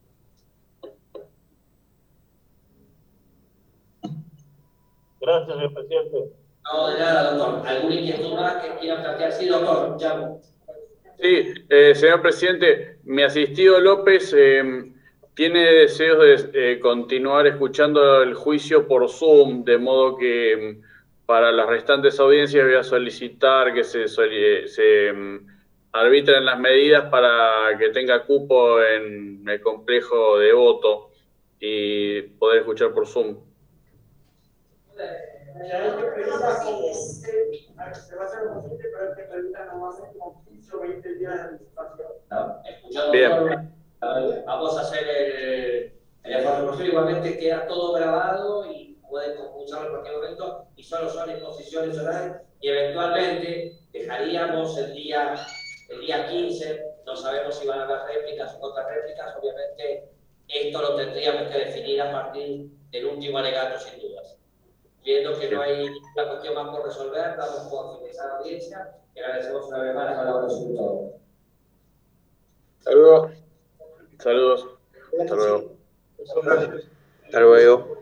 Gracias, señor presidente. No, de nada, doctor. ¿Alguna inquietud más que quieran plantear? Sí, doctor, llamo. Sí, eh, señor presidente, mi asistido López eh, tiene deseos de eh, continuar escuchando el juicio por Zoom, de modo que para las restantes audiencias voy a solicitar que se, se um, arbitren las medidas para que tenga cupo en el complejo de voto y poder escuchar por Zoom. Se va a hacer lo posible, pero es que en realidad no va a ser como quince o veinte días de anticipación. No, escuchando Bien. todo, vamos a hacer el, el esfuerzo posible. Igualmente queda todo grabado y pueden escucharlo en cualquier momento y solo son exposiciones orales y eventualmente dejaríamos el día, el día quince, no sabemos si van a haber réplicas o contrarréplicas, obviamente esto lo tendríamos que definir a partir del último alegato sin dudas. Viendo que no hay una cuestión más por resolver, damos por finalizar la audiencia y agradecemos una vez más la colaboración de todos. Saludos. Saludos. Hasta luego. Hasta luego.